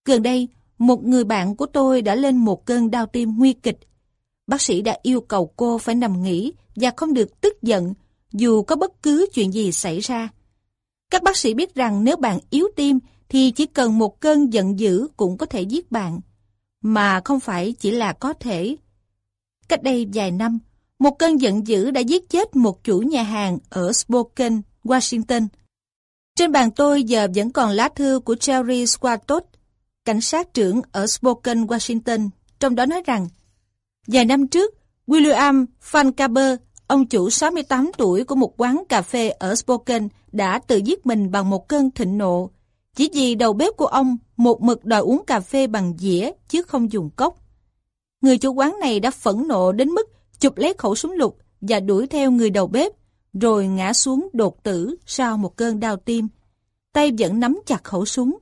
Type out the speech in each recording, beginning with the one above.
Gần đây, một người bạn của tôi đã lên một cơn đau tim nguy kịch. Bác sĩ đã yêu cầu cô phải nằm nghỉ và không được tức giận dù có bất cứ chuyện gì xảy ra. Các bác sĩ biết rằng nếu bạn yếu tim thì chỉ cần một cơn giận dữ cũng có thể giết bạn, mà không phải chỉ là có thể. Cách đây vài năm, một cơn giận dữ đã giết chết một chủ nhà hàng ở Spokane, Washington. Trên bàn tôi giờ vẫn còn lá thư của Jerry Squattot, cảnh sát trưởng ở Spokane, Washington, trong đó nói rằng vài năm trước, William Fancaber, ông chủ 68 tuổi của một quán cà phê ở Spokane, đã tự giết mình bằng một cơn thịnh nộ, chỉ vì đầu bếp của ông một mực đòi uống cà phê bằng dĩa chứ không dùng cốc. Người chủ quán này đã phẫn nộ đến mức chụp lấy khẩu súng lục và đuổi theo người đầu bếp, rồi ngã xuống đột tử sau một cơn đau tim. Tay vẫn nắm chặt khẩu súng.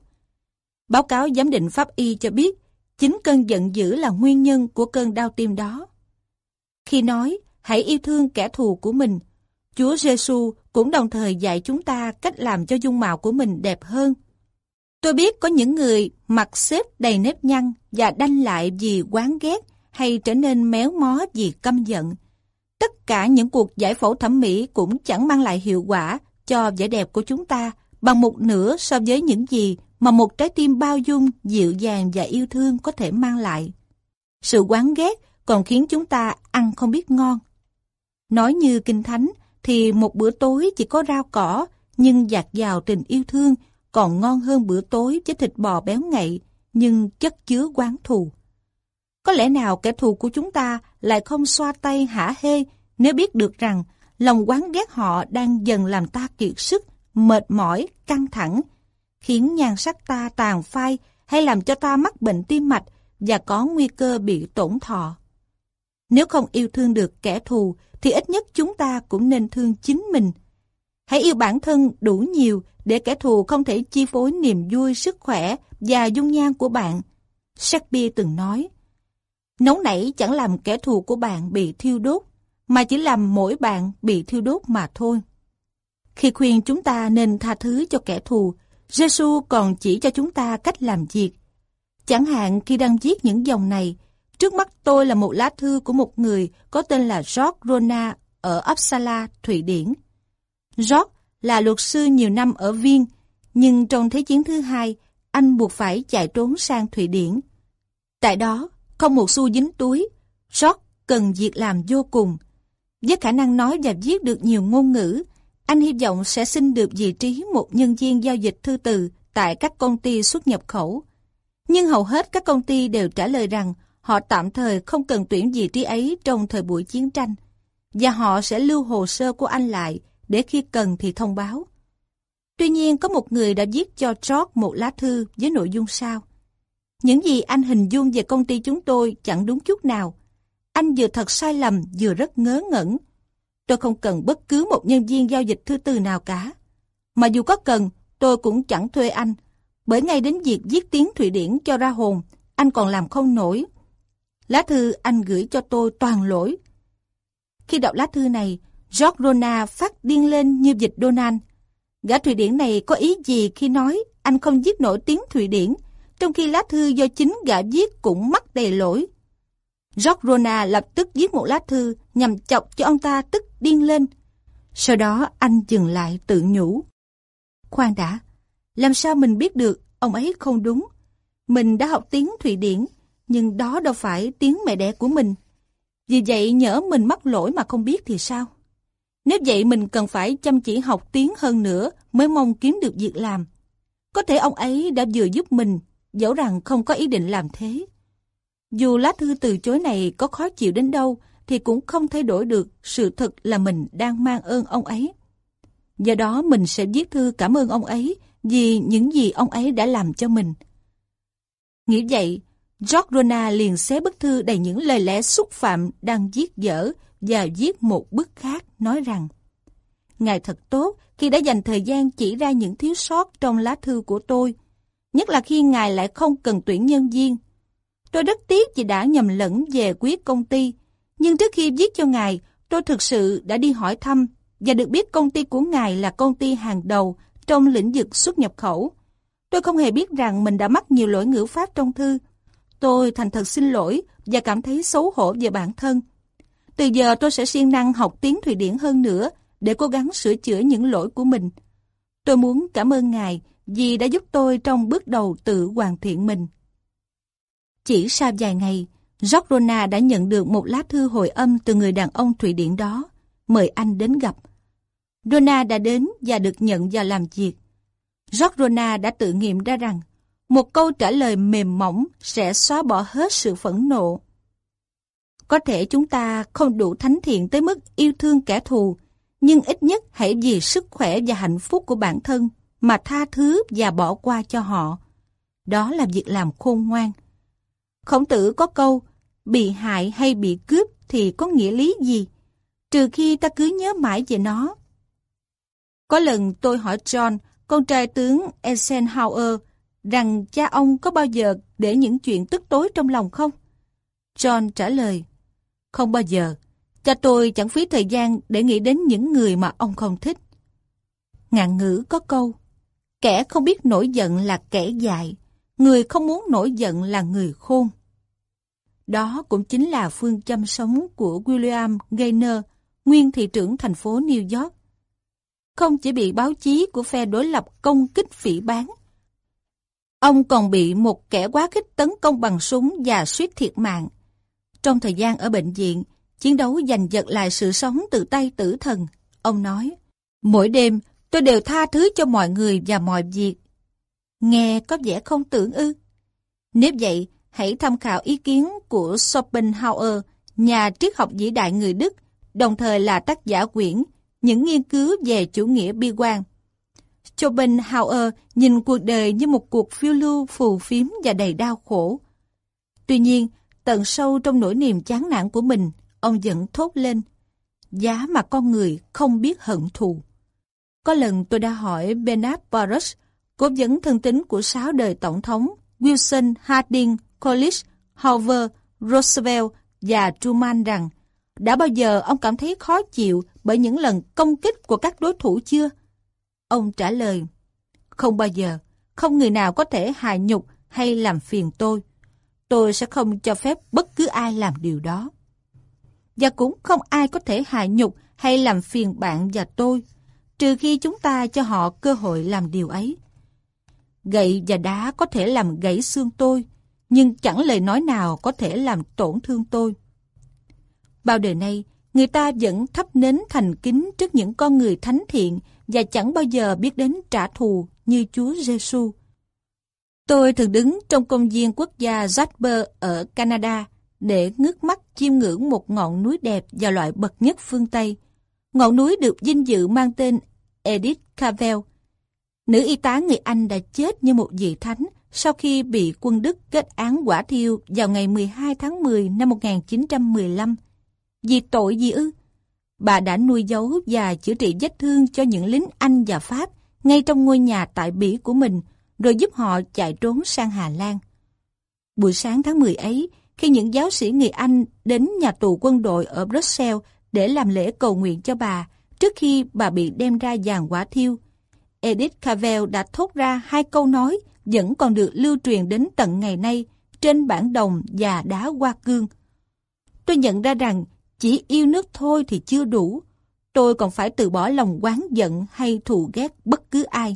Báo cáo giám định pháp y cho biết chính cơn giận dữ là nguyên nhân của cơn đau tim đó. Khi nói hãy yêu thương kẻ thù của mình, Chúa Giêsu cũng đồng thời dạy chúng ta cách làm cho dung mạo của mình đẹp hơn. Tôi biết có những người mặt xếp đầy nếp nhăn và đanh lại vì oán ghét hay trở nên méo mó vì căm giận. Tất cả những cuộc giải phẫu thẩm mỹ cũng chẳng mang lại hiệu quả cho vẻ đẹp của chúng ta bằng một nửa so với những gì mà một trái tim bao dung, dịu dàng và yêu thương có thể mang lại. Sự oán ghét còn khiến chúng ta ăn không biết ngon. Nói như Kinh Thánh thì một bữa tối chỉ có rau cỏ nhưng dạt dào tình yêu thương còn ngon hơn bữa tối với thịt bò béo ngậy nhưng chất chứa oán thù. Có lẽ nào kẻ thù của chúng ta lại không xoa tay hả hê nếu biết được rằng lòng oán ghét họ đang dần làm ta kiệt sức, mệt mỏi, căng thẳng, khiến nhan sắc ta tàn phai hay làm cho ta mắc bệnh tim mạch và có nguy cơ bị tổn thọ. Nếu không yêu thương được kẻ thù thì ít nhất chúng ta cũng nên thương chính mình. Hãy yêu bản thân đủ nhiều để kẻ thù không thể chi phối niềm vui, sức khỏe và dung nhan của bạn. Shakespeare từng nói, nóng nảy chẳng làm kẻ thù của bạn bị thiêu đốt, mà chỉ làm mỗi bạn bị thiêu đốt mà thôi. Khi khuyên chúng ta nên tha thứ cho kẻ thù, Giêsu còn chỉ cho chúng ta cách làm việc. Chẳng hạn khi đang viết những dòng này, trước mắt tôi là một lá thư của một người có tên là George Rona ở Uppsala, Thụy Điển. George là luật sư nhiều năm ở Viên, nhưng trong Thế chiến thứ hai, anh buộc phải chạy trốn sang Thụy Điển. Tại đó, không một xu dính túi, George cần việc làm vô cùng. Với khả năng nói và viết được nhiều ngôn ngữ, anh hy vọng sẽ xin được vị trí một nhân viên giao dịch thư từ tại các công ty xuất nhập khẩu. Nhưng hầu hết các công ty đều trả lời rằng họ tạm thời không cần tuyển vị trí ấy trong thời buổi chiến tranh, và họ sẽ lưu hồ sơ của anh lại để khi cần thì thông báo. Tuy nhiên, có một người đã viết cho George một lá thư với nội dung sau. Những gì anh hình dung về công ty chúng tôi chẳng đúng chút nào. Anh vừa thật sai lầm vừa rất ngớ ngẩn. Tôi không cần bất cứ một nhân viên giao dịch thư từ nào cả. Mà dù có cần, tôi cũng chẳng thuê anh, bởi ngay đến việc viết tiếng Thụy Điển cho ra hồn, anh còn làm không nổi. Lá thư anh gửi cho tôi toàn lỗi. Khi đọc lá thư này, George Rona phát điên lên như vịt Donald. Gã Thụy Điển này có ý gì khi nói anh không viết nổi tiếng Thụy Điển, trong khi lá thư do chính gã viết cũng mắc đầy lỗi. George Rona lập tức viết một lá thư nhằm chọc cho ông ta tức điên lên. Sau đó anh dừng lại tự nhủ. Khoan đã, làm sao mình biết được ông ấy không đúng? Mình đã học tiếng Thụy Điển, nhưng đó đâu phải tiếng mẹ đẻ của mình. Vì vậy nhỡ mình mắc lỗi mà không biết thì sao? Nếu vậy mình cần phải chăm chỉ học tiếng hơn nữa mới mong kiếm được việc làm. Có thể ông ấy đã vừa giúp mình, dẫu rằng không có ý định làm thế. Dù lá thư từ chối này có khó chịu đến đâu thì cũng không thay đổi được sự thật là mình đang mang ơn ông ấy. Do đó mình sẽ viết thư cảm ơn ông ấy vì những gì ông ấy đã làm cho mình. Nghĩ vậy, George Rona liền xé bức thư đầy những lời lẽ xúc phạm đang viết dở và viết một bức khác nói rằng: Ngài thật tốt khi đã dành thời gian chỉ ra những thiếu sót trong lá thư của tôi, nhất là khi Ngài lại không cần tuyển nhân viên. Tôi rất tiếc vì đã nhầm lẫn về quyết công ty, nhưng trước khi viết cho Ngài, tôi thực sự đã đi hỏi thăm và được biết công ty của Ngài là công ty hàng đầu trong lĩnh vực xuất nhập khẩu. Tôi không hề biết rằng mình đã mắc nhiều lỗi ngữ pháp trong thư. Tôi thành thật xin lỗi và cảm thấy xấu hổ về bản thân. Từ giờ tôi sẽ siêng năng học tiếng Thụy Điển hơn nữa để cố gắng sửa chữa những lỗi của mình. Tôi muốn cảm ơn Ngài vì đã giúp tôi trong bước đầu tự hoàn thiện mình. Chỉ sau vài ngày, George đã nhận được một lá thư hồi âm từ người đàn ông Thụy Điển đó, mời anh đến gặp. Rona đã đến và được nhận vào làm việc. George đã tự nghiệm ra rằng một câu trả lời mềm mỏng sẽ xóa bỏ hết sự phẫn nộ. Có thể chúng ta không đủ thánh thiện tới mức yêu thương kẻ thù, nhưng ít nhất hãy vì sức khỏe và hạnh phúc của bản thân mà tha thứ và bỏ qua cho họ. Đó là việc làm khôn ngoan. Khổng Tử có câu, bị hại hay bị cướp thì có nghĩa lý gì, trừ khi ta cứ nhớ mãi về nó. Có lần tôi hỏi John, con trai tướng Eisenhower, rằng cha ông có bao giờ để những chuyện tức tối trong lòng không? John trả lời, không bao giờ. Cha tôi chẳng phí thời gian để nghĩ đến những người mà ông không thích. Ngạn ngữ có câu, kẻ không biết nổi giận là kẻ dại, người không muốn nổi giận là người khôn. Đó cũng chính là phương châm sống của William Gaynor, nguyên thị trưởng thành phố New York. Không chỉ bị báo chí của phe đối lập công kích phỉ báng, ông còn bị một kẻ quá khích tấn công bằng súng và suýt thiệt mạng. Trong thời gian ở bệnh viện, chiến đấu giành giật lại sự sống từ tay tử thần, ông nói, mỗi đêm tôi đều tha thứ cho mọi người và mọi việc. Nghe có vẻ không tưởng ư? Nếu vậy, hãy tham khảo ý kiến của Schopenhauer, nhà triết học vĩ đại người Đức, đồng thời là tác giả quyển Những nghiên cứu về chủ nghĩa bi quan. Schopenhauer nhìn cuộc đời như một cuộc phiêu lưu phù phiếm và đầy đau khổ. Tuy nhiên, tận sâu trong nỗi niềm chán nản của mình, ông vẫn thốt lên, giá mà con người không biết hận thù. Có lần tôi đã hỏi Bernard Baruch, cố vấn thân tín của 6 đời tổng thống Wilson, Harding, Coolidge, Hoover, Roosevelt và Truman rằng đã bao giờ ông cảm thấy khó chịu bởi những lần công kích của các đối thủ chưa? Ông trả lời, không bao giờ, không người nào có thể hại nhục hay làm phiền tôi. Tôi sẽ không cho phép bất cứ ai làm điều đó. Và cũng không ai có thể hại nhục hay làm phiền bạn và tôi, trừ khi chúng ta cho họ cơ hội làm điều ấy. Gậy và đá có thể làm gãy xương tôi, nhưng chẳng lời nói nào có thể làm tổn thương tôi. Bao đời nay, người ta vẫn thắp nến thành kính trước những con người thánh thiện và chẳng bao giờ biết đến trả thù như Chúa Giêsu. Tôi thường đứng trong công viên quốc gia Jasper ở Canada để ngước mắt chiêm ngưỡng một ngọn núi đẹp và loại bậc nhất phương Tây. Ngọn núi được vinh dự mang tên Edith Cavell. Nữ y tá người Anh đã chết như một vị thánh sau khi bị quân Đức kết án hỏa thiêu vào ngày 12 tháng 10 năm 1915. Vì tội gì ư? Bà đã nuôi giấu và chữa trị vết thương cho những lính Anh và Pháp ngay trong ngôi nhà tại Bỉ của mình, rồi giúp họ chạy trốn sang Hà Lan. Buổi sáng tháng 10 ấy, khi những giáo sĩ người Anh đến nhà tù quân đội ở Brussels để làm lễ cầu nguyện cho bà trước khi bà bị đem ra giàn hỏa thiêu, Edith Cavell đã thốt ra 2 câu nói vẫn còn được lưu truyền đến tận ngày nay trên bản đồng và đá hoa cương. Tôi nhận ra rằng chỉ yêu nước thôi thì chưa đủ, tôi còn phải từ bỏ lòng oán giận hay thù ghét bất cứ ai.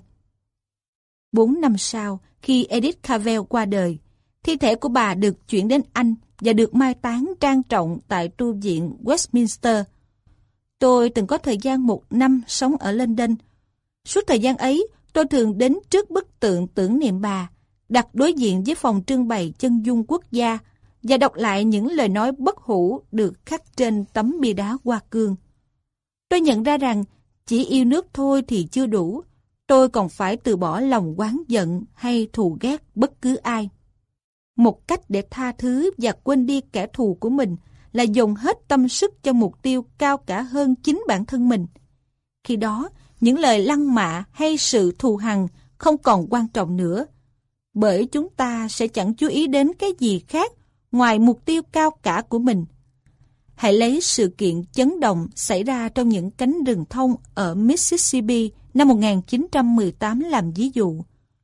4 năm sau, khi Edith Cavell qua đời, thi thể của bà được chuyển đến Anh và được mai táng trang trọng tại tu viện Westminster. Tôi từng có thời gian 1 năm sống ở London. Suốt thời gian ấy, tôi thường đến trước bức tượng tưởng niệm bà, đặt đối diện với phòng trưng bày chân dung quốc gia và đọc lại những lời nói bất hủ được khắc trên tấm bia đá hoa cương. Tôi nhận ra rằng chỉ yêu nước thôi thì chưa đủ, tôi còn phải từ bỏ lòng oán giận hay thù ghét bất cứ ai. Một cách để tha thứ và quên đi kẻ thù của mình là dồn hết tâm sức cho mục tiêu cao cả hơn chính bản thân mình. Khi đó, những lời lăng mạ hay sự thù hằn không còn quan trọng nữa, bởi chúng ta sẽ chẳng chú ý đến cái gì khác ngoài mục tiêu cao cả của mình. Hãy lấy sự kiện chấn động xảy ra trong những cánh rừng thông ở Mississippi năm 1918 làm ví dụ.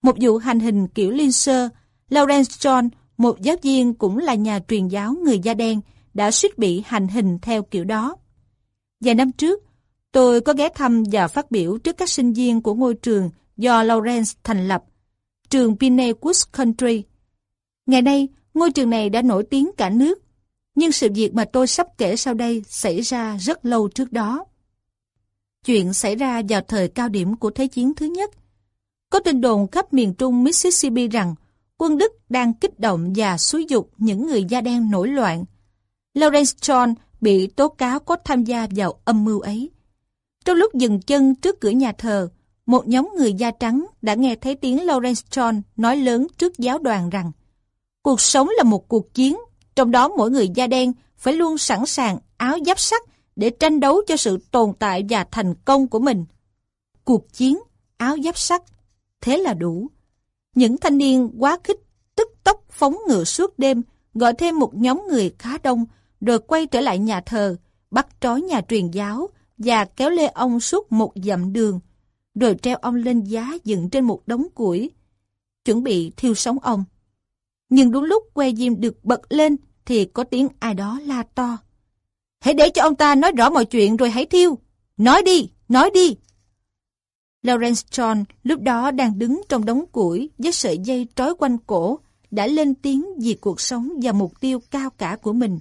Một vụ hành hình kiểu liên xơ, Lawrence John, một giáo viên cũng là nhà truyền giáo người da đen, đã suýt bị hành hình theo kiểu đó. Vài năm trước, tôi có ghé thăm và phát biểu trước các sinh viên của ngôi trường do Lawrence thành lập, trường Piney Woods Country. Ngày nay, ngôi trường này đã nổi tiếng cả nước, nhưng sự việc mà tôi sắp kể sau đây xảy ra rất lâu trước đó. Chuyện xảy ra vào thời cao điểm của Thế chiến thứ nhất. Có tin đồn khắp miền trung Mississippi rằng quân Đức đang kích động và xúi giục những người da đen nổi loạn. Lawrence John bị tố cáo có tham gia vào âm mưu ấy. Trong lúc dừng chân trước cửa nhà thờ, một nhóm người da trắng đã nghe thấy tiếng Lawrence John nói lớn trước giáo đoàn rằng cuộc sống là một cuộc chiến, trong đó mỗi người da đen phải luôn sẵn sàng áo giáp sắt để tranh đấu cho sự tồn tại và thành công của mình. Cuộc chiến, áo giáp sắt, thế là đủ. Những thanh niên quá khích tức tốc phóng ngựa suốt đêm, gọi thêm một nhóm người khá đông, rồi quay trở lại nhà thờ, bắt trói nhà truyền giáo và kéo lê ông suốt một dặm đường, rồi treo ông lên giá dựng trên một đống củi, chuẩn bị thiêu sống ông. Nhưng đúng lúc que diêm được bật lên thì có tiếng ai đó la to: "Hãy để cho ông ta nói rõ mọi chuyện rồi hãy thiêu! Nói đi, nói đi!" Lawrence John lúc đó đang đứng trong đống củi với sợi dây trói quanh cổ, đã lên tiếng vì cuộc sống và mục tiêu cao cả của mình.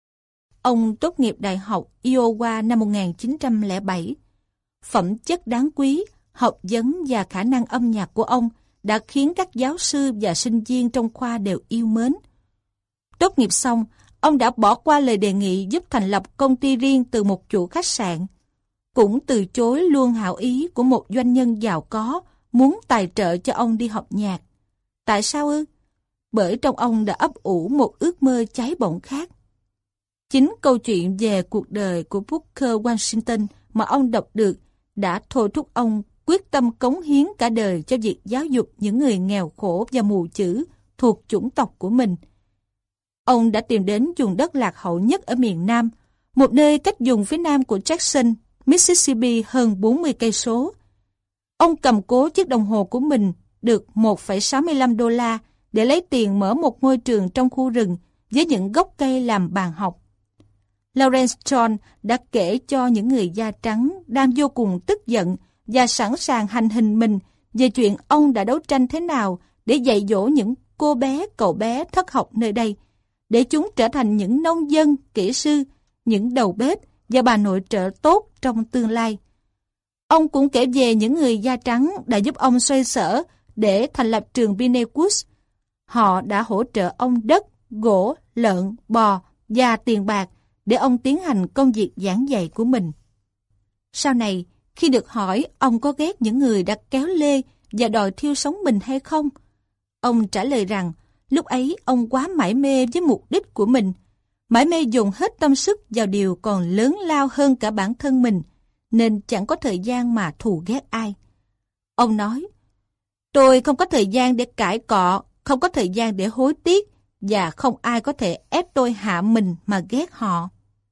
Ông tốt nghiệp Đại học Iowa năm 1907. Phẩm chất đáng quý, học vấn và khả năng âm nhạc của ông đã khiến các giáo sư và sinh viên trong khoa đều yêu mến. Tốt nghiệp xong, ông đã bỏ qua lời đề nghị giúp thành lập công ty riêng từ một chủ khách sạn, cũng từ chối luôn hảo ý của một doanh nhân giàu có muốn tài trợ cho ông đi học nhạc. Tại sao ư? Bởi trong ông đã ấp ủ một ước mơ cháy bỏng khác. Chính câu chuyện về cuộc đời của Booker Washington mà ông đọc được đã thôi thúc ông quyết tâm cống hiến cả đời cho việc giáo dục những người nghèo khổ và mù chữ thuộc chủng tộc của mình. Ông đã tìm đến vùng đất lạc hậu nhất ở miền Nam, một nơi cách vùng phía nam của Jackson, Mississippi hơn 40 cây số. Ông cầm cố chiếc đồng hồ của mình được $1,65 để lấy tiền mở một ngôi trường trong khu rừng với những gốc cây làm bàn học. Lawrence John đã kể cho những người da trắng đang vô cùng tức giận và sẵn sàng hành hình mình về chuyện ông đã đấu tranh thế nào để dạy dỗ những cô bé, cậu bé thất học nơi đây, để chúng trở thành những nông dân, kỹ sư, những đầu bếp và bà nội trợ tốt trong tương lai. Ông cũng kể về những người da trắng đã giúp ông xoay sở để thành lập trường Piney Woods. Họ đã hỗ trợ ông đất, gỗ, lợn, bò và tiền bạc để ông tiến hành công việc giảng dạy của mình. Sau này, khi được hỏi ông có ghét những người đã kéo lê và đòi thiêu sống mình hay không, ông trả lời rằng lúc ấy ông quá mải mê với mục đích của mình, mải mê dùng hết tâm sức vào điều còn lớn lao hơn cả bản thân mình, nên chẳng có thời gian mà thù ghét ai. Ông nói: "Tôi không có thời gian để cãi cọ, không có thời gian để hối tiếc, và không ai có thể ép tôi hạ mình mà ghét họ."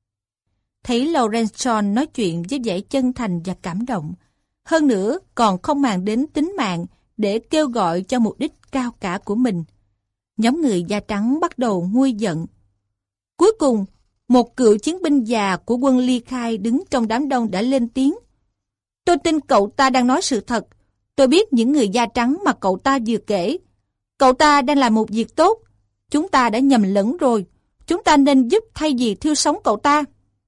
Thấy Lawrence John nói chuyện với vẻ chân thành và cảm động, hơn nữa còn không màng đến tính mạng để kêu gọi cho mục đích cao cả của mình, nhóm người da trắng bắt đầu nguôi giận. Cuối cùng, một cựu chiến binh già của quân ly khai đứng trong đám đông đã lên tiếng: "Tôi tin cậu ta đang nói sự thật. Tôi biết những người da trắng mà cậu ta vừa kể. Cậu ta đang làm một việc tốt. Chúng ta đã nhầm lẫn rồi. Chúng ta nên giúp thay vì thiêu sống cậu ta."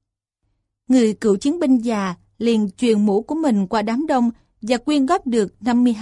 Người cựu chiến binh già liền truyền mũ của mình qua đám đông và quyên góp được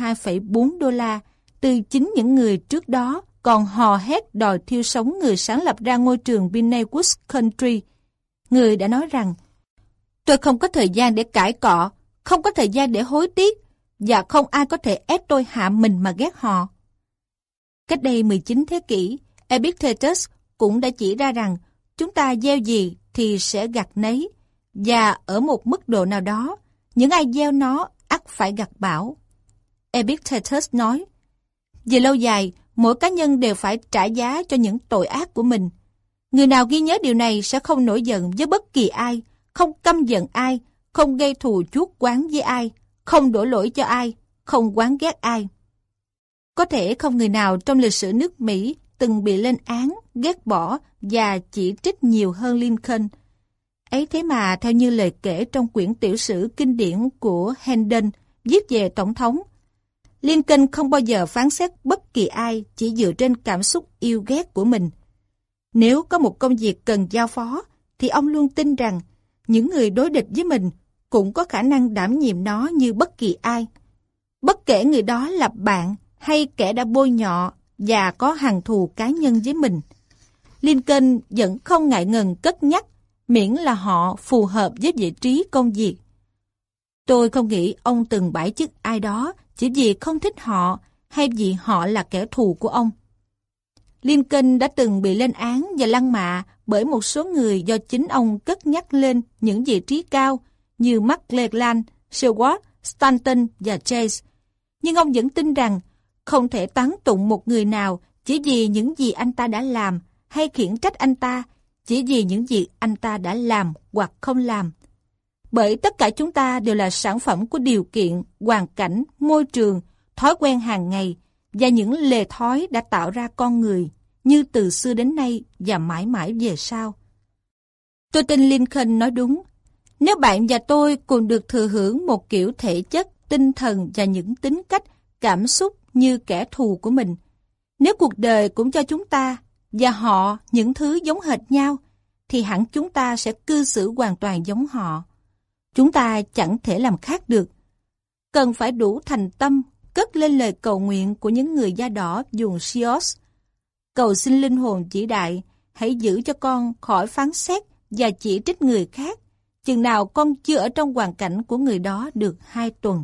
$52,4 từ chính những người trước đó còn hò hét đòi thiêu sống người sáng lập ra ngôi trường Piney Woods Country. Người đã nói rằng: "Tôi không có thời gian để cãi cọ, không có thời gian để hối tiếc, và không ai có thể ép tôi hạ mình mà ghét họ." Cách đây 19 thế kỷ, Epictetus cũng đã chỉ ra rằng chúng ta gieo gì thì sẽ gặt nấy, và ở một mức độ nào đó, những ai gieo nó ắt phải gặt bão. Epictetus nói: "Về lâu dài, mỗi cá nhân đều phải trả giá cho những tội ác của mình. Người nào ghi nhớ điều này sẽ không nổi giận với bất kỳ ai, không căm giận ai, không gây thù chuốc oán với ai, không đổ lỗi cho ai, không oán ghét ai." Có thể không người nào trong lịch sử nước Mỹ từng bị lên án, ghét bỏ và chỉ trích nhiều hơn Lincoln. Ấy thế mà theo như lời kể trong quyển tiểu sử kinh điển của Herndon viết về Tổng thống, Lincoln không bao giờ phán xét bất kỳ ai chỉ dựa trên cảm xúc yêu ghét của mình. Nếu có một công việc cần giao phó, thì ông luôn tin rằng những người đối địch với mình cũng có khả năng đảm nhiệm nó như bất kỳ ai. Bất kể người đó là bạn hay kẻ đã bôi nhọ và có hằn thù cá nhân với mình. Lincoln vẫn không ngại ngần cất nhắc, miễn là họ phù hợp với vị trí công việc. Tôi không nghĩ ông từng bãi chức ai đó chỉ vì không thích họ hay vì họ là kẻ thù của ông. Lincoln đã từng bị lên án và lăng mạ bởi một số người do chính ông cất nhắc lên những vị trí cao như McClellan, Seward, Stanton và Chase. Nhưng ông vẫn tin rằng không thể tán tụng một người nào chỉ vì những gì anh ta đã làm hay khiển trách anh ta chỉ vì những gì anh ta đã làm hoặc không làm. Bởi tất cả chúng ta đều là sản phẩm của điều kiện, hoàn cảnh, môi trường, thói quen hàng ngày và những lề thói đã tạo ra con người như từ xưa đến nay và mãi mãi về sau. Tôi tin Lincoln nói đúng. Nếu bạn và tôi cùng được thừa hưởng một kiểu thể chất, tinh thần và những tính cách, cảm xúc như kẻ thù của mình, nếu cuộc đời cũng cho chúng ta và họ những thứ giống hệt nhau, thì hẳn chúng ta sẽ cư xử hoàn toàn giống họ. Chúng ta chẳng thể làm khác được. Cần phải đủ thành tâm cất lên lời cầu nguyện của những người da đỏ vùng Sioux. Cầu xin linh hồn vĩ đại, hãy giữ cho con khỏi phán xét và chỉ trích người khác, chừng nào con chưa ở trong hoàn cảnh của người đó được 2 tuần.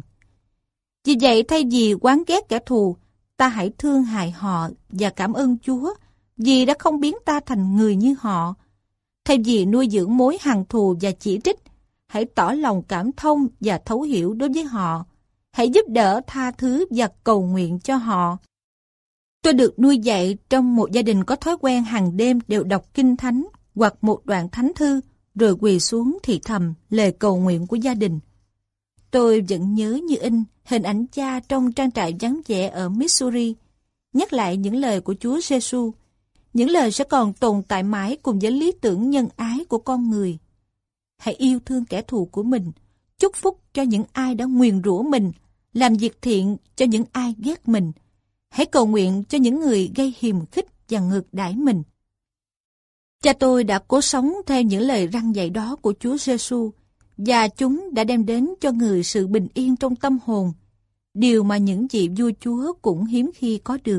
Vì vậy, thay vì oán ghét kẻ thù, ta hãy thương hại họ và cảm ơn Chúa vì đã không biến ta thành người như họ. Thay vì nuôi dưỡng mối hằn thù và chỉ trích, hãy tỏ lòng cảm thông và thấu hiểu đối với họ. Hãy giúp đỡ, tha thứ và cầu nguyện cho họ. Tôi được nuôi dạy trong một gia đình có thói quen hàng đêm đều đọc kinh thánh hoặc một đoạn thánh thư, rồi quỳ xuống thì thầm lời cầu nguyện của gia đình. Tôi vẫn nhớ như in hình ảnh cha trong trang trại vắng vẻ ở Missouri, nhắc lại những lời của Chúa Giêsu, những lời sẽ còn tồn tại mãi cùng với lý tưởng nhân ái của con người. Hãy yêu thương kẻ thù của mình, chúc phúc cho những ai đã nguyền rủa mình, làm việc thiện cho những ai ghét mình. Hãy cầu nguyện cho những người gây hiềm khích và ngược đãi mình. Cha tôi đã cố sống theo những lời răn dạy đó của Chúa Giêsu, và chúng đã đem đến cho người sự bình yên trong tâm hồn, điều mà những vị vua chúa cũng hiếm khi có được.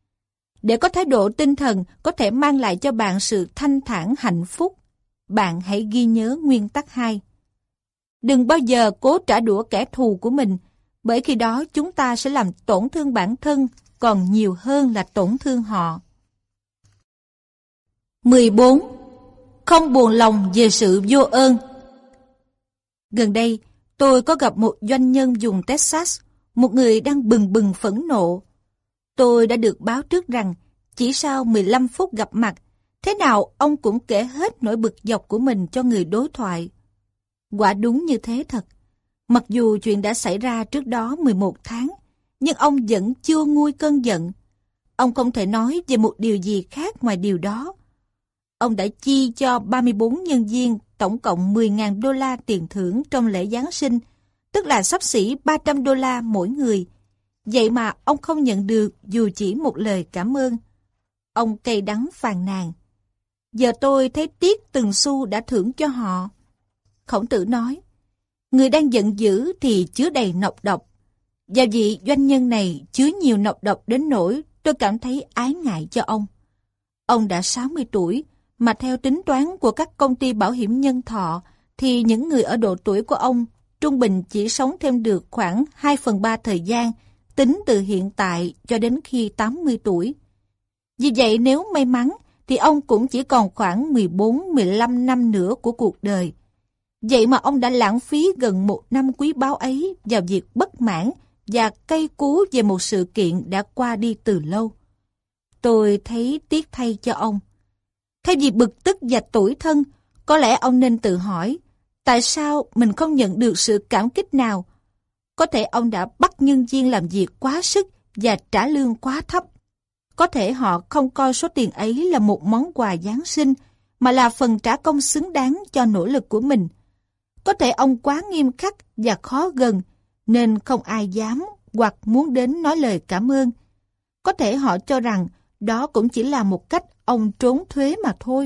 Để có thái độ tinh thần có thể mang lại cho bạn sự thanh thản hạnh phúc, bạn hãy ghi nhớ nguyên tắc 2. Đừng bao giờ cố trả đũa kẻ thù của mình, bởi khi đó chúng ta sẽ làm tổn thương bản thân còn nhiều hơn là tổn thương họ. 14. Không buồn lòng về sự vô ơn. Gần đây, tôi có gặp một doanh nhân vùng Texas, một người đang bừng bừng phẫn nộ. Tôi đã được báo trước rằng chỉ sau 15 phút gặp mặt, thế nào ông cũng kể hết nỗi bực dọc của mình cho người đối thoại. Quả đúng như thế thật. Mặc dù chuyện đã xảy ra trước đó 11 tháng, nhưng ông vẫn chưa nguôi cơn giận. Ông không thể nói về một điều gì khác ngoài điều đó. Ông đã chi cho 34 nhân viên tổng cộng $10,000 tiền thưởng trong lễ Giáng sinh, tức là xấp xỉ $300 mỗi người. Vậy mà ông không nhận được dù chỉ một lời cảm ơn. Ông cay đắng phàn nàn. Giờ tôi thấy tiếc từng xu đã thưởng cho họ. Khổng Tử nói, người đang giận dữ thì chứa đầy nọc độc. Và vị doanh nhân này chứa nhiều nọc độc đến nỗi tôi cảm thấy ái ngại cho ông. Ông đã 60 tuổi, mà theo tính toán của các công ty bảo hiểm nhân thọ, thì những người ở độ tuổi của ông trung bình chỉ sống thêm được khoảng 2/3 thời gian, tính từ hiện tại cho đến khi 80 tuổi. Vì vậy nếu may mắn, thì ông cũng chỉ còn khoảng 14-15 năm nữa của cuộc đời. Vậy mà ông đã lãng phí gần 1 năm quý báu ấy vào việc bất mãn và cay cú về một sự kiện đã qua đi từ lâu. Tôi thấy tiếc thay cho ông. Thay vì bực tức và tủi thân, có lẽ ông nên tự hỏi, tại sao mình không nhận được sự cảm kích nào? Có thể ông đã bắt nhân viên làm việc quá sức và trả lương quá thấp. Có thể họ không coi số tiền ấy là một món quà Giáng sinh, mà là phần trả công xứng đáng cho nỗ lực của mình. Có thể ông quá nghiêm khắc và khó gần, nên không ai dám hoặc muốn đến nói lời cảm ơn. Có thể họ cho rằng đó cũng chỉ là một cách ông trốn thuế mà thôi.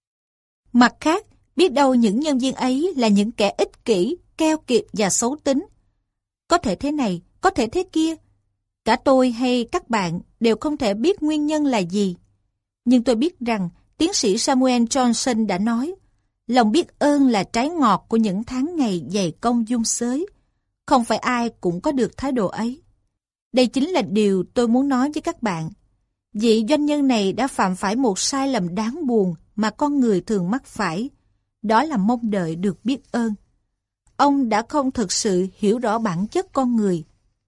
Mặt khác, biết đâu những nhân viên ấy là những kẻ ích kỷ, keo kiệt và xấu tính. Có thể thế này, có thể thế kia. Cả tôi hay các bạn đều không thể biết nguyên nhân là gì. Nhưng tôi biết rằng tiến sĩ Samuel Johnson đã nói, lòng biết ơn là trái ngọt của những tháng ngày dày công dung xới. Không phải ai cũng có được thái độ ấy. Đây chính là điều tôi muốn nói với các bạn. Vị doanh nhân này đã phạm phải một sai lầm đáng buồn mà con người thường mắc phải. Đó là mong đợi được biết ơn. Ông đã không thực sự hiểu rõ bản chất con người.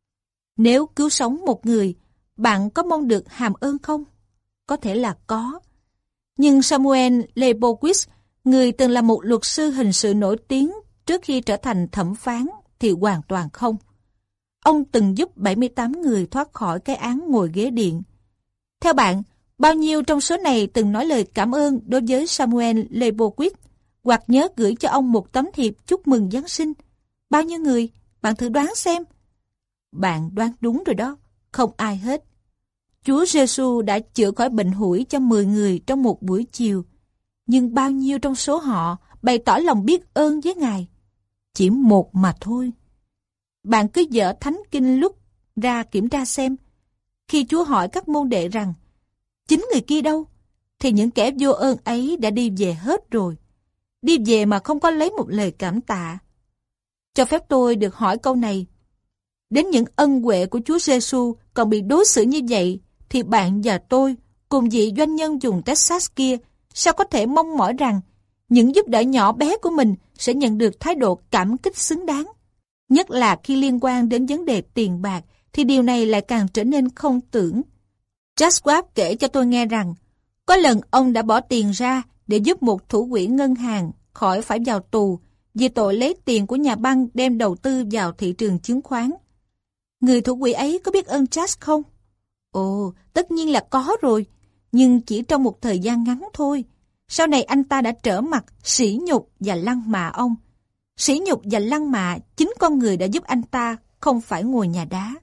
Nếu cứu sống một người, bạn có mong được hàm ơn không? Có thể là có. Nhưng Samuel Leibowitz, người từng là một luật sư hình sự nổi tiếng trước khi trở thành thẩm phán, thì hoàn toàn không. Ông từng giúp 78 người thoát khỏi cái án ngồi ghế điện. Theo bạn, bao nhiêu trong số này từng nói lời cảm ơn đối với Samuel Leibowitz hoặc nhớ gửi cho ông một tấm thiệp chúc mừng Giáng sinh? Bao nhiêu người? Bạn thử đoán xem. Bạn đoán đúng rồi đó, không ai hết. Chúa Giêsu đã chữa khỏi bệnh hủi cho 10 người trong một buổi chiều. Nhưng bao nhiêu trong số họ bày tỏ lòng biết ơn với Ngài? Chỉ một mà thôi. Bạn cứ dở Thánh Kinh Lúc ra kiểm tra xem. Khi Chúa hỏi các môn đệ rằng, chính người kia đâu? Thì những kẻ vô ơn ấy đã đi về hết rồi. Đi về mà không có lấy một lời cảm tạ. Cho phép tôi được hỏi câu này. Đến những ân huệ của Chúa Giêsu còn bị đối xử như vậy, thì bạn và tôi, cùng vị doanh nhân vùng Texas kia, sao có thể mong mỏi rằng những giúp đỡ nhỏ bé của mình sẽ nhận được thái độ cảm kích xứng đáng? Nhất là khi liên quan đến vấn đề tiền bạc, thì điều này lại càng trở nên không tưởng. Jack Schwab kể cho tôi nghe rằng, có lần ông đã bỏ tiền ra để giúp một thủ quỹ ngân hàng khỏi phải vào tù vì tội lấy tiền của nhà băng đem đầu tư vào thị trường chứng khoán. Người thủ quỹ ấy có biết ơn Jack không? Ồ, tất nhiên là có rồi, nhưng chỉ trong một thời gian ngắn thôi. Sau này anh ta đã trở mặt, sỉ nhục và lăng mạ ông. Sỉ nhục và lăng mạ chính con người đã giúp anh ta, không phải ngồi nhà đá.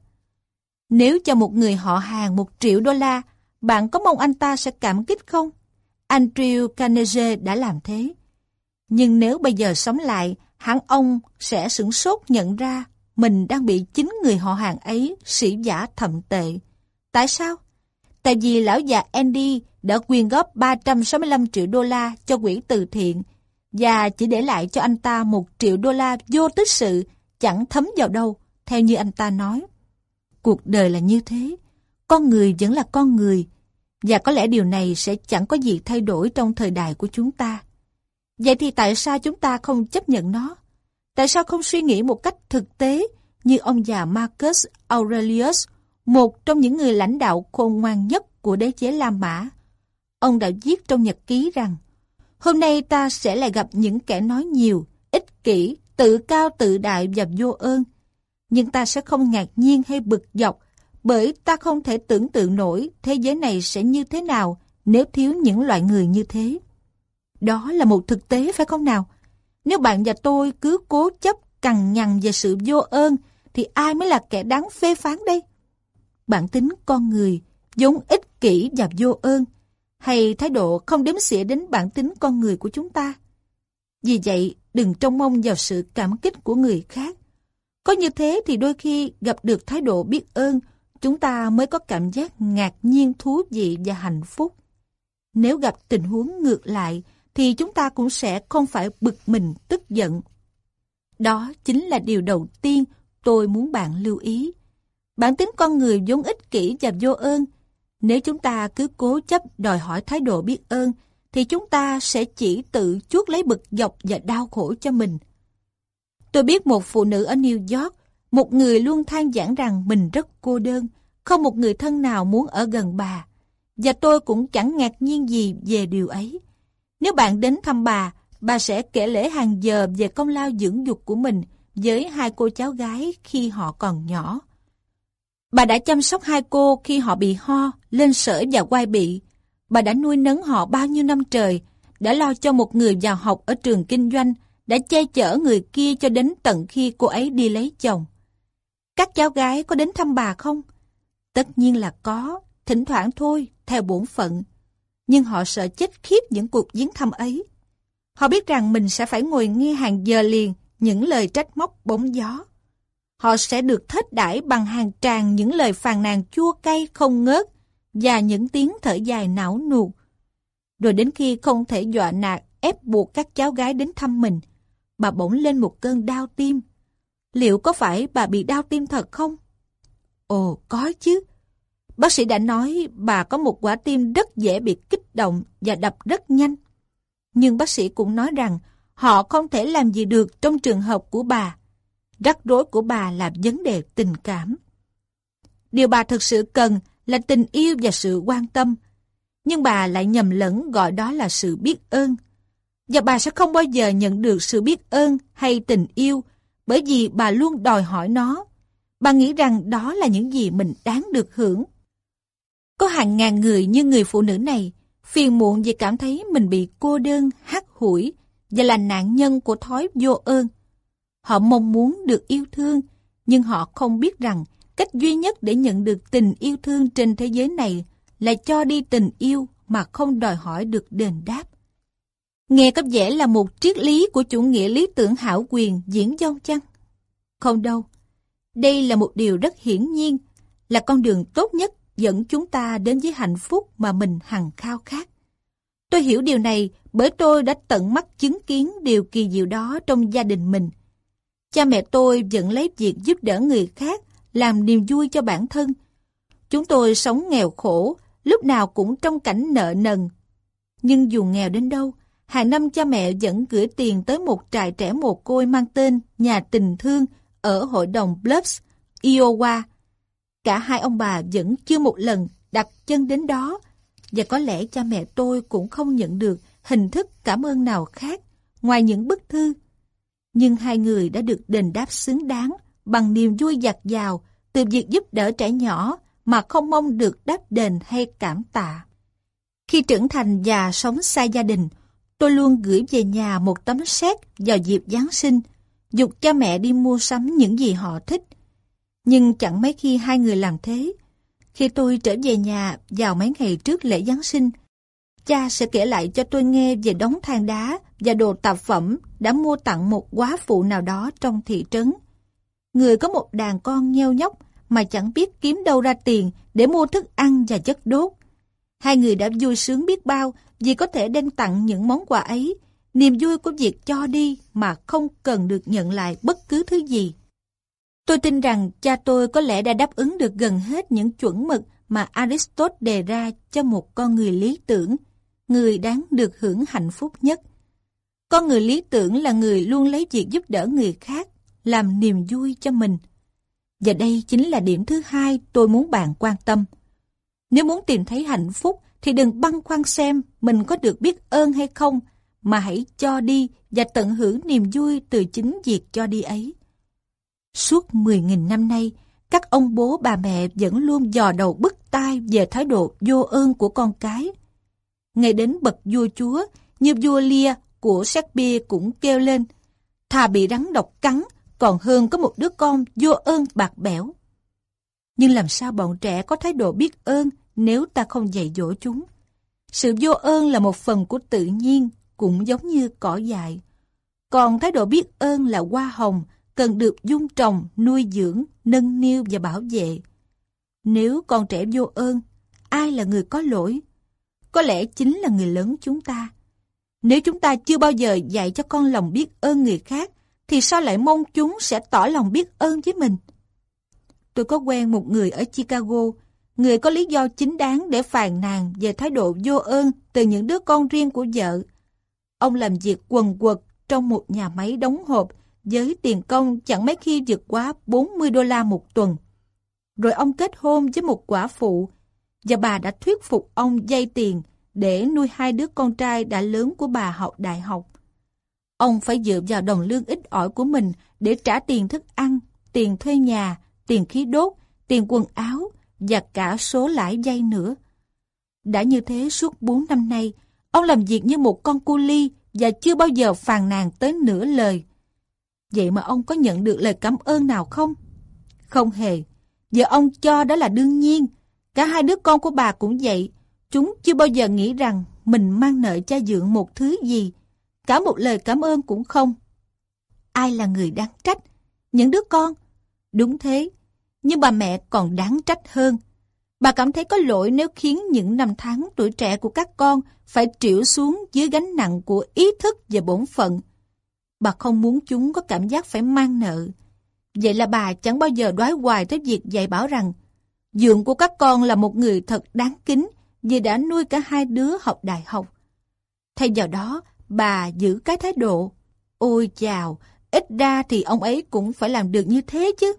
Nếu cho một người họ hàng $1 triệu, bạn có mong anh ta sẽ cảm kích không? Andrew Carnegie đã làm thế. Nhưng nếu bây giờ sống lại, hẳn ông sẽ sửng sốt nhận ra mình đang bị chính người họ hàng ấy sỉ vả thậm tệ. Tại sao? Tại vì lão già Andy đã quyên góp $365 triệu cho quỹ từ thiện và chỉ để lại cho anh ta $1 triệu vô tích sự, chẳng thấm vào đâu, theo như anh ta nói. Cuộc đời là như thế, con người vẫn là con người, và có lẽ điều này sẽ chẳng có gì thay đổi trong thời đại của chúng ta. Vậy thì tại sao chúng ta không chấp nhận nó? Tại sao không suy nghĩ một cách thực tế như ông già Marcus Aurelius, một trong những người lãnh đạo khôn ngoan nhất của đế chế La Mã? Ông đã viết trong nhật ký rằng, hôm nay ta sẽ lại gặp những kẻ nói nhiều, ích kỷ, tự cao tự đại và vô ơn. Nhưng ta sẽ không ngạc nhiên hay bực dọc, bởi ta không thể tưởng tượng nổi thế giới này sẽ như thế nào nếu thiếu những loại người như thế. Đó là một thực tế phải không nào? Nếu bạn và tôi cứ cố chấp cằn nhằn về sự vô ơn, thì ai mới là kẻ đáng phê phán đây? Bản tính con người, vốn ích kỷ và vô ơn, hay thái độ không đếm xỉa đến bản tính con người của chúng ta? Vì vậy, đừng trông mong vào sự cảm kích của người khác. Có như thế thì đôi khi gặp được thái độ biết ơn, chúng ta mới có cảm giác ngạc nhiên, thú vị và hạnh phúc. Nếu gặp tình huống ngược lại, thì chúng ta cũng sẽ không phải bực mình, tức giận. Đó chính là điều đầu tiên tôi muốn bạn lưu ý. Bản tính con người vốn ích kỷ và vô ơn. Nếu chúng ta cứ cố chấp đòi hỏi thái độ biết ơn, thì chúng ta sẽ chỉ tự chuốc lấy bực dọc và đau khổ cho mình. Tôi biết một phụ nữ ở New York, một người luôn than vãn rằng mình rất cô đơn, không một người thân nào muốn ở gần bà. Và tôi cũng chẳng ngạc nhiên gì về điều ấy. Nếu bạn đến thăm bà sẽ kể lể hàng giờ về công lao dưỡng dục của mình với 2 cô cháu gái khi họ còn nhỏ. Bà đã chăm sóc hai cô khi họ bị ho, lên sởi và quai bị. Bà đã nuôi nấng họ bao nhiêu năm trời, đã lo cho một người vào học ở trường kinh doanh, đã che chở người kia cho đến tận khi cô ấy đi lấy chồng. Các cháu gái có đến thăm bà không? Tất nhiên là có, thỉnh thoảng thôi, theo bổn phận. Nhưng họ sợ chết khiếp những cuộc viếng thăm ấy. Họ biết rằng mình sẽ phải ngồi nghe hàng giờ liền những lời trách móc bóng gió. Họ sẽ được thết đãi bằng hàng tràng những lời phàn nàn chua cay không ngớt và những tiếng thở dài não nuột. Rồi đến khi không thể dọa nạt ép buộc các cháu gái đến thăm mình, bà bỗng lên một cơn đau tim. Liệu có phải bà bị đau tim thật không? Ồ, có chứ. Bác sĩ đã nói bà có một quả tim rất dễ bị kích động và đập rất nhanh. Nhưng bác sĩ cũng nói rằng họ không thể làm gì được trong trường hợp của bà. Rắc rối của bà là vấn đề tình cảm. Điều bà thực sự cần là tình yêu và sự quan tâm. Nhưng bà lại nhầm lẫn gọi đó là sự biết ơn. Và bà sẽ không bao giờ nhận được sự biết ơn hay tình yêu bởi vì bà luôn đòi hỏi nó. Bà nghĩ rằng đó là những gì mình đáng được hưởng. Có hàng ngàn người như người phụ nữ này phiền muộn vì cảm thấy mình bị cô đơn, hắt hủi và là nạn nhân của thói vô ơn. Họ mong muốn được yêu thương, nhưng họ không biết rằng cách duy nhất để nhận được tình yêu thương trên thế giới này là cho đi tình yêu mà không đòi hỏi được đền đáp. Nghe có vẻ là một triết lý của chủ nghĩa lý tưởng hão quyền diễn dông chăng? Không đâu. Đây là một điều rất hiển nhiên, là con đường tốt nhất dẫn chúng ta đến với hạnh phúc mà mình hằng khao khát. Tôi hiểu điều này bởi tôi đã tận mắt chứng kiến điều kỳ diệu đó trong gia đình mình. Cha mẹ tôi vẫn lấy việc giúp đỡ người khác làm niềm vui cho bản thân. Chúng tôi sống nghèo khổ, lúc nào cũng trong cảnh nợ nần. Nhưng dù nghèo đến đâu, hàng năm cha mẹ vẫn gửi tiền tới một trại trẻ mồ côi mang tên Nhà Tình Thương ở hội đồng Bluffs, Iowa. Cả hai ông bà vẫn chưa một lần đặt chân đến đó, và có lẽ cha mẹ tôi cũng không nhận được hình thức cảm ơn nào khác ngoài những bức thư. Nhưng hai người đã được đền đáp xứng đáng bằng niềm vui dạt dào từ việc giúp đỡ trẻ nhỏ mà không mong được đáp đền hay cảm tạ. Khi trưởng thành và sống xa gia đình, tôi luôn gửi về nhà một tấm séc vào dịp Giáng sinh, giục cha mẹ đi mua sắm những gì họ thích. Nhưng chẳng mấy khi hai người làm thế. Khi tôi trở về nhà vào mấy ngày trước lễ Giáng sinh, cha sẽ kể lại cho tôi nghe về đống than đá và đồ tạp phẩm đã mua tặng một góa phụ nào đó trong thị trấn. Người có một đàn con nheo nhóc mà chẳng biết kiếm đâu ra tiền để mua thức ăn và chất đốt. Hai người đã vui sướng biết bao vì có thể đem tặng những món quà ấy, niềm vui của việc cho đi mà không cần được nhận lại bất cứ thứ gì. Tôi tin rằng cha tôi có lẽ đã đáp ứng được gần hết những chuẩn mực mà Aristotle đề ra cho một con người lý tưởng, người đáng được hưởng hạnh phúc nhất. Con người lý tưởng là người luôn lấy việc giúp đỡ người khác làm niềm vui cho mình. Và đây chính là điểm thứ hai tôi muốn bạn quan tâm. Nếu muốn tìm thấy hạnh phúc thì đừng băn khoăn xem mình có được biết ơn hay không, mà hãy cho đi và tận hưởng niềm vui từ chính việc cho đi ấy. Suốt 10.000 năm nay, các ông bố bà mẹ vẫn luôn dò đầu bứt tai về thái độ vô ơn của con cái. Ngay đến bậc vua chúa như vua Lear của Shakespeare cũng kêu lên, thà bị rắn độc cắn còn hơn có một đứa con vô ơn bạc bẽo. Nhưng làm sao bọn trẻ có thái độ biết ơn nếu ta không dạy dỗ chúng? Sự vô ơn là một phần của tự nhiên, cũng giống như cỏ dại. Còn thái độ biết ơn là hoa hồng, cần được dung trồng, nuôi dưỡng, nâng niu và bảo vệ. Nếu con trẻ vô ơn, ai là người có lỗi? Có lẽ chính là người lớn chúng ta. Nếu chúng ta chưa bao giờ dạy cho con lòng biết ơn người khác, thì sao lại mong chúng sẽ tỏ lòng biết ơn với mình? Tôi có quen một người ở Chicago, người có lý do chính đáng để phàn nàn về thái độ vô ơn từ những đứa con riêng của vợ. Ông làm việc quần quật trong một nhà máy đóng hộp với tiền công chẳng mấy khi vượt quá $40 một tuần. Rồi ông kết hôn với một quả phụ, và bà đã thuyết phục ông vay tiền để nuôi hai đứa con trai đã lớn của bà học đại học. Ông phải dựa vào đồng lương ít ỏi của mình để trả tiền thức ăn, tiền thuê nhà, tiền khí đốt, tiền quần áo và cả số lãi vay nữa. Đã như thế suốt 4 năm nay, ông làm việc như một con cu li và chưa bao giờ phàn nàn tới nửa lời. Vậy mà ông có nhận được lời cảm ơn nào không? Không hề. Giờ ông cho đó là đương nhiên. Cả hai đứa con của bà cũng vậy. Chúng chưa bao giờ nghĩ rằng mình mang nợ cha dượng một thứ gì. Cả một lời cảm ơn cũng không. Ai là người đáng trách? Những đứa con. Đúng thế. Nhưng bà mẹ còn đáng trách hơn. Bà cảm thấy có lỗi nếu khiến những năm tháng tuổi trẻ của các con phải trĩu xuống dưới gánh nặng của ý thức và bổn phận. Bà không muốn chúng có cảm giác phải mang nợ. Vậy là bà chẳng bao giờ đoái hoài tới việc dạy bảo rằng dượng của các con là một người thật đáng kính vì đã nuôi cả hai đứa học đại học. Thay vào đó, bà giữ cái thái độ: ôi chào, ít ra thì ông ấy cũng phải làm được như thế chứ.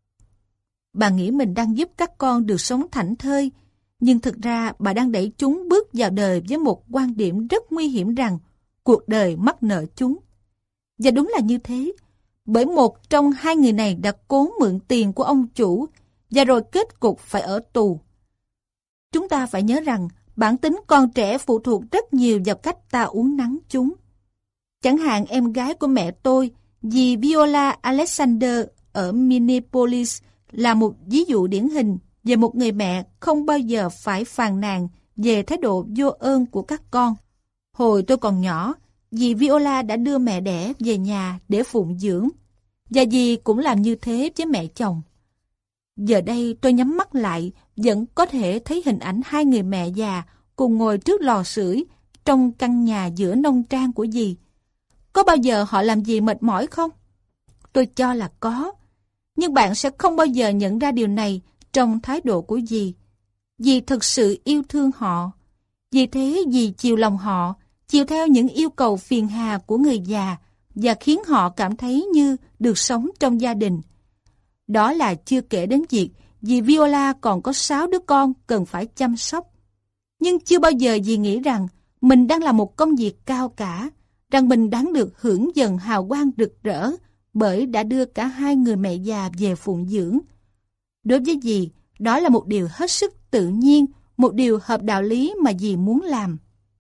Bà nghĩ mình đang giúp các con được sống thảnh thơi, nhưng thực ra bà đang đẩy chúng bước vào đời với một quan điểm rất nguy hiểm rằng cuộc đời mắc nợ chúng. Và đúng là như thế, bởi một trong hai người này đã cố mượn tiền của ông chủ và rồi kết cục phải ở tù. Chúng ta phải nhớ rằng bản tính con trẻ phụ thuộc rất nhiều vào cách ta uốn nắn chúng. Chẳng hạn em gái của mẹ tôi, dì Viola Alexander ở Minneapolis, là một ví dụ điển hình về một người mẹ không bao giờ phải phàn nàn về thái độ vô ơn của các con. Hồi tôi còn nhỏ, dì Viola đã đưa mẹ đẻ về nhà để phụng dưỡng, và dì cũng làm như thế với mẹ chồng. Giờ đây tôi nhắm mắt lại, vẫn có thể thấy hình ảnh hai người mẹ già cùng ngồi trước lò sưởi trong căn nhà giữa nông trang của dì. Có bao giờ họ làm gì mệt mỏi không? Tôi cho là có. Nhưng bạn sẽ không bao giờ nhận ra điều này trong thái độ của dì. Dì thực sự yêu thương họ. Vì thế dì chiều lòng họ, chiều theo những yêu cầu phiền hà của người già và khiến họ cảm thấy như được sống trong gia đình. Đó là chưa kể đến việc dì Viola còn có 6 đứa con cần phải chăm sóc. Nhưng chưa bao giờ dì nghĩ rằng mình đang làm một công việc cao cả, rằng mình đáng được hưởng dần hào quang rực rỡ bởi đã đưa cả hai người mẹ già về phụng dưỡng. Đối với dì, đó là một điều hết sức tự nhiên, một điều hợp đạo lý mà dì muốn làm.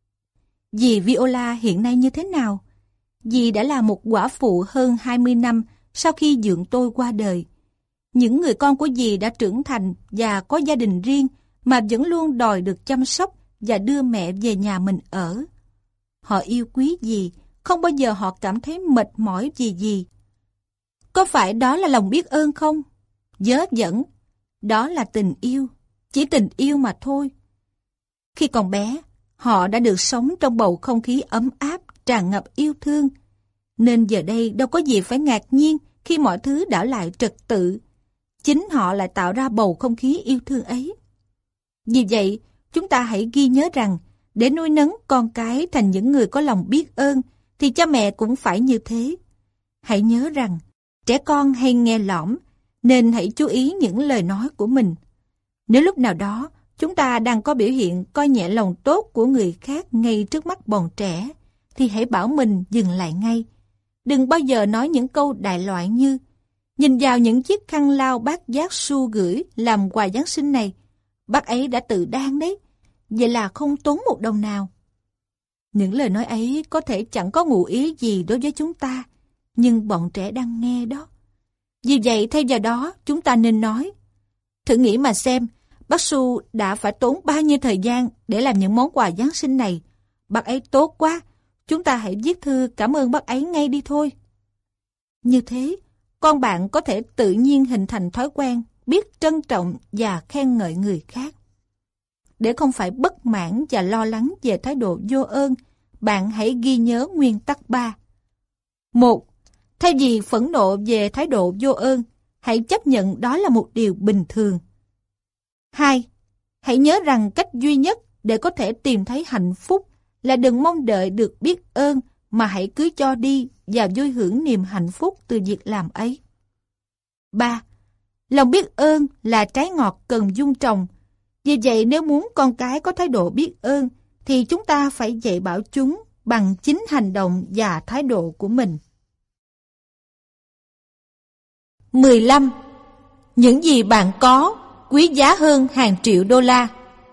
Dì Viola hiện nay như thế nào? Dì đã là một quả phụ hơn 20 năm sau khi dượng tôi qua đời. Những người con của dì đã trưởng thành và có gia đình riêng mà vẫn luôn đòi được chăm sóc và đưa mẹ về nhà mình ở. Họ yêu quý dì, không bao giờ họ cảm thấy mệt mỏi vì dì. Có phải đó là lòng biết ơn không? Vớ vẩn. Đó là tình yêu, chỉ tình yêu mà thôi. Khi còn bé, họ đã được sống trong bầu không khí ấm áp, tràn ngập yêu thương. Nên giờ đây đâu có gì phải ngạc nhiên khi mọi thứ đảo lại trật tự. Chính họ lại tạo ra bầu không khí yêu thương ấy. Vì vậy, chúng ta hãy ghi nhớ rằng để nuôi nấng con cái thành những người có lòng biết ơn thì cha mẹ cũng phải như thế. Hãy nhớ rằng trẻ con hay nghe lỏm, nên hãy chú ý những lời nói của mình. Nếu lúc nào đó chúng ta đang có biểu hiện coi nhẹ lòng tốt của người khác ngay trước mắt bọn trẻ, thì hãy bảo mình dừng lại ngay. Đừng bao giờ nói những câu đại loại như: nhìn vào những chiếc khăn lau bác giác Su gửi làm quà Giáng sinh này, bác ấy đã tự đan đấy, vậy là không tốn một đồng nào. Những lời nói ấy có thể chẳng có ngụ ý gì đối với chúng ta, nhưng bọn trẻ đang nghe đó. Vì vậy thay vào đó chúng ta nên nói: thử nghĩ mà xem, bác Su đã phải tốn bao nhiêu thời gian để làm những món quà Giáng sinh này. Bác ấy tốt quá, chúng ta hãy viết thư cảm ơn bác ấy ngay đi thôi. Như thế, con bạn có thể tự nhiên hình thành thói quen biết trân trọng và khen ngợi người khác. Để không phải bất mãn và lo lắng về thái độ vô ơn, bạn hãy ghi nhớ nguyên tắc 3. 1. Thay vì phẫn nộ về thái độ vô ơn, hãy chấp nhận đó là một điều bình thường. 2. Hãy nhớ rằng cách duy nhất để có thể tìm thấy hạnh phúc là đừng mong đợi được biết ơn, mà hãy cứ cho đi và vui hưởng niềm hạnh phúc từ việc làm ấy. 3. Lòng biết ơn là trái ngọt cần dung trồng. Vì vậy nếu muốn con cái có thái độ biết ơn, thì chúng ta phải dạy bảo chúng bằng chính hành động và thái độ của mình. 15. Những gì bạn có quý giá hơn hàng triệu đô la.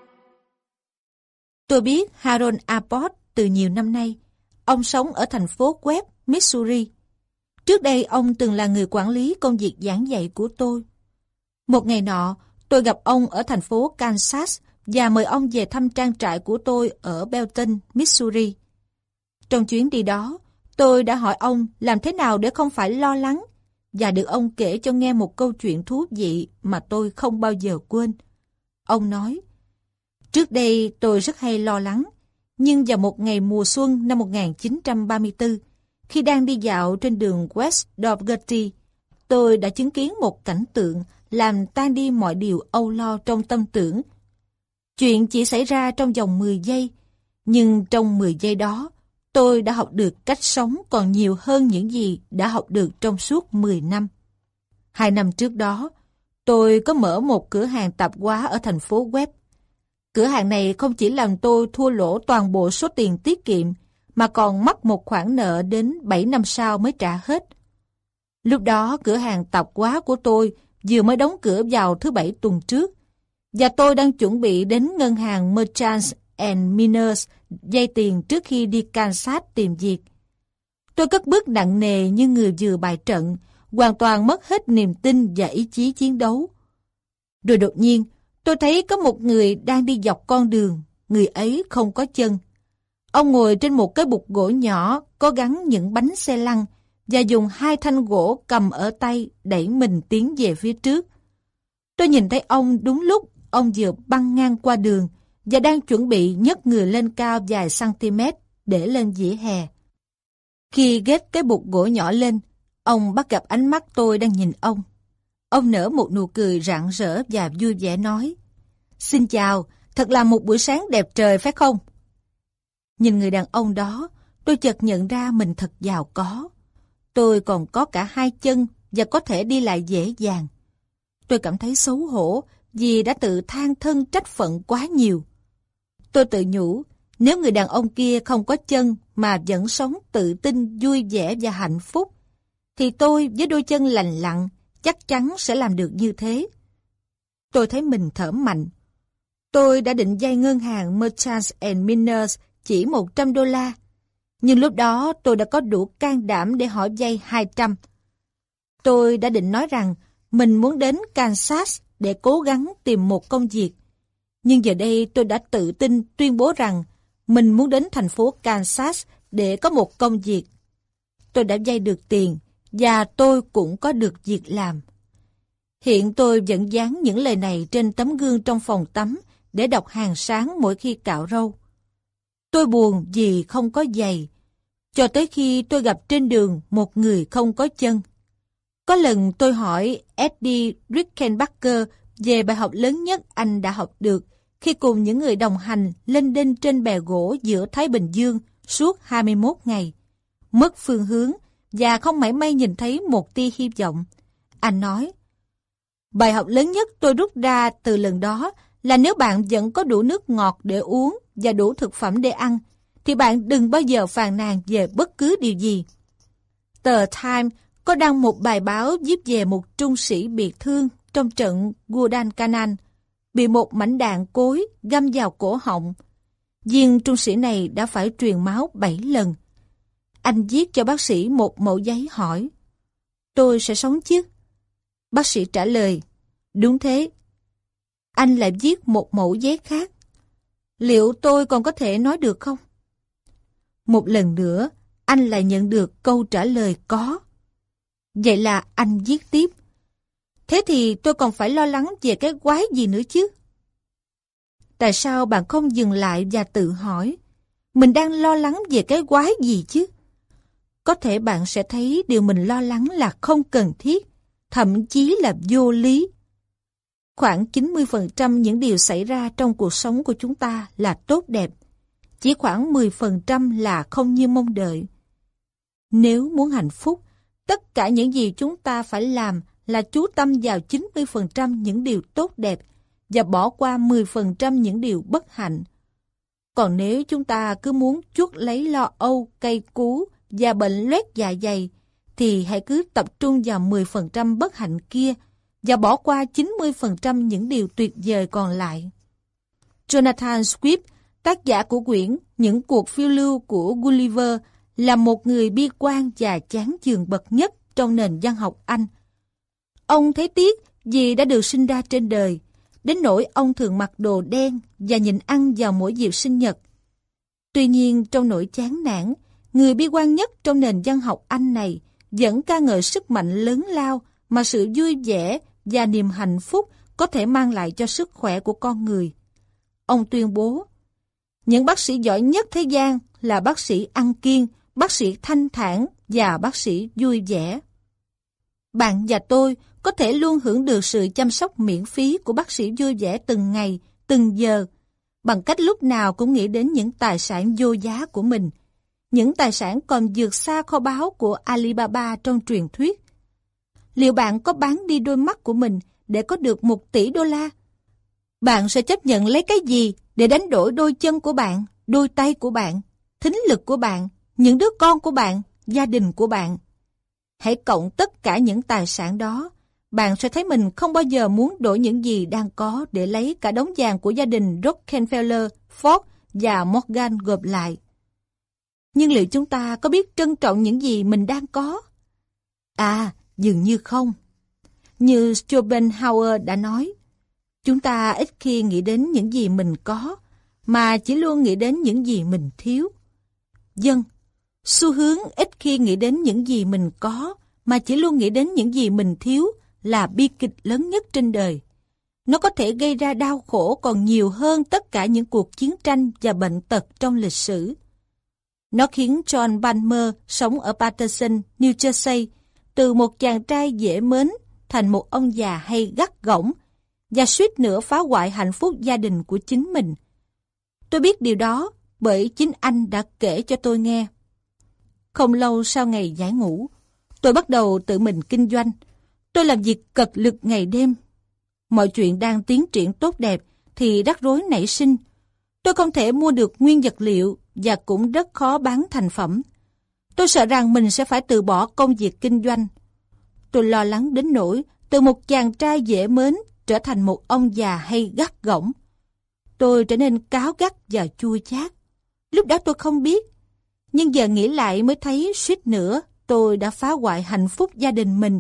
Tôi biết Harold Abbott từ nhiều năm nay. Ông sống ở thành phố Webb, Missouri. Trước đây ông từng là người quản lý công việc giảng dạy của tôi. Một ngày nọ, tôi gặp ông ở thành phố Kansas và mời ông về thăm trang trại của tôi ở Belton, Missouri. Trong chuyến đi đó, tôi đã hỏi ông làm thế nào để không phải lo lắng, và được ông kể cho nghe một câu chuyện thú vị mà tôi không bao giờ quên. Ông nói, trước đây tôi rất hay lo lắng, nhưng vào một ngày mùa xuân năm 1934, khi đang đi dạo trên đường West Dougherty, tôi đã chứng kiến một cảnh tượng làm tan đi mọi điều âu lo trong tâm tưởng. Chuyện chỉ xảy ra trong vòng 10 giây, nhưng trong 10 giây đó, tôi đã học được cách sống còn nhiều hơn những gì đã học được trong suốt 10 năm. 2 năm trước đó, tôi có mở một cửa hàng tạp hóa ở thành phố Webb. Cửa hàng này không chỉ làm tôi thua lỗ toàn bộ số tiền tiết kiệm, mà còn mắc một khoản nợ đến 7 năm sau mới trả hết. Lúc đó, cửa hàng tạp hóa của tôi vừa mới đóng cửa vào thứ Bảy tuần trước, và tôi đang chuẩn bị đến ngân hàng Merchants and Miners vay tiền trước khi đi Kansas tìm việc. Tôi cất bước nặng nề như người vừa bại trận, hoàn toàn mất hết niềm tin và ý chí chiến đấu. Rồi đột nhiên, tôi thấy có một người đang đi dọc con đường, người ấy không có chân. Ông ngồi trên một cái bục gỗ nhỏ có gắn những bánh xe lăn và dùng 2 thanh gỗ cầm ở tay đẩy mình tiến về phía trước. Tôi nhìn thấy ông đúng lúc ông vừa băng ngang qua đường và đang chuẩn bị nhấc người lên cao vài cm để lên vỉa hè. Khi ghét cái bục gỗ nhỏ lên, ông bắt gặp ánh mắt tôi đang nhìn ông. Ông nở một nụ cười rạng rỡ và vui vẻ nói, "Xin chào, thật là một buổi sáng đẹp trời phải không?" Nhìn người đàn ông đó, tôi chợt nhận ra mình thật giàu có. Tôi còn có cả 2 chân và có thể đi lại dễ dàng. Tôi cảm thấy xấu hổ vì đã tự than thân trách phận quá nhiều. Tôi tự nhủ, nếu người đàn ông kia không có chân mà vẫn sống tự tin, vui vẻ và hạnh phúc, thì tôi với đôi chân lành lặn chắc chắn sẽ làm được như thế. Tôi thấy mình thở mạnh. Tôi đã định vay ngân hàng Merchants and Miners chỉ 100 đô la, nhưng lúc đó tôi đã có đủ can đảm để hỏi vay 200. Tôi đã định nói rằng mình muốn đến Kansas để cố gắng tìm một công việc, nhưng giờ đây tôi đã tự tin tuyên bố rằng mình muốn đến thành phố Kansas để có một công việc. Tôi đã vay được tiền và tôi cũng có được việc làm. Hiện tôi vẫn dán những lời này trên tấm gương trong phòng tắm để đọc hàng sáng mỗi khi cạo râu. Tôi buồn vì không có giày, cho tới khi tôi gặp trên đường một người không có chân. Có lần tôi hỏi Eddie Rickenbacker về bài học lớn nhất anh đã học được khi cùng những người đồng hành lênh đênh trên bè gỗ giữa Thái Bình Dương suốt 21 ngày, mất phương hướng và không mảy may nhìn thấy một tia hy vọng. Anh nói, bài học lớn nhất tôi rút ra từ lần đó là nếu bạn vẫn có đủ nước ngọt để uống và đủ thực phẩm để ăn, thì bạn đừng bao giờ phàn nàn về bất cứ điều gì. Tờ Time có đăng một bài báo viết về một trung sĩ bị thương trong trận Guadalcanal, bị một mảnh đạn cối găm vào cổ họng. Viên trung sĩ này đã phải truyền máu 7 lần. Anh viết cho bác sĩ một mẩu giấy hỏi, tôi sẽ sống chứ? Bác sĩ trả lời, đúng thế. Anh lại viết một mẩu giấy khác, liệu tôi còn có thể nói được không? Một lần nữa, anh lại nhận được câu trả lời có. Vậy là anh viết tiếp, thế thì tôi còn phải lo lắng về cái quái gì nữa chứ? Tại sao bạn không dừng lại và tự hỏi, mình đang lo lắng về cái quái gì chứ? Có thể bạn sẽ thấy điều mình lo lắng là không cần thiết, thậm chí là vô lý. Khoảng 90% những điều xảy ra trong cuộc sống của chúng ta là tốt đẹp, chỉ khoảng 10% là không như mong đợi. Nếu muốn hạnh phúc, tất cả những gì chúng ta phải làm là chú tâm vào 90% những điều tốt đẹp và bỏ qua 10% những điều bất hạnh. Còn nếu chúng ta cứ muốn chuốc lấy lo âu, cay cú và bệnh loét dạ dày, thì hãy cứ tập trung vào 10% bất hạnh kia và bỏ qua 90% những điều tuyệt vời còn lại. Jonathan Swift, tác giả của quyển Những cuộc phiêu lưu của Gulliver, là một người bi quan và chán chường bậc nhất trong nền văn học Anh. Ông thấy tiếc vì đã được sinh ra trên đời, đến nỗi ông thường mặc đồ đen và nhịn ăn vào mỗi dịp sinh nhật. Tuy nhiên, trong nỗi chán nản, người bi quan nhất trong nền văn học Anh này vẫn ca ngợi sức mạnh lớn lao mà sự vui vẻ và niềm hạnh phúc có thể mang lại cho sức khỏe của con người. Ông tuyên bố, những bác sĩ giỏi nhất thế gian là bác sĩ ăn kiêng, bác sĩ thanh thản và bác sĩ vui vẻ. Bạn và tôi có thể luôn hưởng được sự chăm sóc miễn phí của bác sĩ vui vẻ từng ngày, từng giờ, bằng cách lúc nào cũng nghĩ đến những tài sản vô giá của mình, những tài sản còn vượt xa kho báu của Alibaba trong truyền thuyết. Liệu bạn có bán đi đôi mắt của mình để có được 1 tỷ đô la? Bạn sẽ chấp nhận lấy cái gì để đánh đổi đôi chân của bạn, đôi tay của bạn, thính lực của bạn, những đứa con của bạn, gia đình của bạn? Hãy cộng tất cả những tài sản đó, bạn sẽ thấy mình không bao giờ muốn đổi những gì đang có để lấy cả đống vàng của gia đình Rockefeller, Ford và Morgan gộp lại. Nhưng liệu chúng ta có biết trân trọng những gì mình đang có? À, dường như không. Như Schopenhauer đã nói, chúng ta ít khi nghĩ đến những gì mình có, mà chỉ luôn nghĩ đến những gì mình thiếu. Vâng, xu hướng ít khi nghĩ đến những gì mình có, mà chỉ luôn nghĩ đến những gì mình thiếu là bi kịch lớn nhất trên đời. Nó có thể gây ra đau khổ còn nhiều hơn tất cả những cuộc chiến tranh và bệnh tật trong lịch sử. Nó khiến John Palmer sống ở Paterson, New Jersey, từ một chàng trai dễ mến thành một ông già hay gắt gỏng và suýt nữa phá hoại hạnh phúc gia đình của chính mình. Tôi biết điều đó bởi chính anh đã kể cho tôi nghe. Không lâu sau ngày giải ngũ, tôi bắt đầu tự mình kinh doanh. Tôi làm việc cật lực ngày đêm. Mọi chuyện đang tiến triển tốt đẹp thì rắc rối nảy sinh. Tôi không thể mua được nguyên vật liệu và cũng rất khó bán thành phẩm. Tôi sợ rằng mình sẽ phải từ bỏ công việc kinh doanh. Tôi lo lắng đến nỗi từ một chàng trai dễ mến trở thành một ông già hay gắt gỏng. Tôi trở nên cáu gắt và chua chát. Lúc đó tôi không biết. Nhưng giờ nghĩ lại mới thấy suýt nữa tôi đã phá hoại hạnh phúc gia đình mình.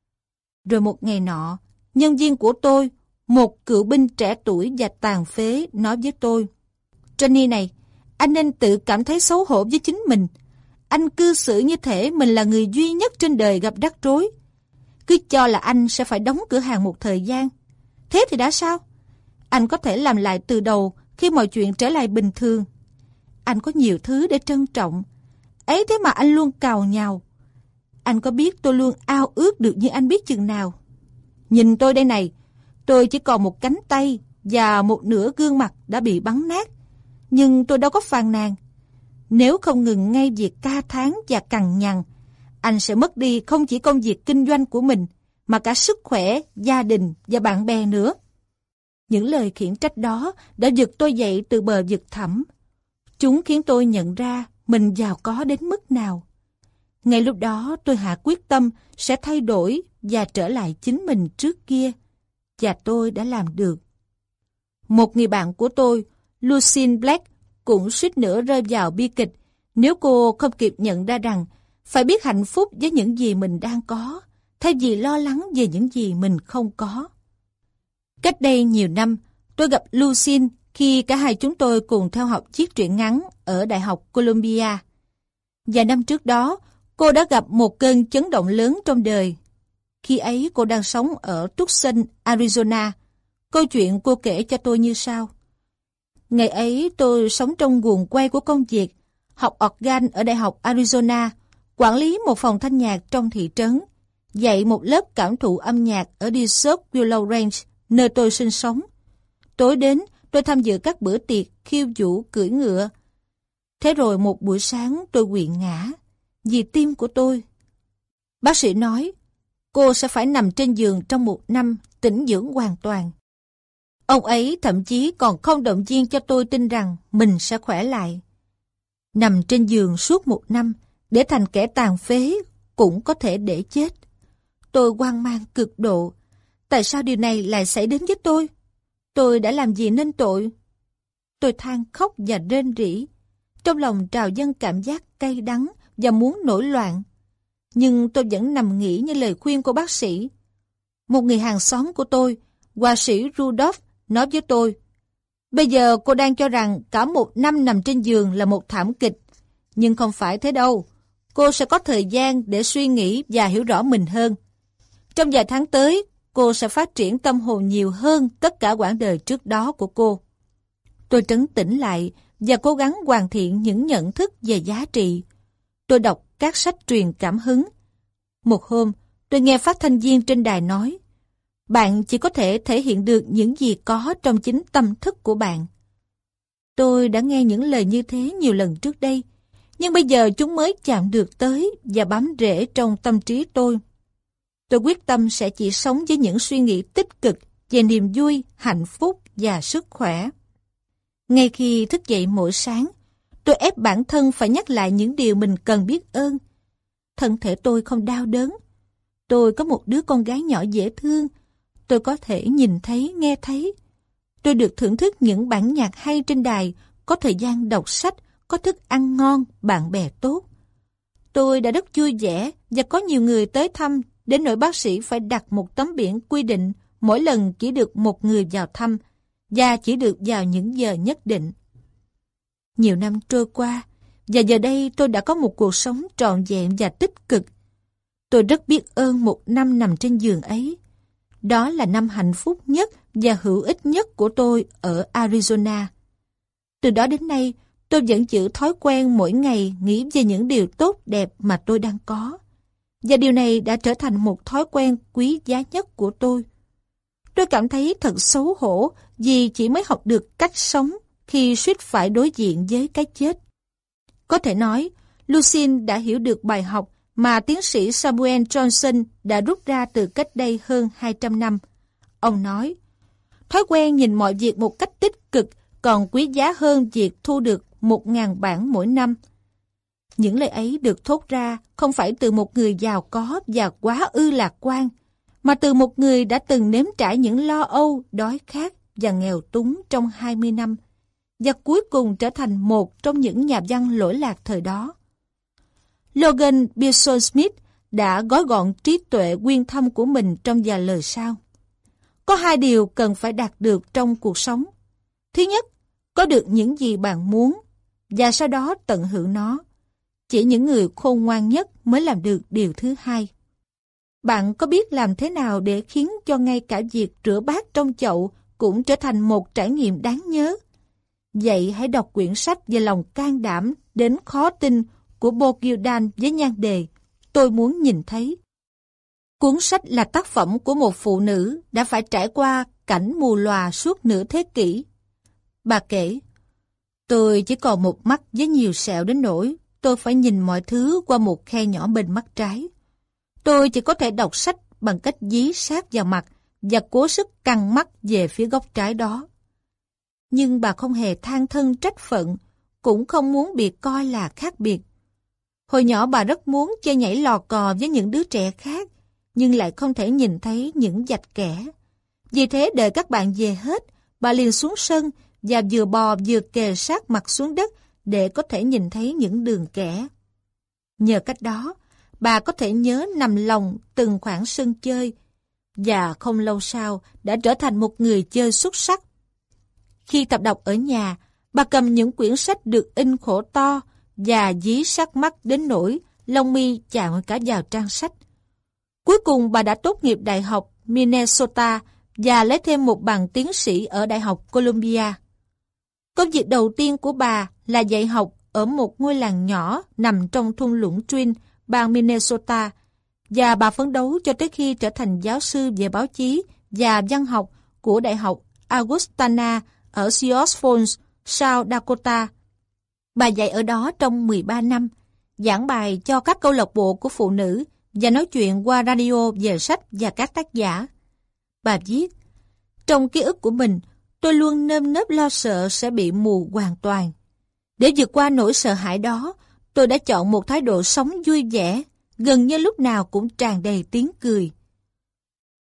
Rồi một ngày nọ, nhân viên của tôi, một cựu binh trẻ tuổi và tàn phế, nói với tôi, Johnny này, anh nên tự cảm thấy xấu hổ với chính mình. Anh cư xử như thể mình là người duy nhất trên đời gặp rắc rối. Cứ cho là anh sẽ phải đóng cửa hàng một thời gian. Thế thì đã sao? Anh có thể làm lại từ đầu khi mọi chuyện trở lại bình thường. Anh có nhiều thứ để trân trọng. Ấy thế mà anh luôn càu nhàu. Anh có biết tôi luôn ao ước được như anh biết chừng nào? Nhìn tôi đây này, tôi chỉ còn một cánh tay và một nửa gương mặt đã bị bắn nát. Nhưng tôi đâu có phàn nàn. Nếu không ngừng ngay việc ca thán và cằn nhằn, anh sẽ mất đi không chỉ công việc kinh doanh của mình, mà cả sức khỏe, gia đình và bạn bè nữa. Những lời khiển trách đó đã giật tôi dậy từ bờ vực thẳm. Chúng khiến tôi nhận ra mình giàu có đến mức nào. Ngay lúc đó tôi hạ quyết tâm sẽ thay đổi và trở lại chính mình trước kia. Và tôi đã làm được. Một người bạn của tôi, Lucille Black, cũng suýt nữa rơi vào bi kịch nếu cô không kịp nhận ra rằng phải biết hạnh phúc với những gì mình đang có, thay vì lo lắng về những gì mình không có. Cách đây nhiều năm, tôi gặp Lucille khi cả hai chúng tôi cùng theo học viết truyện ngắn ở Đại học Columbia. Vài năm trước đó, cô đã gặp một cơn chấn động lớn trong đời. Khi ấy cô đang sống ở Tucson, Arizona. Câu chuyện cô kể cho tôi như sau. Ngày ấy tôi sống trong guồng quay của công việc, học organ ở Đại học Arizona, quản lý một phòng thanh nhạc trong thị trấn, dạy một lớp cảm thụ âm nhạc ở Desert Willow Range, nơi tôi sinh sống. Tối đến, tôi tham dự các bữa tiệc, khiêu vũ, cưỡi ngựa. Thế rồi một buổi sáng tôi quỵ ngã vì tim của tôi. Bác sĩ nói, cô sẽ phải nằm trên giường trong 1 năm, tĩnh dưỡng hoàn toàn. Ông ấy thậm chí còn không động viên cho tôi tin rằng mình sẽ khỏe lại. Nằm trên giường suốt 1 năm, để thành kẻ tàn phế, cũng có thể để chết. Tôi hoang mang cực độ. Tại sao điều này lại xảy đến với tôi? Tôi đã làm gì nên tội? Tôi than khóc và rên rỉ. Trong lòng trào dâng cảm giác cay đắng và muốn nổi loạn. Nhưng tôi vẫn nằm nghĩ như lời khuyên của bác sĩ. Một người hàng xóm của tôi, họa sĩ Rudolph, nói với tôi, bây giờ cô đang cho rằng cả một năm nằm trên giường là một thảm kịch. Nhưng không phải thế đâu. Cô sẽ có thời gian để suy nghĩ và hiểu rõ mình hơn. Trong vài tháng tới, cô sẽ phát triển tâm hồn nhiều hơn tất cả quãng đời trước đó của cô. Tôi trấn tĩnh lại và cố gắng hoàn thiện những nhận thức về giá trị. Tôi đọc các sách truyền cảm hứng. Một hôm, tôi nghe phát thanh viên trên đài nói, bạn chỉ có thể thể hiện được những gì có trong chính tâm thức của bạn. Tôi đã nghe những lời như thế nhiều lần trước đây, nhưng bây giờ chúng mới chạm được tới và bám rễ trong tâm trí tôi. Tôi quyết tâm sẽ chỉ sống với những suy nghĩ tích cực về niềm vui, hạnh phúc và sức khỏe. Ngay khi thức dậy mỗi sáng, tôi ép bản thân phải nhắc lại những điều mình cần biết ơn. Thân thể tôi không đau đớn. Tôi có một đứa con gái nhỏ dễ thương. Tôi có thể nhìn thấy, nghe thấy. Tôi được thưởng thức những bản nhạc hay trên đài, có thời gian đọc sách, có thức ăn ngon, bạn bè tốt. Tôi đã rất vui vẻ và có nhiều người tới thăm, đến nỗi bác sĩ phải đặt một tấm biển quy định mỗi lần chỉ được một người vào thăm và chỉ được vào những giờ nhất định. Nhiều năm trôi qua và giờ đây tôi đã có một cuộc sống trọn vẹn và tích cực. Tôi rất biết ơn một năm nằm trên giường ấy. Đó là năm hạnh phúc nhất và hữu ích nhất của tôi ở Arizona. Từ đó đến nay, tôi vẫn giữ thói quen mỗi ngày nghĩ về những điều tốt đẹp mà tôi đang có. Và điều này đã trở thành một thói quen quý giá nhất của tôi. Tôi cảm thấy thật xấu hổ vì chỉ mới học được cách sống khi suýt phải đối diện với cái chết. Có thể nói, Lucille đã hiểu được bài học mà tiến sĩ Samuel Johnson đã rút ra từ cách đây hơn 200 năm. Ông nói, thói quen nhìn mọi việc một cách tích cực còn quý giá hơn việc thu được 1.000 bảng mỗi năm. Những lời ấy được thốt ra không phải từ một người giàu có và quá ư lạc quan, mà từ một người đã từng nếm trải những lo âu, đói khát và nghèo túng trong 20 năm, và cuối cùng trở thành một trong những nhà văn lỗi lạc thời đó. Logan Pearson Smith đã gói gọn trí tuệ uyên thâm của mình trong vài lời sau. Có hai điều cần phải đạt được trong cuộc sống. Thứ nhất, có được những gì bạn muốn, và sau đó tận hưởng nó. Chỉ những người khôn ngoan nhất mới làm được điều thứ hai. Bạn có biết làm thế nào để khiến cho ngay cả việc rửa bát trong chậu cũng trở thành một trải nghiệm đáng nhớ? Vậy hãy đọc quyển sách về lòng can đảm đến khó tin của Bo Gildan với nhan đề Tôi muốn nhìn thấy. Cuốn sách là tác phẩm của một phụ nữ đã phải trải qua cảnh mù lòa suốt nửa thế kỷ. Bà kể, tôi chỉ còn một mắt với nhiều sẹo đến nỗi tôi phải nhìn mọi thứ qua một khe nhỏ bên mắt trái. Tôi chỉ có thể đọc sách bằng cách dí sát vào mặt và cố sức căng mắt về phía góc trái đó. Nhưng bà không hề than thân trách phận, cũng không muốn bị coi là khác biệt. Hồi nhỏ bà rất muốn chơi nhảy lò cò với những đứa trẻ khác, nhưng lại không thể nhìn thấy những vạch kẻ. Vì thế đợi các bạn về hết, bà liền xuống sân và vừa bò vừa kề sát mặt xuống đất để có thể nhìn thấy những đường kẻ. Nhờ cách đó, bà có thể nhớ nằm lòng từng khoảng sân chơi, và không lâu sau đã trở thành một người chơi xuất sắc. Khi tập đọc ở nhà, bà cầm những quyển sách được in khổ to và dí sát mắt đến nỗi lông mi chạm cả vào trang sách. Cuối cùng bà đã tốt nghiệp Đại học Minnesota và lấy thêm một bằng tiến sĩ ở Đại học Columbia. Công việc đầu tiên của bà là dạy học ở một ngôi làng nhỏ nằm trong thung lũng Twin, bang Minnesota, và bà phấn đấu cho tới khi trở thành giáo sư về báo chí và văn học của Đại học Augustana ở Sioux Falls, South Dakota. Bà dạy ở đó trong 13 năm, giảng bài cho các câu lạc bộ của phụ nữ và nói chuyện qua radio về sách và các tác giả. Bà viết, trong ký ức của mình, tôi luôn nơm nớp lo sợ sẽ bị mù hoàn toàn. Để vượt qua nỗi sợ hãi đó, tôi đã chọn một thái độ sống vui vẻ, gần như lúc nào cũng tràn đầy tiếng cười.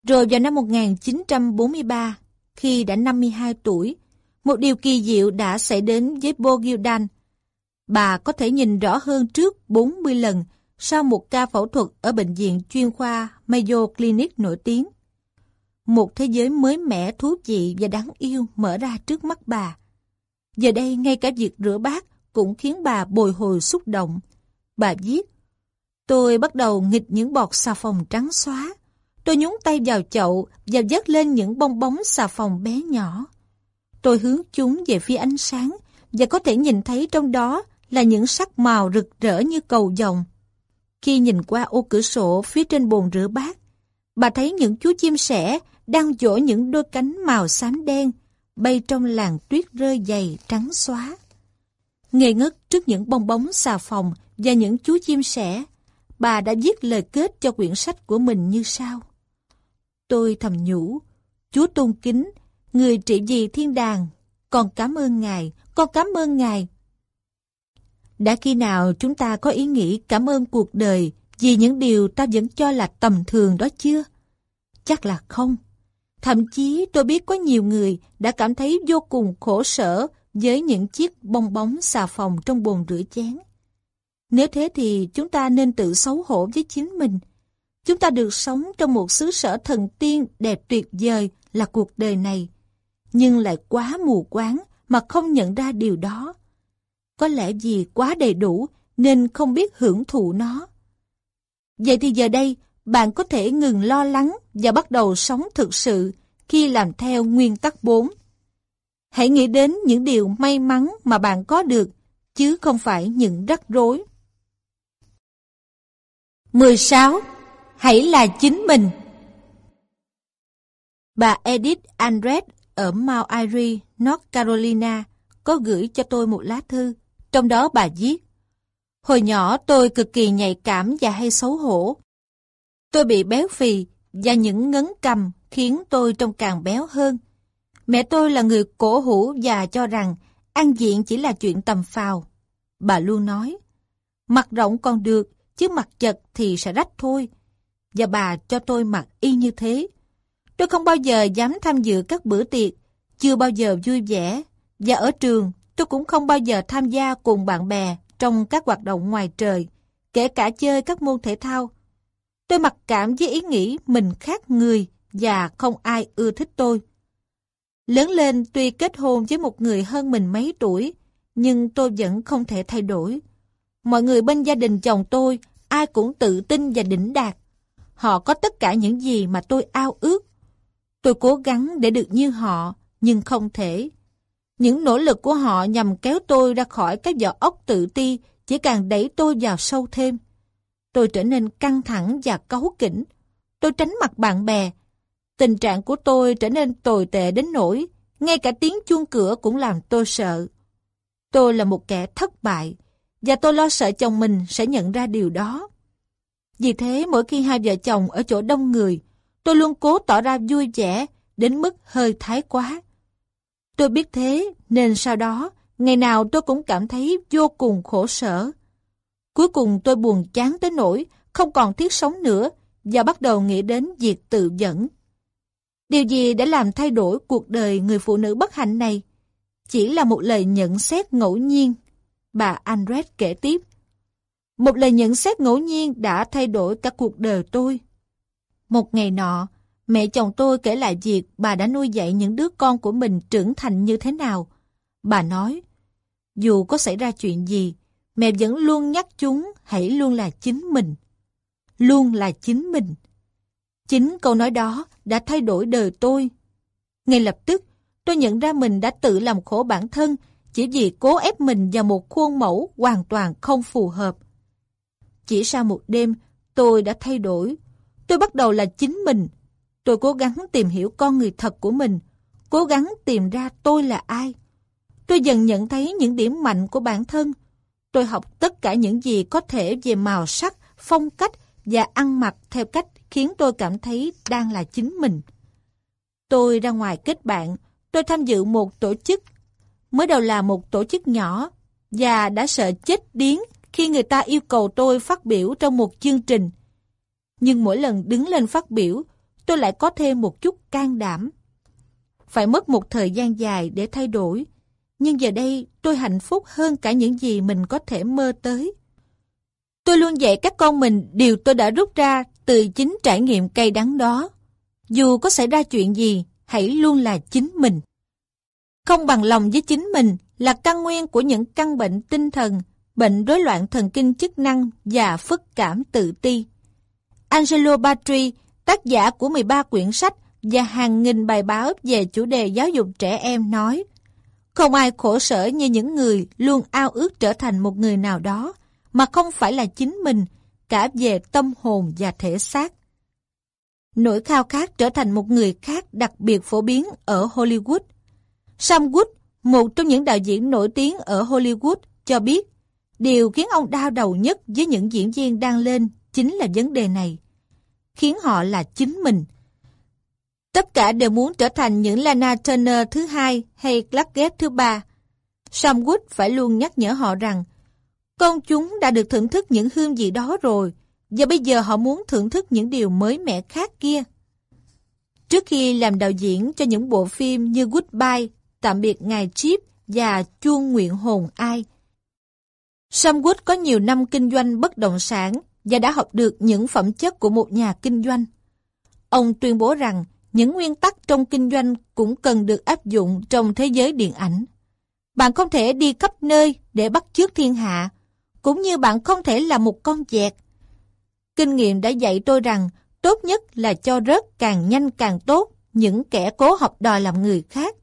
Rồi vào năm 1943, khi đã 52 tuổi, một điều kỳ diệu đã xảy đến với Bo Gildan. Bà có thể nhìn rõ hơn trước 40 lần sau một ca phẫu thuật ở bệnh viện chuyên khoa Mayo Clinic nổi tiếng. Một thế giới mới mẻ, thú vị và đáng yêu mở ra trước mắt bà. Giờ đây ngay cả việc rửa bát cũng khiến bà bồi hồi xúc động. Bà viết: tôi bắt đầu nghịch những bọt xà phòng trắng xóa. Tôi nhúng tay vào chậu và vớt lên những bong bóng xà phòng bé nhỏ. Tôi hướng chúng về phía ánh sáng và có thể nhìn thấy trong đó là những sắc màu rực rỡ như cầu vồng. Khi nhìn qua ô cửa sổ phía trên bồn rửa bát, bà thấy những chú chim sẻ đang vỗ những đôi cánh màu xám đen bay trong làn tuyết rơi dày trắng xóa. Ngây ngất trước những bong bóng xà phòng và những chú chim sẻ, bà đã viết lời kết cho quyển sách của mình như sau: tôi thầm nhủ, Chúa tôn kính, người trị vì thiên đàng, con cảm ơn Ngài, con cảm ơn Ngài. Đã khi nào chúng ta có ý nghĩ cảm ơn cuộc đời vì những điều ta vẫn cho là tầm thường đó chưa? Chắc là không. Thậm chí tôi biết có nhiều người đã cảm thấy vô cùng khổ sở với những chiếc bong bóng xà phòng trong bồn rửa chén. Nếu thế thì chúng ta nên tự xấu hổ với chính mình. Chúng ta được sống trong một xứ sở thần tiên đẹp tuyệt vời là cuộc đời này, nhưng lại quá mù quáng mà không nhận ra điều đó. Có lẽ vì quá đầy đủ nên không biết hưởng thụ nó. Vậy thì giờ đây, bạn có thể ngừng lo lắng và bắt đầu sống thực sự khi làm theo nguyên tắc 4. Hãy nghĩ đến những điều may mắn mà bạn có được, chứ không phải những rắc rối. 16. Hãy là chính mình. Bà Edith Andres ở Mount Airy, North Carolina có gửi cho tôi một lá thư. Trong đó bà viết: hồi nhỏ tôi cực kỳ nhạy cảm và hay xấu hổ. Tôi bị béo phì và những ngấn cằm khiến tôi trông càng béo hơn. Mẹ tôi là người cổ hủ và cho rằng ăn diện chỉ là chuyện tầm phào. Bà luôn nói, mặt rộng còn được, chứ mặt chật thì sẽ rách thôi. Và bà cho tôi mặc y như thế. Tôi không bao giờ dám tham dự các bữa tiệc, chưa bao giờ vui vẻ. Và ở trường, tôi cũng không bao giờ tham gia cùng bạn bè trong các hoạt động ngoài trời, kể cả chơi các môn thể thao. Tôi mặc cảm với ý nghĩ mình khác người và không ai ưa thích tôi. Lớn lên tuy kết hôn với một người hơn mình mấy tuổi, nhưng tôi vẫn không thể thay đổi. Mọi người bên gia đình chồng tôi, ai cũng tự tin và đỉnh đạt. Họ có tất cả những gì mà tôi ao ước. Tôi cố gắng để được như họ, nhưng không thể. Những nỗ lực của họ nhằm kéo tôi ra khỏi cái vỏ ốc tự ti chỉ càng đẩy tôi vào sâu thêm. Tôi trở nên căng thẳng và cáu kỉnh. Tôi tránh mặt bạn bè. Tình trạng của tôi trở nên tồi tệ đến nỗi ngay cả tiếng chuông cửa cũng làm tôi sợ. Tôi là một kẻ thất bại và tôi lo sợ chồng mình sẽ nhận ra điều đó. Vì thế mỗi khi hai vợ chồng ở chỗ đông người, tôi luôn cố tỏ ra vui vẻ đến mức hơi thái quá. Tôi biết thế nên sau đó ngày nào tôi cũng cảm thấy vô cùng khổ sở. Cuối cùng tôi buồn chán tới nỗi không còn thiết sống nữa và bắt đầu nghĩ đến việc tự dẫn. Điều gì đã làm thay đổi cuộc đời người phụ nữ bất hạnh này? Chỉ là một lời nhận xét ngẫu nhiên. Bà Andres kể tiếp. Một lời nhận xét ngẫu nhiên đã thay đổi cả cuộc đời tôi. Một ngày nọ, mẹ chồng tôi kể lại việc bà đã nuôi dạy những đứa con của mình trưởng thành như thế nào. Bà nói, dù có xảy ra chuyện gì, mẹ vẫn luôn nhắc chúng hãy luôn là chính mình. Luôn là chính mình. Chính câu nói đó đã thay đổi đời tôi. Ngay lập tức, tôi nhận ra mình đã tự làm khổ bản thân chỉ vì cố ép mình vào một khuôn mẫu hoàn toàn không phù hợp. Chỉ sau một đêm, tôi đã thay đổi. Tôi bắt đầu là chính mình. Tôi cố gắng tìm hiểu con người thật của mình, cố gắng tìm ra tôi là ai. Tôi dần nhận thấy những điểm mạnh của bản thân. Tôi học tất cả những gì có thể về màu sắc, phong cách và ăn mặc theo cách khiến tôi cảm thấy đang là chính mình. Tôi ra ngoài kết bạn, tôi tham dự một tổ chức. Mới đầu là một tổ chức nhỏ và đã sợ chết điếng khi người ta yêu cầu tôi phát biểu trong một chương trình. Nhưng mỗi lần đứng lên phát biểu, tôi lại có thêm một chút can đảm. Phải mất một thời gian dài để thay đổi, nhưng giờ đây tôi hạnh phúc hơn cả những gì mình có thể mơ tới. Tôi luôn dạy các con mình điều tôi đã rút ra từ chính trải nghiệm cay đắng đó. Dù có xảy ra chuyện gì, hãy luôn là chính mình. Không bằng lòng với chính mình là căn nguyên của những căn bệnh tinh thần, bệnh rối loạn thần kinh chức năng và phức cảm tự ti. Angelo Batri, tác giả của 13 quyển sách và hàng nghìn bài báo về chủ đề giáo dục trẻ em nói, không ai khổ sở như những người luôn ao ước trở thành một người nào đó mà không phải là chính mình, cả về tâm hồn và thể xác. Nỗi khao khát trở thành một người khác đặc biệt phổ biến ở Hollywood. Sam Wood, một trong những đạo diễn nổi tiếng ở Hollywood, cho biết điều khiến ông đau đầu nhất với những diễn viên đang lên chính là vấn đề này. Khiến họ là chính mình. Tất cả đều muốn trở thành những Lana Turner thứ hai hay Clark Gable thứ ba. Sam Wood phải luôn nhắc nhở họ rằng công chúng đã được thưởng thức những hương vị đó rồi, và bây giờ họ muốn thưởng thức những điều mới mẻ khác kia. Trước khi làm đạo diễn cho những bộ phim như Goodbye, Tạm biệt ngài Chip và Chuông nguyện hồn ai, Sam Wood có nhiều năm kinh doanh bất động sản và đã học được những phẩm chất của một nhà kinh doanh. Ông tuyên bố rằng những nguyên tắc trong kinh doanh cũng cần được áp dụng trong thế giới điện ảnh. Bạn không thể đi khắp nơi để bắt chước thiên hạ, cũng như bạn không thể là một con vẹt. Kinh nghiệm đã dạy tôi rằng tốt nhất là cho rớt càng nhanh càng tốt những kẻ cố học đòi làm người khác.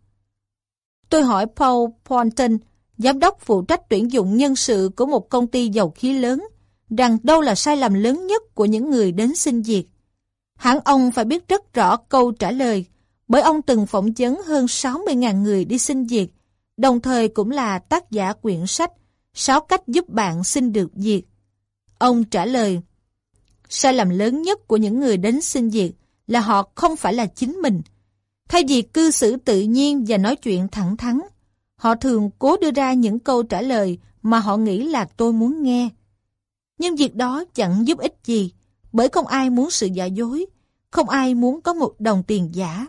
Tôi hỏi Paul Ponton, giám đốc phụ trách tuyển dụng nhân sự của một công ty dầu khí lớn, rằng đâu là sai lầm lớn nhất của những người đến xin việc. Hẳn ông phải biết rất rõ câu trả lời, bởi ông từng phỏng vấn hơn 60.000 người đi xin việc, đồng thời cũng là tác giả quyển sách 6 cách giúp bạn xin được việc. Ông trả lời, sai lầm lớn nhất của những người đến xin việc là họ không phải là chính mình. Thay vì cư xử tự nhiên và nói chuyện thẳng thắn, họ thường cố đưa ra những câu trả lời mà họ nghĩ là tôi muốn nghe. Nhưng việc đó chẳng giúp ích gì, bởi không ai muốn sự giả dối, không ai muốn có một đồng tiền giả.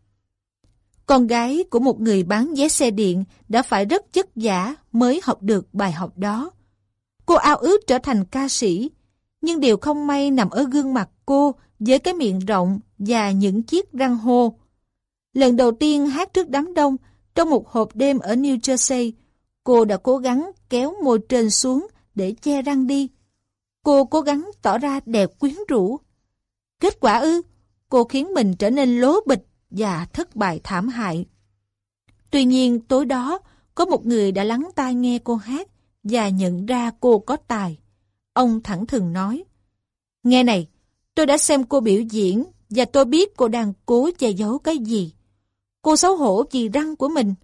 Con gái của một người bán vé xe điện đã phải rất vất vả mới học được bài học đó. Cô ao ước trở thành ca sĩ, nhưng điều không may nằm ở gương mặt cô với cái miệng rộng và những chiếc răng hô. Lần đầu tiên hát trước đám đông trong một hộp đêm ở New Jersey, cô đã cố gắng kéo môi trên xuống để che răng đi. Cô cố gắng tỏ ra đẹp quyến rũ. Kết quả cô khiến mình trở nên lố bịch và thất bại thảm hại. Tuy nhiên tối đó, có một người đã lắng tai nghe cô hát và nhận ra cô có tài. Ông thẳng thừng nói, nghe này, tôi đã xem cô biểu diễn và tôi biết cô đang cố che giấu cái gì. Cô xấu hổ vì răng của mình.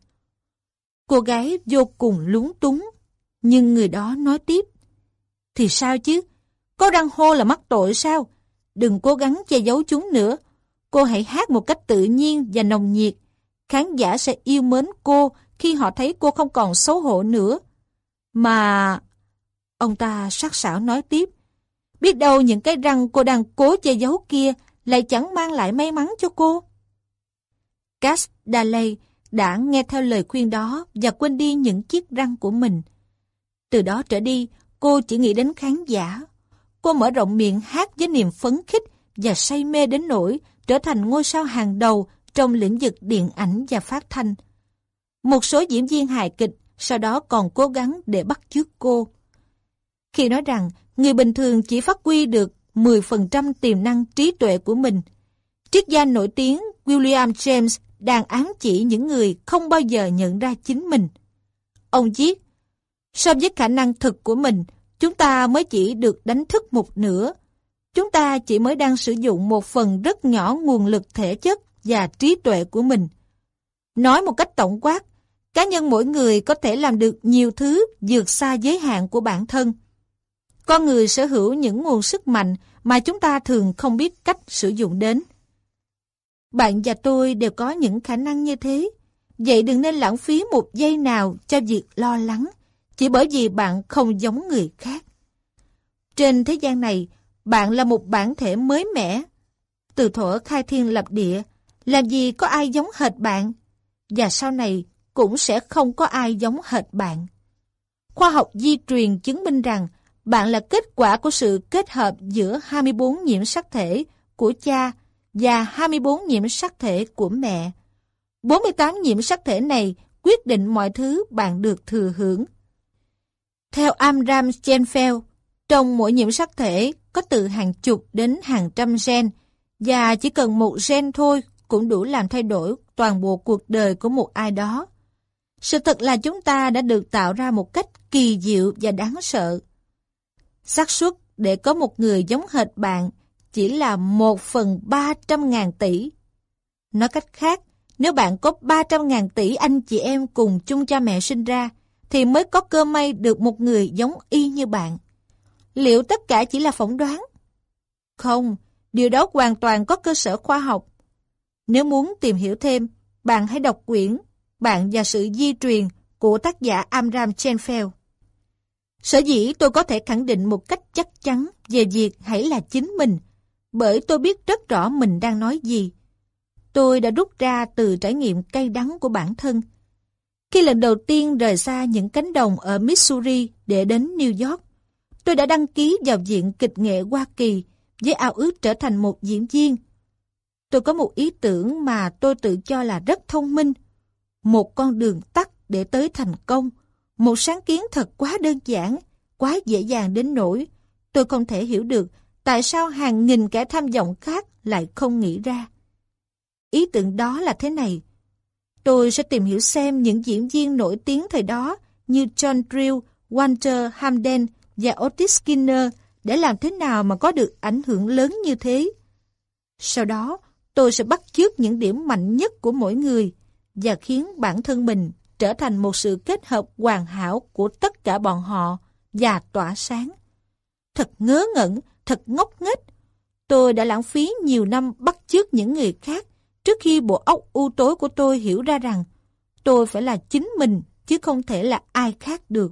Cô gái vô cùng lúng túng, nhưng người đó nói tiếp, thì sao chứ? Có răng hô là mắc tội sao? Đừng cố gắng che giấu chúng nữa. Cô hãy hát một cách tự nhiên và nồng nhiệt. Khán giả sẽ yêu mến cô khi họ thấy cô không còn xấu hổ nữa. Mà... Ông ta sắc sảo nói tiếp, biết đâu những cái răng cô đang cố che giấu kia lại chẳng mang lại may mắn cho cô. Cass Daley đã nghe theo lời khuyên đó và quên đi những chiếc răng của mình. Từ đó trở đi, cô chỉ nghĩ đến khán giả. Cô mở rộng miệng hát với niềm phấn khích và say mê đến nỗi trở thành ngôi sao hàng đầu trong lĩnh vực điện ảnh và phát thanh. Một số diễn viên hài kịch sau đó còn cố gắng để bắt chước cô. Khi nói rằng người bình thường chỉ phát huy được 10% tiềm năng trí tuệ của mình, triết gia nổi tiếng William James đang ám chỉ những người không bao giờ nhận ra chính mình. Ông viết, so với khả năng thực của mình, chúng ta mới chỉ được đánh thức một nửa. Chúng ta chỉ mới đang sử dụng một phần rất nhỏ nguồn lực thể chất và trí tuệ của mình. Nói một cách tổng quát, cá nhân mỗi người có thể làm được nhiều thứ vượt xa giới hạn của bản thân. Con người sở hữu những nguồn sức mạnh mà chúng ta thường không biết cách sử dụng đến. Bạn và tôi đều có những khả năng như thế, vậy đừng nên lãng phí một giây nào cho việc lo lắng, chỉ bởi vì bạn không giống người khác. Trên thế gian này, bạn là một bản thể mới mẻ. Từ thuở khai thiên lập địa, làm gì có ai giống hệt bạn, và sau này cũng sẽ không có ai giống hệt bạn. Khoa học di truyền chứng minh rằng bạn là kết quả của sự kết hợp giữa 24 nhiễm sắc thể của cha và 24 nhiễm sắc thể của mẹ. 48 nhiễm sắc thể này quyết định mọi thứ bạn được thừa hưởng. Theo Amram Schenfeld, trong mỗi nhiễm sắc thể có từ hàng chục đến hàng trăm gen, và chỉ cần một gen thôi cũng đủ làm thay đổi toàn bộ cuộc đời của một ai đó. Sự thật là chúng ta đã được tạo ra một cách kỳ diệu và đáng sợ. Xác suất để có một người giống hệt bạn chỉ là 1/300.000 tỷ. Nói cách khác, nếu bạn có 300.000 tỷ anh chị em cùng chung cha mẹ sinh ra, thì mới có cơ may được một người giống y như bạn. Liệu tất cả chỉ là phỏng đoán? Không, điều đó hoàn toàn có cơ sở khoa học. Nếu muốn tìm hiểu thêm, bạn hãy đọc quyển Bạn và sự di truyền của tác giả Amram Schenfeld. Sở dĩ tôi có thể khẳng định một cách chắc chắn về việc hãy là chính mình, bởi tôi biết rất rõ mình đang nói gì. Tôi đã rút ra từ trải nghiệm cay đắng của bản thân. Khi lần đầu tiên rời xa những cánh đồng ở Missouri để đến New York, tôi đã đăng ký vào Viện Kịch nghệ Hoa Kỳ với ao ước trở thành một diễn viên. Tôi có một ý tưởng mà tôi tự cho là rất thông minh. Một con đường tắt để tới thành công. Một sáng kiến thật quá đơn giản, quá dễ dàng đến nỗi tôi không thể hiểu được tại sao hàng nghìn kẻ tham vọng khác lại không nghĩ ra. Ý tưởng đó là thế này. Tôi sẽ tìm hiểu xem những diễn viên nổi tiếng thời đó như John Drill, Walter Hamden và Otis Skinner để làm thế nào mà có được ảnh hưởng lớn như thế. Sau đó, tôi sẽ bắt chước những điểm mạnh nhất của mỗi người và khiến bản thân mình trở thành một sự kết hợp hoàn hảo của tất cả bọn họ và tỏa sáng. Thật ngớ ngẩn, thật ngốc nghếch. Tôi đã lãng phí nhiều năm bắt chước những người khác trước khi bộ óc u tối của tôi hiểu ra rằng tôi phải là chính mình chứ không thể là ai khác được.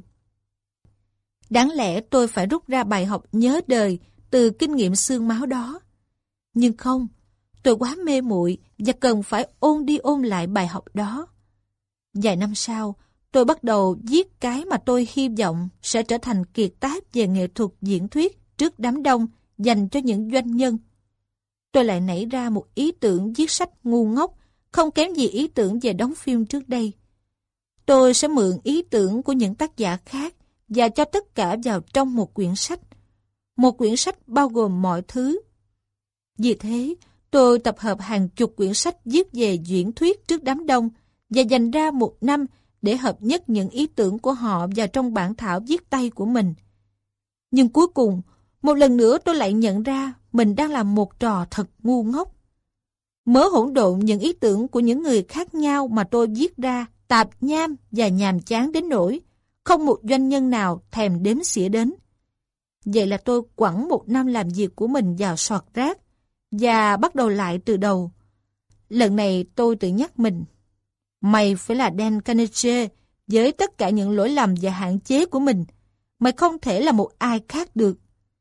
Đáng lẽ tôi phải rút ra bài học nhớ đời từ kinh nghiệm xương máu đó. Nhưng không, tôi quá mê muội và cần phải ôn đi ôn lại bài học đó. Vài năm sau, tôi bắt đầu viết cái mà tôi hy vọng sẽ trở thành kiệt tác về nghệ thuật diễn thuyết trước đám đông dành cho những doanh nhân. Tôi lại nảy ra một ý tưởng viết sách ngu ngốc, không kém gì ý tưởng về đóng phim trước đây. Tôi sẽ mượn ý tưởng của những tác giả khác và cho tất cả vào trong một quyển sách. Một quyển sách bao gồm mọi thứ. Vì thế, tôi tập hợp hàng chục quyển sách viết về diễn thuyết trước đám đông và dành ra một năm để hợp nhất những ý tưởng của họ vào trong bản thảo viết tay của mình. Nhưng cuối cùng, một lần nữa tôi lại nhận ra mình đang làm một trò thật ngu ngốc. Mớ hỗn độn những ý tưởng của những người khác nhau mà tôi viết ra tạp nham và nhàm chán đến nỗi không một doanh nhân nào thèm đếm xỉa đến. Vậy là tôi quẳng một năm làm việc của mình vào sọt rác và bắt đầu lại từ đầu. Lần này tôi tự nhắc mình, mày phải là Dan Carnegie với tất cả những lỗi lầm và hạn chế của mình. Mày không thể là một ai khác được.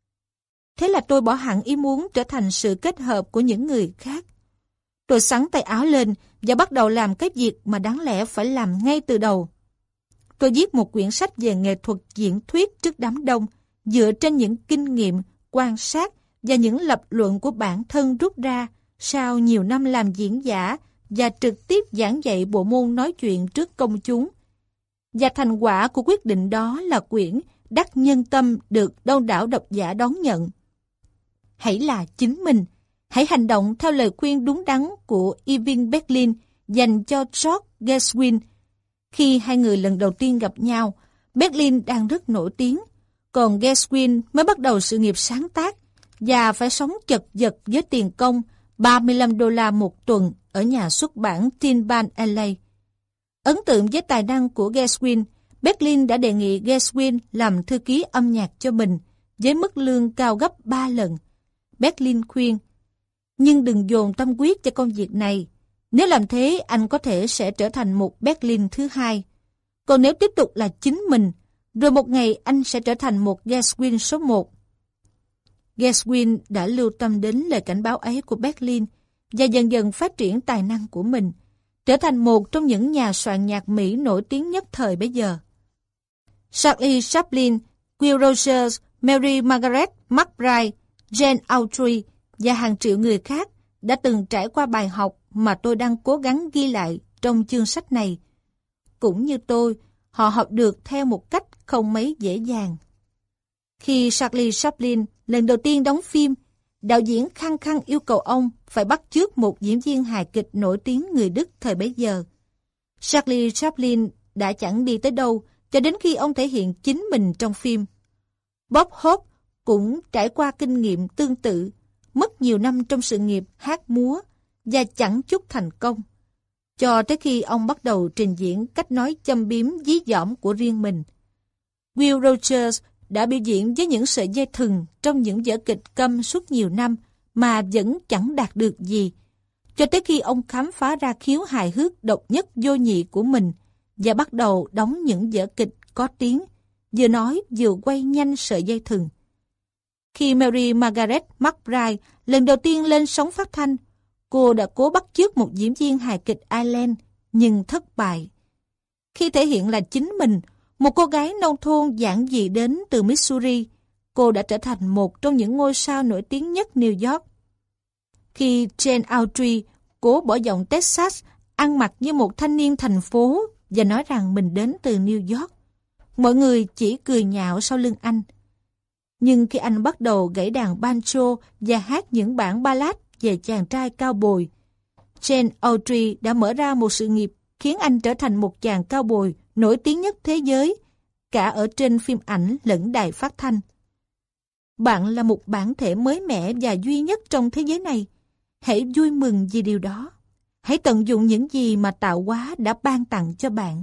Thế là tôi bỏ hẳn ý muốn trở thành sự kết hợp của những người khác. Tôi xắn tay áo lên và bắt đầu làm cái việc mà đáng lẽ phải làm ngay từ đầu. Tôi viết một quyển sách về nghệ thuật diễn thuyết trước đám đông dựa trên những kinh nghiệm, quan sát và những lập luận của bản thân rút ra sau nhiều năm làm diễn giả và trực tiếp giảng dạy bộ môn nói chuyện trước công chúng. Và thành quả của quyết định đó là quyển Đắc Nhân Tâm được đông đảo độc giả đón nhận. Hãy là chính mình, hãy hành động theo lời khuyên đúng đắn của Irving Berlin dành cho George Gershwin. Khi hai người lần đầu tiên gặp nhau, Berlin đang rất nổi tiếng, còn Gershwin mới bắt đầu sự nghiệp sáng tác và phải sống chật vật với tiền công $35 một tuần ở nhà xuất bản Tin Pan LA. Ấn tượng với tài năng của Gershwin, Berlin đã đề nghị Gershwin làm thư ký âm nhạc cho mình với mức lương cao gấp 3 lần. Berlin khuyên, nhưng đừng dồn tâm huyết cho công việc này. Nếu làm thế, anh có thể sẽ trở thành một Berlin thứ hai. Còn nếu tiếp tục là chính mình, rồi một ngày anh sẽ trở thành một Gershwin số 1. Gershwin đã lưu tâm đến lời cảnh báo ấy của Berlin và dần dần phát triển tài năng của mình, trở thành một trong những nhà soạn nhạc Mỹ nổi tiếng nhất thời bấy giờ. Charlie Chaplin, Will Rogers, Mary Margaret McBride, Jane Autry và hàng triệu người khác đã từng trải qua bài học mà tôi đang cố gắng ghi lại trong chương sách này. Cũng như tôi, họ học được theo một cách không mấy dễ dàng. Khi Charlie Chaplin lần đầu tiên đóng phim, đạo diễn khăng khăng yêu cầu ông phải bắt chước một diễn viên hài kịch nổi tiếng người Đức thời bấy giờ. Charlie Chaplin đã chẳng đi tới đâu cho đến khi ông thể hiện chính mình trong phim. Bob Hope cũng trải qua kinh nghiệm tương tự, mất nhiều năm trong sự nghiệp hát múa và chẳng chút thành công, cho tới khi ông bắt đầu trình diễn cách nói châm biếm dí dỏm của riêng mình. Will Rogers đã biểu diễn với những sợi dây thừng trong những vở kịch câm suốt nhiều năm mà vẫn chẳng đạt được gì, cho tới khi ông khám phá ra khiếu hài hước độc nhất vô nhị của mình và bắt đầu đóng những vở kịch có tiếng, vừa nói vừa quay nhanh sợi dây thừng. Khi Mary Margaret McBride lần đầu tiên lên sóng phát thanh, cô đã cố bắt chước một diễn viên hài kịch Ireland nhưng thất bại. Khi thể hiện là chính mình, một cô gái nông thôn giản dị đến từ Missouri, cô đã trở thành một trong những ngôi sao nổi tiếng nhất New York. Khi Jane Autry cố bỏ giọng Texas, ăn mặc như một thanh niên thành phố và nói rằng mình đến từ New York, mọi người chỉ cười nhạo sau lưng anh. Nhưng khi anh bắt đầu gảy đàn banjo và hát những bản ballad về chàng trai cao bồi, Jane Autry đã mở ra một sự nghiệp khiến anh trở thành một chàng cao bồi nổi tiếng nhất thế giới, cả ở trên phim ảnh lẫn đài phát thanh. Bạn là một bản thể mới mẻ và duy nhất trong thế giới này. Hãy vui mừng vì điều đó. Hãy tận dụng những gì mà tạo hóa đã ban tặng cho bạn.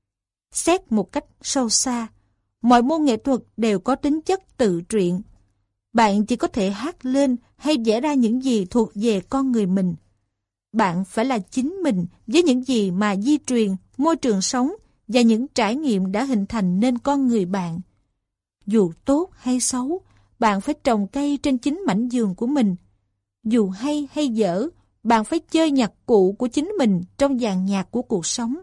Xét một cách sâu xa, mọi môn nghệ thuật đều có tính chất tự truyện. Bạn chỉ có thể hát lên hay vẽ ra những gì thuộc về con người mình. Bạn phải là chính mình với những gì mà di truyền, môi trường sống và những trải nghiệm đã hình thành nên con người bạn. Dù tốt hay xấu, bạn phải trồng cây trên chính mảnh vườn của mình. Dù hay hay dở, bạn phải chơi nhạc cụ của chính mình trong dàn nhạc của cuộc sống.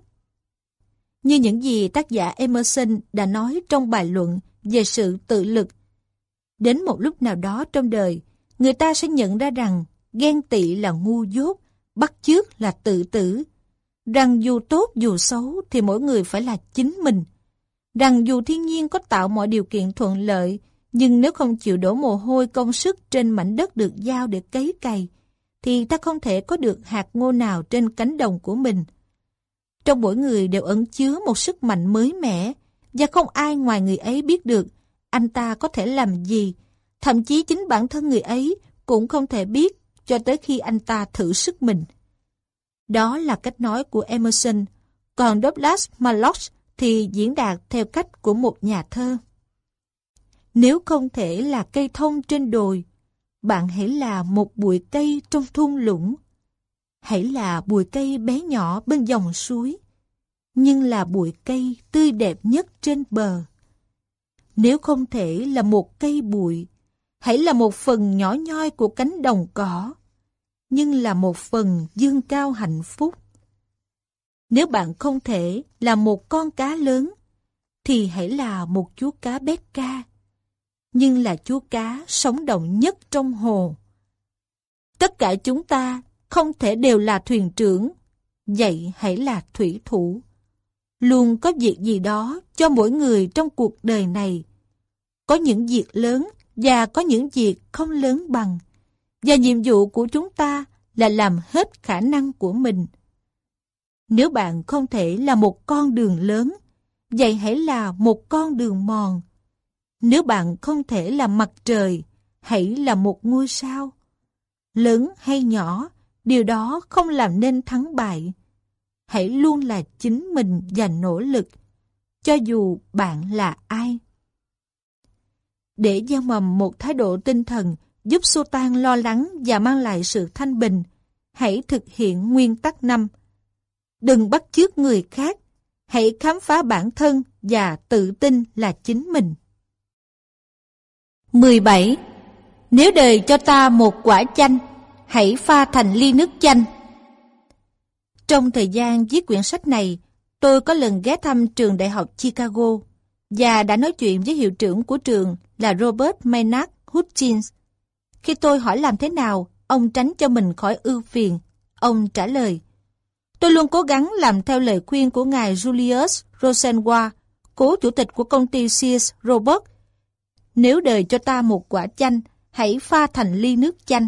Như những gì tác giả Emerson đã nói trong bài luận về sự tự lực. Đến một lúc nào đó trong đời, người ta sẽ nhận ra rằng ghen tị là ngu dốt, bắt chước là tự tử. Rằng dù tốt dù xấu thì mỗi người phải là chính mình. Rằng dù thiên nhiên có tạo mọi điều kiện thuận lợi, nhưng nếu không chịu đổ mồ hôi công sức trên mảnh đất được giao để cấy cày, thì ta không thể có được hạt ngô nào trên cánh đồng của mình. Trong mỗi người đều ẩn chứa một sức mạnh mới mẻ, và không ai ngoài người ấy biết được anh ta có thể làm gì. Thậm chí chính bản thân người ấy cũng không thể biết cho tới khi anh ta thử sức mình. Đó là cách nói của Emerson, còn Douglas Malloch thì diễn đạt theo cách của một nhà thơ. Nếu không thể là cây thông trên đồi, bạn hãy là một bụi cây trong thung lũng. Hãy là bụi cây bé nhỏ bên dòng suối, nhưng là bụi cây tươi đẹp nhất trên bờ. Nếu không thể là một cây bụi, hãy là một phần nhỏ nhoi của cánh đồng cỏ, nhưng là một phần dương cao hạnh phúc. Nếu bạn không thể là một con cá lớn, thì hãy là một chú cá bét ca, nhưng là chú cá sống động nhất trong hồ. Tất cả chúng ta không thể đều là thuyền trưởng, vậy hãy là thủy thủ. Luôn có việc gì đó cho mỗi người trong cuộc đời này. Có những việc lớn và có những việc không lớn bằng, và nhiệm vụ của chúng ta là làm hết khả năng của mình. Nếu bạn không thể là một con đường lớn, vậy hãy là một con đường mòn. Nếu bạn không thể là mặt trời, hãy là một ngôi sao. Lớn hay nhỏ, điều đó không làm nên thắng bại. Hãy luôn là chính mình và nỗ lực, cho dù bạn là ai. Để gieo mầm một thái độ tinh thần giúp xua tan lo lắng và mang lại sự thanh bình, hãy thực hiện nguyên tắc 5. Đừng bắt chước người khác, hãy khám phá bản thân và tự tin là chính mình. 17. Nếu đời cho ta một quả chanh, hãy pha thành ly nước chanh. Trong thời gian viết quyển sách này, tôi có lần ghé thăm trường đại học Chicago và đã nói chuyện với hiệu trưởng của trường là Robert Maynard Hutchins. Khi tôi hỏi làm thế nào ông tránh cho mình khỏi ưu phiền, ông trả lời: tôi luôn cố gắng làm theo lời khuyên của ngài Julius Rosenwald, cố chủ tịch của công ty Sears Roebuck. Nếu đời cho ta một quả chanh, hãy pha thành ly nước chanh.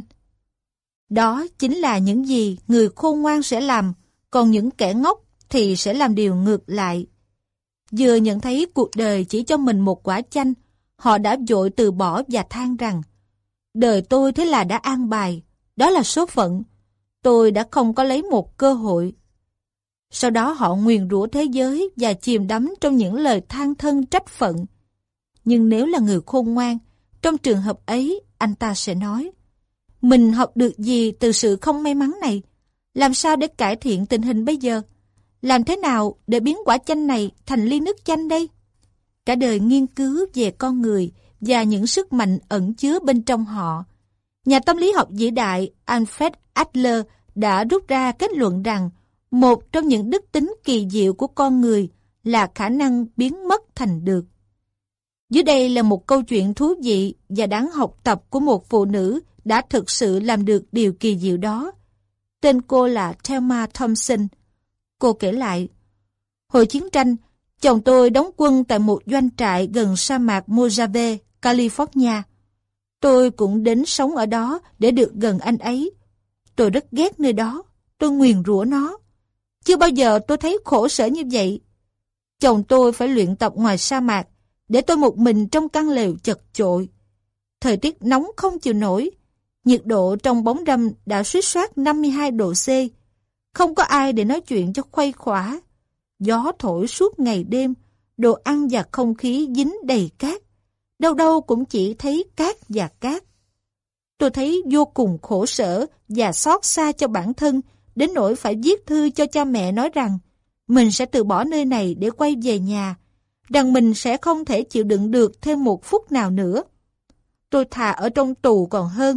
Đó chính là những gì người khôn ngoan sẽ làm, còn những kẻ ngốc thì sẽ làm điều ngược lại. Vừa nhận thấy cuộc đời chỉ cho mình một quả chanh, họ đã vội từ bỏ và than rằng: đời tôi thế là đã an bài, đó là số phận, tôi đã không có lấy một cơ hội. Sau đó họ nguyền rủa thế giới và chìm đắm trong những lời than thân trách phận. Nhưng nếu là người khôn ngoan, trong trường hợp ấy, anh ta sẽ nói: mình học được gì từ sự không may mắn này? Làm sao để cải thiện tình hình bây giờ? Làm thế nào để biến quả chanh này thành ly nước chanh đây? Cả đời nghiên cứu về con người và những sức mạnh ẩn chứa bên trong họ, nhà tâm lý học vĩ đại Alfred Adler đã rút ra kết luận rằng một trong những đức tính kỳ diệu của con người là khả năng biến mất thành được. Dưới đây là một câu chuyện thú vị và đáng học tập của một phụ nữ đã thực sự làm được điều kỳ diệu đó. Tên cô là Thelma Thompson. Cô kể lại: hồi chiến tranh, chồng tôi đóng quân tại một doanh trại gần sa mạc Mojave, California. Tôi cũng đến sống ở đó để được gần anh ấy. Tôi rất ghét nơi đó, tôi nguyền rủa nó. Chưa bao giờ tôi thấy khổ sở như vậy. Chồng tôi phải luyện tập ngoài sa mạc, để tôi một mình trong căn lều chật chội. Thời tiết nóng không chịu nổi, nhiệt độ trong bóng râm đã suýt soát 52 độ C. Không có ai để nói chuyện cho khuây khỏa. Gió thổi suốt ngày đêm, đồ ăn và không khí dính đầy cát. Đâu đâu cũng chỉ thấy cát và cát. Tôi thấy vô cùng khổ sở và xót xa cho bản thân, đến nỗi phải viết thư cho cha mẹ nói rằng mình sẽ từ bỏ nơi này để quay về nhà, rằng mình sẽ không thể chịu đựng được thêm một phút nào nữa. Tôi thà ở trong tù còn hơn.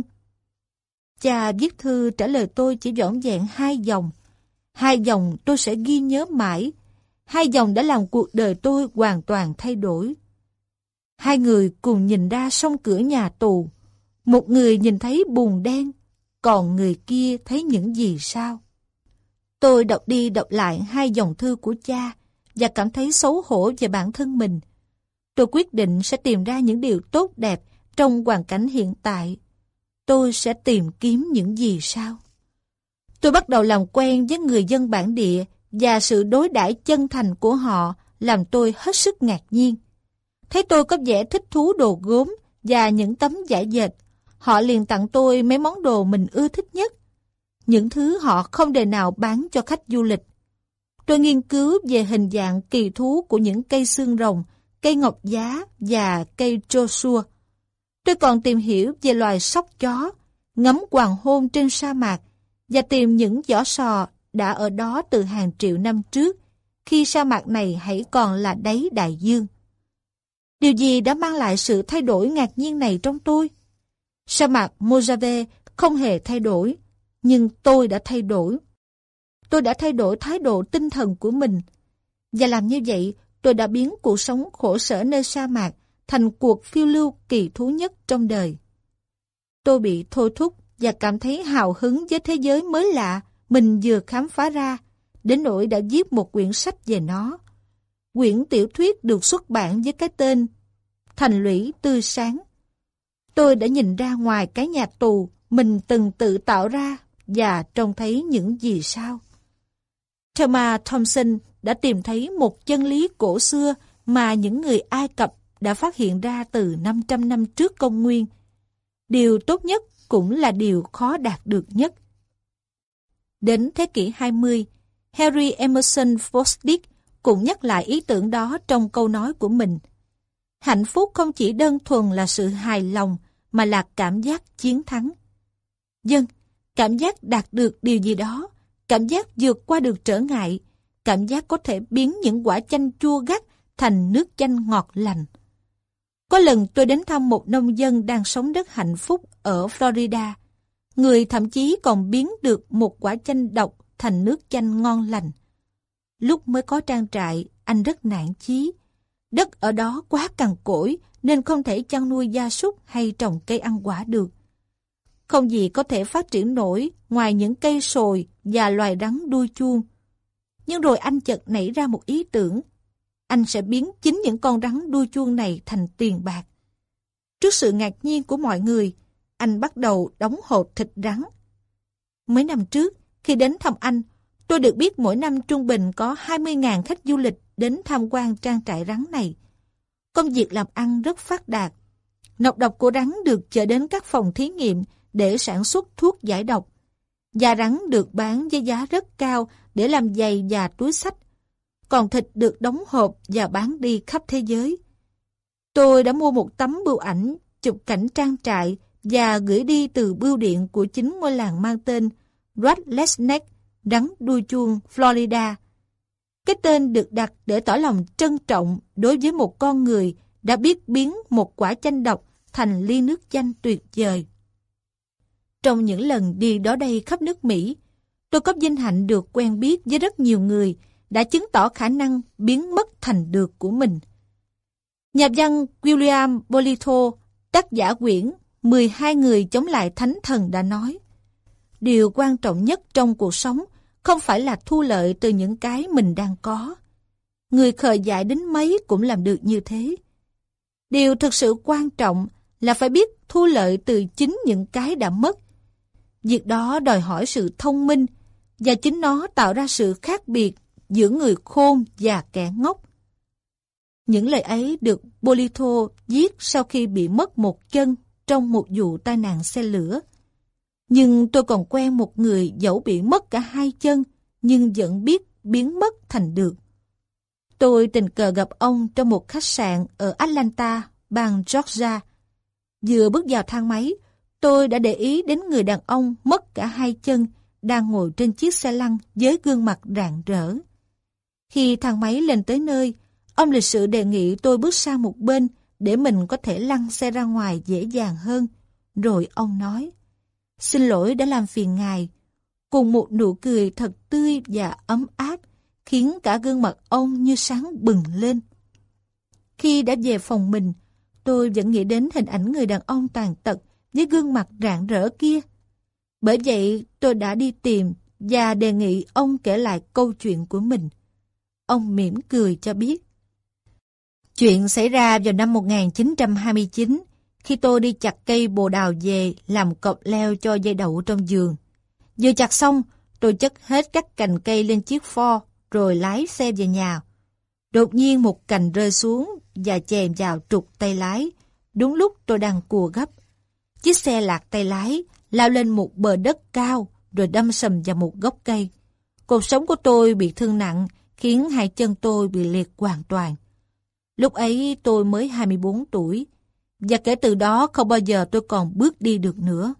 Cha viết thư trả lời tôi chỉ vỏn vẹn 2 dòng. 2 dòng tôi sẽ ghi nhớ mãi. 2 dòng đã làm cuộc đời tôi hoàn toàn thay đổi. 2 người cùng nhìn ra song cửa nhà tù. Một người nhìn thấy bùn đen, còn người kia thấy những gì sao? Tôi đọc đi đọc lại 2 dòng thư của cha và cảm thấy xấu hổ về bản thân mình. Tôi quyết định sẽ tìm ra những điều tốt đẹp trong hoàn cảnh hiện tại. Tôi sẽ tìm kiếm những gì sao? Tôi bắt đầu làm quen với người dân bản địa và sự đối đãi chân thành của họ làm tôi hết sức ngạc nhiên. Thấy tôi có vẻ thích thú đồ gốm và những tấm vải dệt, họ liền tặng tôi mấy món đồ mình ưa thích nhất. Những thứ họ không đời nào bán cho khách du lịch. Tôi nghiên cứu về hình dạng kỳ thú của những cây xương rồng, cây ngọc giá và cây Joshua. Tôi còn tìm hiểu về loài sóc chó, ngắm hoàng hôn trên sa mạc và tìm những vỏ sò đã ở đó từ hàng triệu năm trước, khi sa mạc này hãy còn là đáy đại dương. Điều gì đã mang lại sự thay đổi ngạc nhiên này trong tôi? Sa mạc Mojave không hề thay đổi, nhưng tôi đã thay đổi. Tôi đã thay đổi thái độ tinh thần của mình. Và làm như vậy, tôi đã biến cuộc sống khổ sở nơi sa mạc thành cuộc phiêu lưu kỳ thú nhất trong đời. Tôi bị thôi thúc và cảm thấy hào hứng với thế giới mới lạ mình vừa khám phá ra, đến nỗi đã viết một quyển sách về nó. Quyển tiểu thuyết được xuất bản với cái tên Thành lũy tươi sáng. Tôi đã nhìn ra ngoài cái nhà tù mình từng tự tạo ra và trông thấy những gì sao? Thelma Thompson đã tìm thấy một chân lý cổ xưa mà những người Ai Cập đã phát hiện ra từ 500 năm trước công nguyên. Điều tốt nhất cũng là điều khó đạt được nhất. Đến thế kỷ 20, Henry Emerson Fosdick cũng nhắc lại ý tưởng đó trong câu nói của mình. Hạnh phúc không chỉ đơn thuần là sự hài lòng, mà là cảm giác chiến thắng. Vâng, cảm giác đạt được điều gì đó, cảm giác vượt qua được trở ngại, cảm giác có thể biến những quả chanh chua gắt thành nước chanh ngọt lành. Có lần tôi đến thăm một nông dân đang sống rất hạnh phúc ở Florida. Người thậm chí còn biến được một quả chanh độc thành nước chanh ngon lành. Lúc mới có trang trại, anh rất nản chí. Đất ở đó quá cằn cỗi nên không thể chăn nuôi gia súc hay trồng cây ăn quả được. Không gì có thể phát triển nổi ngoài những cây sồi và loài rắn đuôi chuông. Nhưng rồi anh chợt nảy ra một ý tưởng. Anh sẽ biến chính những con rắn đuôi chuông này thành tiền bạc. Trước sự ngạc nhiên của mọi người, anh bắt đầu đóng hộp thịt rắn. Mấy năm trước, khi đến thăm anh, tôi được biết mỗi năm trung bình có 20.000 khách du lịch đến tham quan trang trại rắn này. Công việc làm ăn rất phát đạt. Nọc độc của rắn được chở đến các phòng thí nghiệm để sản xuất thuốc giải độc. Da rắn được bán với giá rất cao để làm giày và túi xách. Còn thịt được đóng hộp và bán đi khắp thế giới. Tôi đã mua một tấm bưu ảnh chụp cảnh trang trại và gửi đi từ bưu điện của chính ngôi làng mang tên Rattlesnake, rắn đuôi chuông, Florida. Cái tên được đặt để tỏ lòng trân trọng đối với một con người đã biết biến một quả chanh độc thành ly nước chanh tuyệt vời. Trong những lần đi đó đây khắp nước Mỹ, tôi có vinh hạnh được quen biết với rất nhiều người đã chứng tỏ khả năng biến mất thành được của mình. Nhà văn William Bolitho, tác giả quyển 12 người chống lại thánh thần đã nói, điều quan trọng nhất trong cuộc sống không phải là thu lợi từ những cái mình đang có. Người khờ dại đến mấy cũng làm được như thế. Điều thực sự quan trọng là phải biết thu lợi từ chính những cái đã mất. Việc đó đòi hỏi sự thông minh và chính nó tạo ra sự khác biệt giữa người khôn và kẻ ngốc. Những lời ấy được Bolitho viết sau khi bị mất một chân trong một vụ tai nạn xe lửa. Nhưng tôi còn quen một người dẫu bị mất cả hai chân nhưng vẫn biết biến mất thành được. Tôi tình cờ gặp ông trong một khách sạn ở Atlanta, bang Georgia. Vừa bước vào thang máy, tôi đã để ý đến người đàn ông mất cả hai chân đang ngồi trên chiếc xe lăn với gương mặt rạng rỡ. Khi thang máy lên tới nơi, ông lịch sự đề nghị tôi bước sang một bên để mình có thể lăn xe ra ngoài dễ dàng hơn. Rồi ông nói, xin lỗi đã làm phiền ngài, cùng một nụ cười thật tươi và ấm áp, khiến cả gương mặt ông như sáng bừng lên. Khi đã về phòng mình, tôi vẫn nghĩ đến hình ảnh người đàn ông tàn tật với gương mặt rạng rỡ kia. Bởi vậy tôi đã đi tìm và đề nghị ông kể lại câu chuyện của mình. Ông mỉm cười cho biết. Chuyện xảy ra vào năm 1929, khi tôi đi chặt cây bồ đào về làm cọc leo cho dây đậu trong vườn. Vừa chặt xong, tôi chất hết các cành cây lên chiếc Ford rồi lái xe về nhà. Đột nhiên một cành rơi xuống và chèn vào trục tay lái, đúng lúc tôi đang cùa gấp. Chiếc xe lạc tay lái, lao lên một bờ đất cao rồi đâm sầm vào một gốc cây. Cột sống của tôi bị thương nặng, khiến hai chân tôi bị liệt hoàn toàn. Lúc ấy tôi mới 24 tuổi, và kể từ đó không bao giờ tôi còn bước đi được nữa.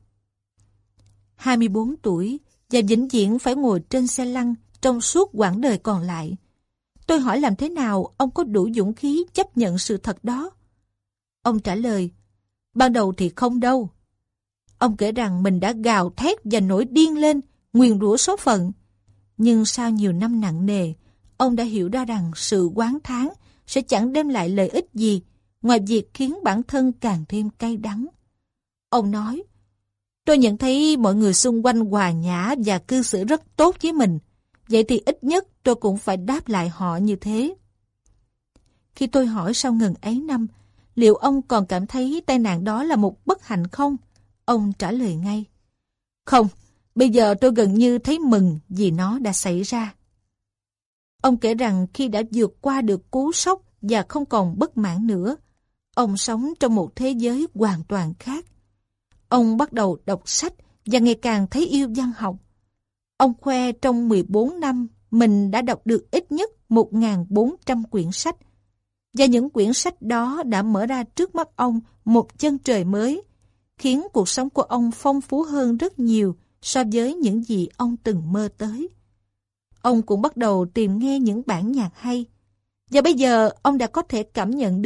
24 tuổi và vĩnh viễn phải ngồi trên xe lăn trong suốt quãng đời còn lại. Tôi hỏi làm thế nào ông có đủ dũng khí chấp nhận sự thật đó? Ông trả lời, ban đầu thì không đâu. Ông kể rằng mình đã gào thét và nổi điên lên, nguyền rủa số phận. Nhưng sau nhiều năm nặng nề, ông đã hiểu ra rằng sự oán thán sẽ chẳng đem lại lợi ích gì, ngoài việc khiến bản thân càng thêm cay đắng. Ông nói, tôi nhận thấy mọi người xung quanh hòa nhã và cư xử rất tốt với mình, vậy thì ít nhất tôi cũng phải đáp lại họ như thế. Khi tôi hỏi sau ngần ấy năm, liệu ông còn cảm thấy tai nạn đó là một bất hạnh không? Ông trả lời ngay, không, bây giờ tôi gần như thấy mừng vì nó đã xảy ra. Ông kể rằng khi đã vượt qua được cú sốc và không còn bất mãn nữa, ông sống trong một thế giới hoàn toàn khác. Ông bắt đầu đọc sách và ngày càng thấy yêu văn học. Ông khoe trong 14 năm mình đã đọc được ít nhất 1.400 quyển sách. Và những quyển sách đó đã mở ra trước mắt ông một chân trời mới, khiến cuộc sống của ông phong phú hơn rất nhiều so với những gì ông từng mơ tới. Ông cũng bắt đầu tìm nghe những bản nhạc hay. Và bây giờ ông đã có thể cảm nhận được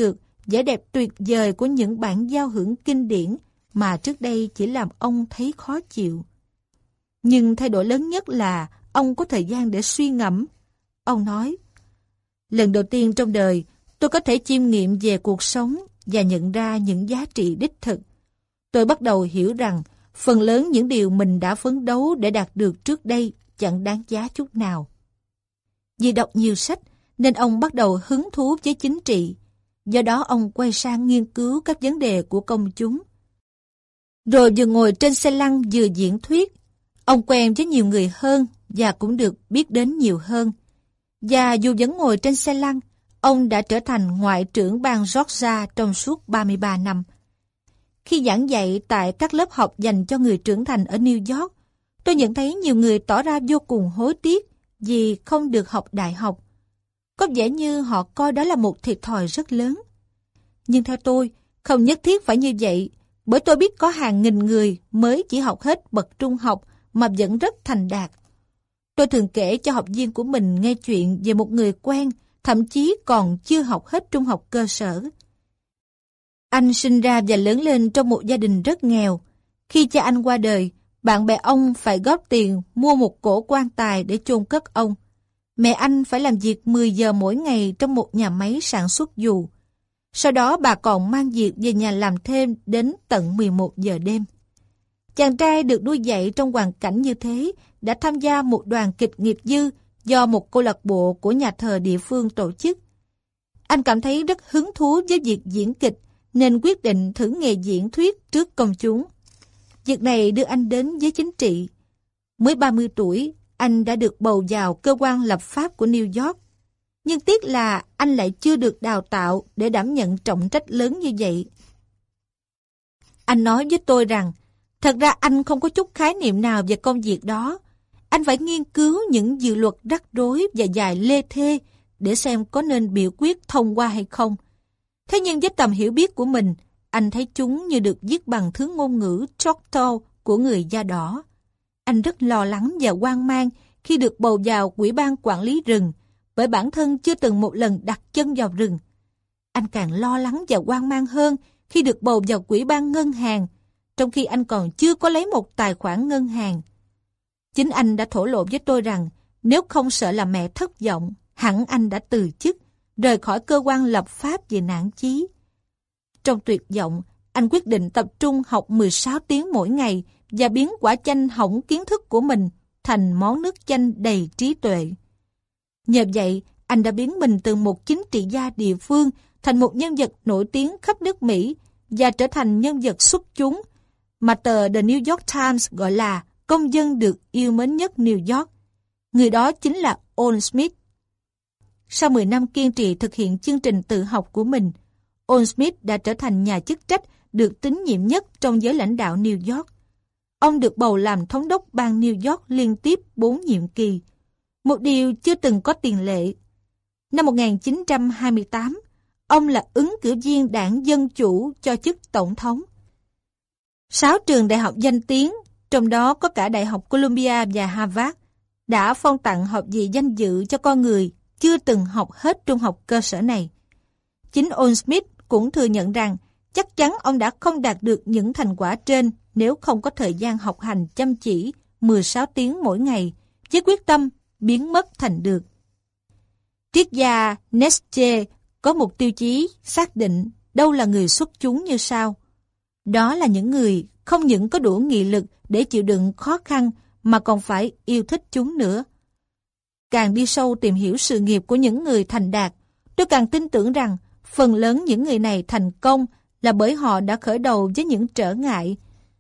vẻ đẹp tuyệt vời của những bản giao hưởng kinh điển mà trước đây chỉ làm ông thấy khó chịu. Nhưng thay đổi lớn nhất là ông có thời gian để suy ngẫm. Ông nói, lần đầu tiên trong đời, tôi có thể chiêm nghiệm về cuộc sống và nhận ra những giá trị đích thực. Tôi bắt đầu hiểu rằng phần lớn những điều mình đã phấn đấu để đạt được trước đây chẳng đáng giá chút nào. Vì đọc nhiều sách nên ông bắt đầu hứng thú với chính trị. Do đó ông quay sang nghiên cứu các vấn đề của công chúng. Rồi vừa ngồi trên xe lăn vừa diễn thuyết. Ông quen với nhiều người hơn và cũng được biết đến nhiều hơn. Và dù vẫn ngồi trên xe lăn, ông đã trở thành ngoại trưởng bang Georgia trong suốt 33 năm. Khi giảng dạy tại các lớp học dành cho người trưởng thành ở New York, tôi nhận thấy nhiều người tỏ ra vô cùng hối tiếc vì không được học đại học. Có vẻ như họ coi đó là một thiệt thòi rất lớn. Nhưng theo tôi, không nhất thiết phải như vậy, bởi tôi biết có hàng nghìn người mới chỉ học hết bậc trung học mà vẫn rất thành đạt. Tôi thường kể cho học viên của mình nghe chuyện về một người quen, thậm chí còn chưa học hết trung học cơ sở. Anh sinh ra và lớn lên trong một gia đình rất nghèo. Khi cha anh qua đời, bạn bè ông phải góp tiền mua một cỗ quan tài để chôn cất ông. Mẹ anh phải làm việc 10 giờ mỗi ngày trong một nhà máy sản xuất dù. Sau đó bà còn mang việc về nhà làm thêm đến tận 11 giờ đêm. Chàng trai được nuôi dạy trong hoàn cảnh như thế đã tham gia một đoàn kịch nghiệp dư do một câu lạc bộ của nhà thờ địa phương tổ chức. Anh cảm thấy rất hứng thú với việc diễn kịch nên quyết định thử nghề diễn thuyết trước công chúng. Việc này đưa anh đến với chính trị. Mới 30 tuổi, anh đã được bầu vào cơ quan lập pháp của New York. Nhưng tiếc là anh lại chưa được đào tạo để đảm nhận trọng trách lớn như vậy. Anh nói với tôi rằng, thật ra anh không có chút khái niệm nào về công việc đó. Anh phải nghiên cứu những dự luật rắc rối và dài lê thê để xem có nên biểu quyết thông qua hay không. Thế nhưng với tầm hiểu biết của mình, anh thấy chúng như được viết bằng thứ ngôn ngữ Choctaw của người da đỏ. Anh rất lo lắng và hoang mang khi được bầu vào Ủy ban quản lý rừng, bởi bản thân chưa từng một lần đặt chân vào rừng. Anh càng lo lắng và hoang mang hơn khi được bầu vào Ủy ban ngân hàng, trong khi anh còn chưa có lấy một tài khoản ngân hàng. Chính anh đã thổ lộ với tôi rằng nếu không sợ làm mẹ thất vọng, hẳn anh đã từ chức, rời khỏi cơ quan lập pháp về nản chí. Trong tuyệt vọng, anh quyết định tập trung học 16 tiếng mỗi ngày và biến quả chanh hỏng kiến thức của mình thành món nước chanh đầy trí tuệ. Nhờ vậy, anh đã biến mình từ một chính trị gia địa phương thành một nhân vật nổi tiếng khắp nước Mỹ và trở thành nhân vật xuất chúng mà tờ The New York Times gọi là công dân được yêu mến nhất New York. Người đó chính là Ol Smith. Sau 10 năm kiên trì thực hiện chương trình tự học của mình, Ol Smith đã trở thành nhà chức trách được tín nhiệm nhất trong giới lãnh đạo New York. Ông được bầu làm thống đốc bang New York liên tiếp 4 nhiệm kỳ, một điều chưa từng có tiền lệ. Năm 1928, ông là ứng cử viên đảng Dân Chủ cho chức tổng thống. 6 trường đại học danh tiếng, trong đó có cả Đại học Columbia và Harvard, đã phong tặng học vị danh dự cho con người chưa từng học hết trung học cơ sở này. Chính Ol Smith cũng thừa nhận rằng chắc chắn ông đã không đạt được những thành quả trên nếu không có thời gian học hành chăm chỉ 16 tiếng mỗi ngày với quyết tâm biến mất thành được. Triết gia Nietzsche có một tiêu chí xác định đâu là người xuất chúng như sau. Đó là những người không những có đủ nghị lực để chịu đựng khó khăn mà còn phải yêu thích chúng nữa. Càng đi sâu tìm hiểu sự nghiệp của những người thành đạt, tôi càng tin tưởng rằng phần lớn những người này thành công là bởi họ đã khởi đầu với những trở ngại.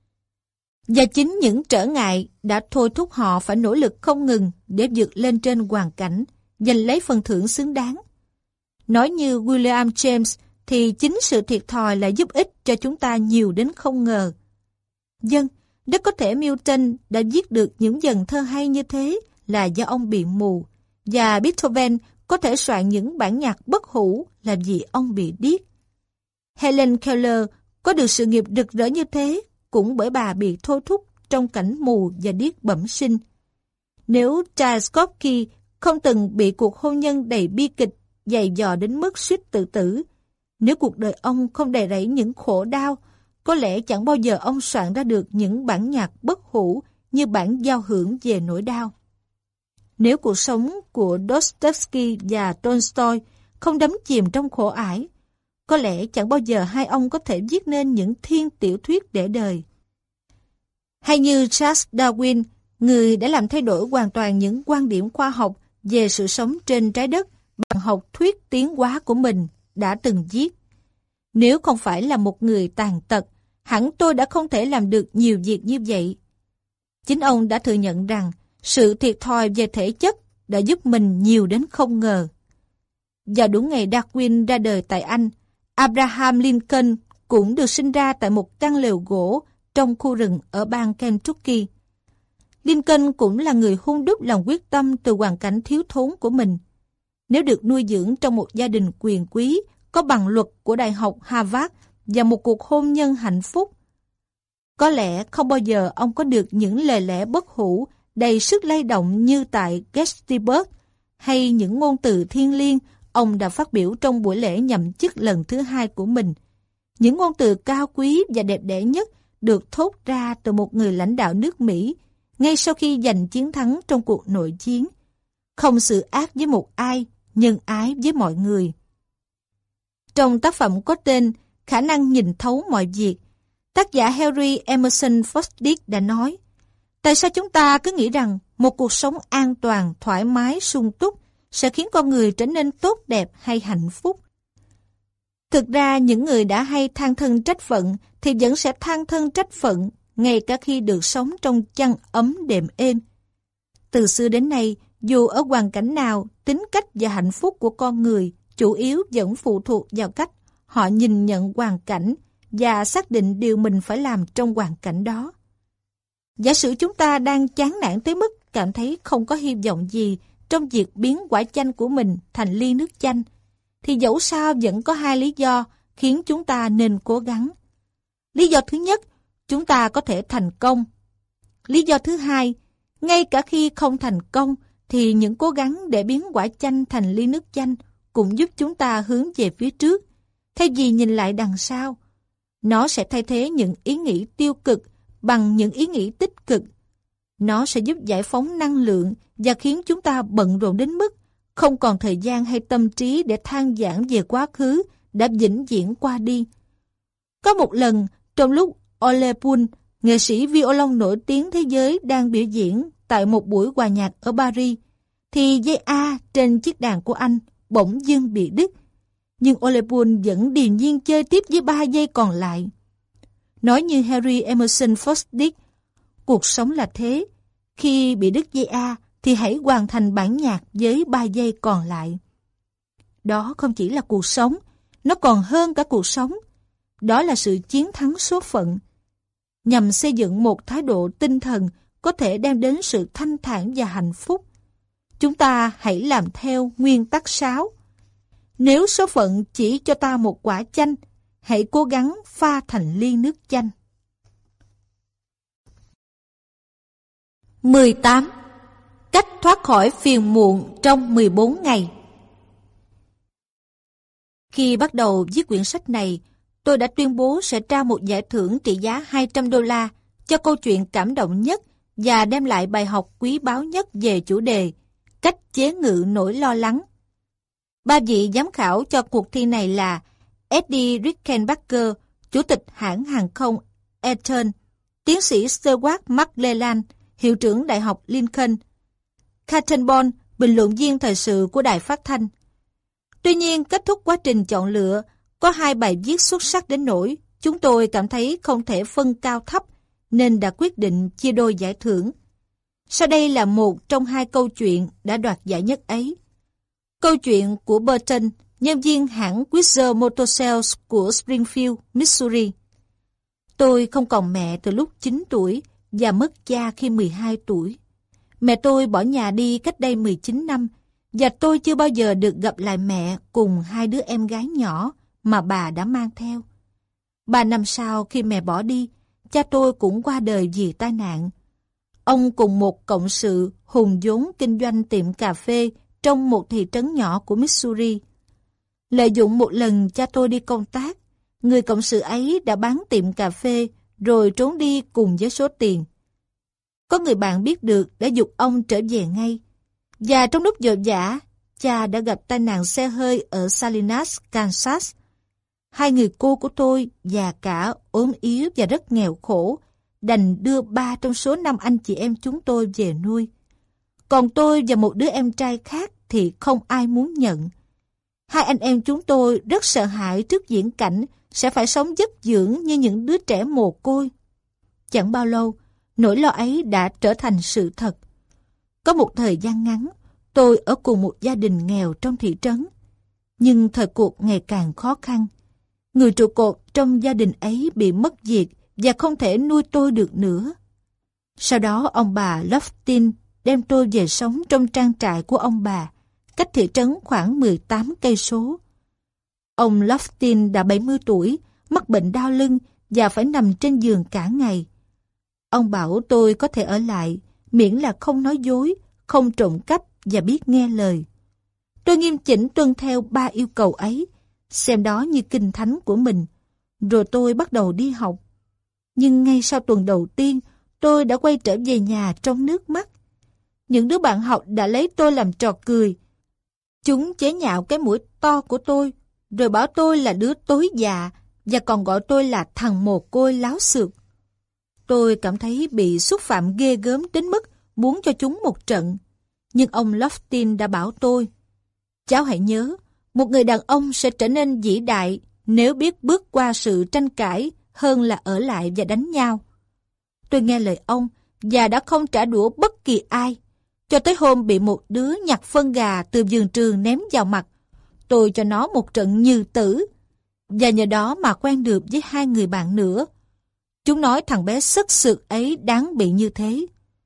Và chính những trở ngại đã thôi thúc họ phải nỗ lực không ngừng để vượt lên trên hoàn cảnh, giành lấy phần thưởng xứng đáng. Nói như William James thì chính sự thiệt thòi lại giúp ích cho chúng ta nhiều đến không ngờ. Dân, rất có thể Milton đã viết được những dần thơ hay như thế là do ông bị mù, và Beethoven có thể soạn những bản nhạc bất hủ là vì ông bị điếc. Helen Keller có được sự nghiệp rực rỡ như thế cũng bởi bà bị thôi thúc trong cảnh mù và điếc bẩm sinh. Nếu Tchaikovsky không từng bị cuộc hôn nhân đầy bi kịch dày dò đến mức suýt tự tử, Nếu cuộc đời ông không đầy rẫy những khổ đau, có lẽ chẳng bao giờ ông soạn ra được những bản nhạc bất hủ như bản giao hưởng về nỗi đau. Nếu cuộc sống của Dostoevsky và Tolstoy không đắm chìm trong khổ ải, có lẽ chẳng bao giờ hai ông có thể viết nên những thiên tiểu thuyết để đời. Hay như Charles Darwin, người đã làm thay đổi hoàn toàn những quan điểm khoa học về sự sống trên trái đất bằng học thuyết tiến hóa của mình, đã từng viết: nếu không phải là một người tàn tật, hẳn tôi đã không thể làm được nhiều việc như vậy. Chính ông đã thừa nhận rằng sự thiệt thòi về thể chất đã giúp mình nhiều đến không ngờ. Vào đúng ngày Darwin ra đời tại Anh, Abraham Lincoln cũng được sinh ra tại một căn lều gỗ trong khu rừng ở bang Kentucky. Lincoln cũng là người hun đúc lòng quyết tâm từ hoàn cảnh thiếu thốn của mình. Nếu được nuôi dưỡng trong một gia đình quyền quý, có bằng luật của Đại học Harvard và một cuộc hôn nhân hạnh phúc, có lẽ không bao giờ ông có được những lời lẽ bất hủ đầy sức lay động như tại Gettysburg, hay những ngôn từ thiêng liêng ông đã phát biểu trong buổi lễ nhậm chức lần thứ 2 của mình. Những ngôn từ cao quý và đẹp đẽ nhất được thốt ra từ một người lãnh đạo nước Mỹ ngay sau khi giành chiến thắng trong cuộc nội chiến. Không sự ác với một ai, nhân ái với mọi người. Trong tác phẩm có tên Khả năng nhìn thấu mọi việc, tác giả Henry Emerson Fosdick đã nói: tại sao chúng ta cứ nghĩ rằng một cuộc sống an toàn, thoải mái, sung túc sẽ khiến con người trở nên tốt đẹp hay hạnh phúc? Thực ra những người đã hay than thân trách phận thì vẫn sẽ than thân trách phận ngay cả khi được sống trong chăn ấm đệm êm. Từ xưa đến nay, dù ở hoàn cảnh nào, tính cách và hạnh phúc của con người chủ yếu vẫn phụ thuộc vào cách họ nhìn nhận hoàn cảnh và xác định điều mình phải làm trong hoàn cảnh đó. Giả sử chúng ta đang chán nản tới mức cảm thấy không có hy vọng gì trong việc biến quả chanh của mình thành ly nước chanh, thì dẫu sao vẫn có 2 lý do khiến chúng ta nên cố gắng. Lý do thứ nhất, chúng ta có thể thành công. Lý do thứ hai, ngay cả khi không thành công, thì những cố gắng để biến quả chanh thành ly nước chanh cũng giúp chúng ta hướng về phía trước, thay vì nhìn lại đằng sau. Nó sẽ thay thế những ý nghĩ tiêu cực bằng những ý nghĩ tích cực. Nó sẽ giúp giải phóng năng lượng và khiến chúng ta bận rộn đến mức không còn thời gian hay tâm trí để than vãn về quá khứ đã vĩnh viễn qua đi. Có một lần, trong lúc Ole Bull, nghệ sĩ violon nổi tiếng thế giới, đang biểu diễn tại một buổi hòa nhạc ở Paris, thì dây A trên chiếc đàn của anh bỗng dưng bị đứt. Nhưng Ole Bull vẫn điềm nhiên chơi tiếp với 3 dây còn lại. Nói như Henry Emerson Fosdick, cuộc sống là thế. Khi bị đứt dây A thì hãy hoàn thành bản nhạc với 3 dây còn lại. Đó không chỉ là cuộc sống, nó còn hơn cả cuộc sống. Đó là sự chiến thắng số phận. Nhằm xây dựng một thái độ tinh thần có thể đem đến sự thanh thản và hạnh phúc, chúng ta hãy làm theo nguyên tắc 6. Nếu số phận chỉ cho ta một quả chanh, hãy cố gắng pha thành ly nước chanh. 18. Cách thoát khỏi phiền muộn trong 14 ngày. Khi bắt đầu viết quyển sách này, tôi đã tuyên bố sẽ trao một giải thưởng trị giá $200 cho câu chuyện cảm động nhất và đem lại bài học quý báu nhất về chủ đề cách chế ngự nỗi lo lắng. 3 vị giám khảo cho cuộc thi này là Eddie Rickenbacker, chủ tịch hãng hàng không Eton, tiến sĩ Stewart McClellan, hiệu trưởng Đại học Lincoln, Catherine Bond, bình luận viên thời sự của đài phát thanh. Tuy nhiên, kết thúc quá trình chọn lựa, có 2 bài viết xuất sắc đến nỗi chúng tôi cảm thấy không thể phân cao thấp, nên đã quyết định chia đôi giải thưởng. Sau đây là một trong 2 câu chuyện đã đoạt giải nhất ấy. Câu chuyện của Burton, nhân viên hãng Whistler Motorsales của Springfield, Missouri. Tôi không còn mẹ từ lúc 9 tuổi và mất cha khi 12 tuổi. Mẹ tôi bỏ nhà đi cách đây 19 năm và tôi chưa bao giờ được gặp lại mẹ cùng 2 đứa em gái nhỏ mà bà đã mang theo. 3 năm sau khi mẹ bỏ đi, cha tôi cũng qua đời vì tai nạn. Ông cùng một cộng sự hùng vốn kinh doanh tiệm cà phê trong một thị trấn nhỏ của Missouri. Lợi dụng một lần cha tôi đi công tác, người cộng sự ấy đã bán tiệm cà phê rồi trốn đi cùng với số tiền. Có người bạn biết được đã giục ông trở về ngay. Và trong lúc vội vã, cha đã gặp tai nạn xe hơi ở Salinas, Kansas. Hai người cô của tôi già cả, ốm yếu và rất nghèo khổ, đành đưa 3 trong số 5 anh chị em chúng tôi về nuôi. Còn tôi và một đứa em trai khác thì không ai muốn nhận. Hai anh em chúng tôi rất sợ hãi trước viễn cảnh sẽ phải sống vất vưởng như những đứa trẻ mồ côi. Chẳng bao lâu, nỗi lo ấy đã trở thành sự thật. Có một thời gian ngắn, tôi ở cùng một gia đình nghèo trong thị trấn. Nhưng thời cuộc ngày càng khó khăn. Người trụ cột trong gia đình ấy bị mất việc và không thể nuôi tôi được nữa. Sau đó ông bà Loftin đem tôi về sống trong trang trại của ông bà, cách thị trấn khoảng 18 cây số. Ông Loftin đã 70 tuổi, mắc bệnh đau lưng và phải nằm trên giường cả ngày. Ông bảo tôi có thể ở lại, miễn là không nói dối, không trộm cắp và biết nghe lời. Tôi nghiêm chỉnh tuân theo 3 yêu cầu ấy, xem đó như kinh thánh của mình. Rồi tôi bắt đầu đi học. Nhưng ngay sau tuần đầu tiên, tôi đã quay trở về nhà trong nước mắt. Những đứa bạn học đã lấy tôi làm trò cười. Chúng chế nhạo cái mũi to của tôi, rồi bảo tôi là đứa tối dạ, và còn gọi tôi là thằng mồ côi láo xược. Tôi cảm thấy bị xúc phạm ghê gớm đến mức muốn cho chúng một trận. Nhưng ông Loftin đã bảo tôi, cháu hãy nhớ, một người đàn ông sẽ trở nên vĩ đại nếu biết bước qua sự tranh cãi hơn là ở lại và đánh nhau. Tôi nghe lời ông và đã không trả đũa bất kỳ ai. Cho tới hôm bị một đứa nhặt phân gà từ vườn trường ném vào mặt, tôi cho nó một trận như tử. Và nhờ đó mà quen được với 2 người bạn nữa. Chúng nói thằng bé sất sượt ấy đáng bị như thế.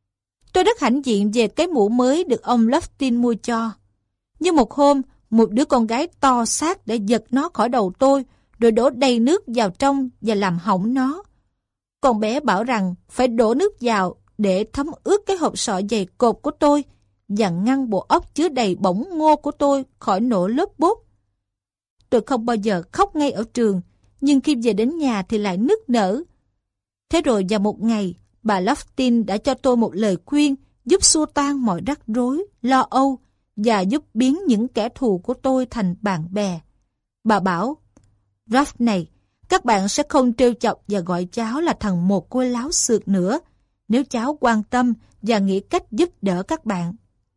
Tôi rất hãnh diện về cái mũ mới được ông Loftin mua cho. Nhưng một hôm, một đứa con gái to xác đã giật nó khỏi đầu tôi, rồi đổ đầy nước vào trong và làm hỏng nó. Con bé bảo rằng phải đổ nước vào để thấm ướt cái hộp sọ dày cộp của tôi và ngăn bộ óc chứa đầy bỏng ngô của tôi khỏi nổ lớp bút. Tôi không bao giờ khóc ngay ở trường, nhưng khi về đến nhà thì lại nức nở. Thế rồi vào một ngày, bà Loftin đã cho tôi một lời khuyên giúp xua tan mọi rắc rối, lo âu và giúp biến những kẻ thù của tôi thành bạn bè. Bà bảo, Ralph này, các bạn sẽ không trêu chọc và gọi cháu là thằng mồ côi láo xược nữa, nếu cháu quan tâm và nghĩ cách giúp đỡ các bạn.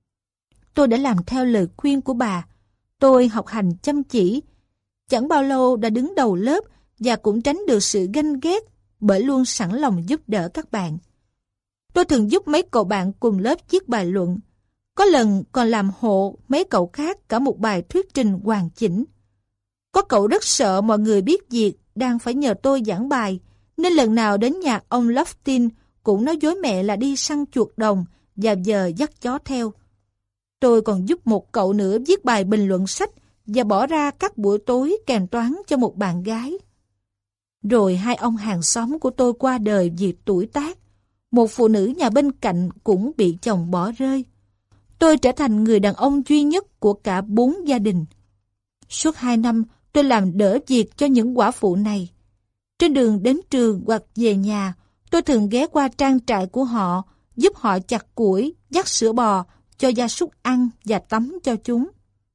Tôi đã làm theo lời khuyên của bà. Tôi học hành chăm chỉ. Chẳng bao lâu đã đứng đầu lớp và cũng tránh được sự ganh ghét bởi luôn sẵn lòng giúp đỡ các bạn. Tôi thường giúp mấy cậu bạn cùng lớp viết bài luận. Có lần còn làm hộ mấy cậu khác cả một bài thuyết trình hoàn chỉnh. Có cậu rất sợ mọi người biết việc đang phải nhờ tôi giảng bài, nên lần nào đến nhà ông Loftin cũng nói dối mẹ là đi săn chuột đồng và giờ dắt chó theo. Tôi còn giúp một cậu nữa viết bài bình luận sách và bỏ ra các buổi tối kèm toán cho một bạn gái. Rồi 2 ông hàng xóm của tôi qua đời vì tuổi tác. Một phụ nữ nhà bên cạnh cũng bị chồng bỏ rơi. Tôi trở thành người đàn ông duy nhất của cả 4 gia đình. Suốt 2 năm, tôi làm đỡ việc cho những quả phụ này. Trên đường đến trường hoặc về nhà, tôi thường ghé qua trang trại của họ, giúp họ chặt củi, dắt sữa bò, cho gia súc ăn và tắm cho chúng.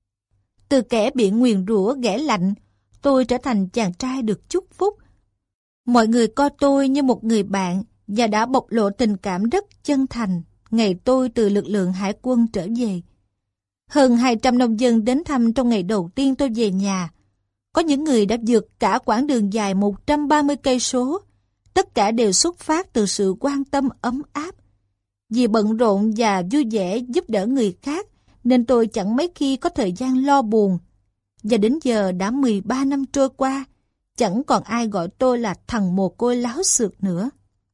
Từ kẻ bị nguyền rủa ghẻ lạnh, tôi trở thành chàng trai được chúc phúc. Mọi người coi tôi như một người bạn và đã bộc lộ tình cảm rất chân thành ngày tôi từ lực lượng hải quân trở về. Hơn 200 nông dân đến thăm trong ngày đầu tiên tôi về nhà. Có những người đã vượt cả quãng đường dài 130 cây số. Tất cả đều xuất phát từ sự quan tâm ấm áp. Vì bận rộn và vui vẻ giúp đỡ người khác, nên tôi chẳng mấy khi có thời gian lo buồn. Và đến giờ đã 13 năm trôi qua, chẳng còn ai gọi tôi là thằng mồ côi láo xược nữa.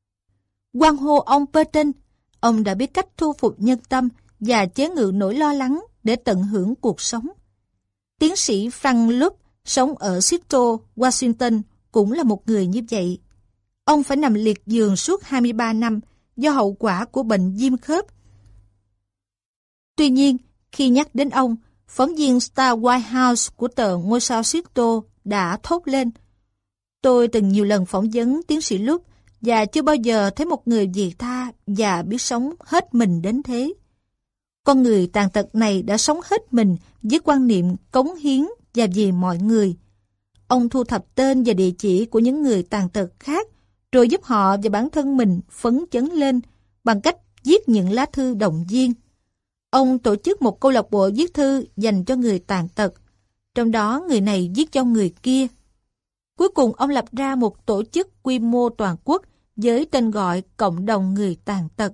Hoan hô ông Burton, ông đã biết cách thu phục nhân tâm và chế ngự nỗi lo lắng để tận hưởng cuộc sống. Tiến sĩ Frank Lup sống ở Seattle, Washington cũng là một người như vậy. Ông phải nằm liệt giường suốt 23 năm do hậu quả của bệnh viêm khớp. Tuy nhiên, khi nhắc đến ông, phóng viên Star White House của tờ Ngôi sao Seattle đã thốt lên. Tôi từng nhiều lần phỏng vấn tiến sĩ Lúc và chưa bao giờ thấy một người vị tha và biết sống hết mình đến thế. Con người tàn tật này đã sống hết mình với quan niệm cống hiến và vì mọi người. Ông thu thập tên và địa chỉ của những người tàn tật khác, rồi giúp họ và bản thân mình phấn chấn lên bằng cách viết những lá thư động viên. Ông tổ chức một câu lạc bộ viết thư dành cho người tàn tật, trong đó người này viết cho người kia. Cuối cùng ông lập ra một tổ chức quy mô toàn quốc với tên gọi Cộng đồng người tàn tật.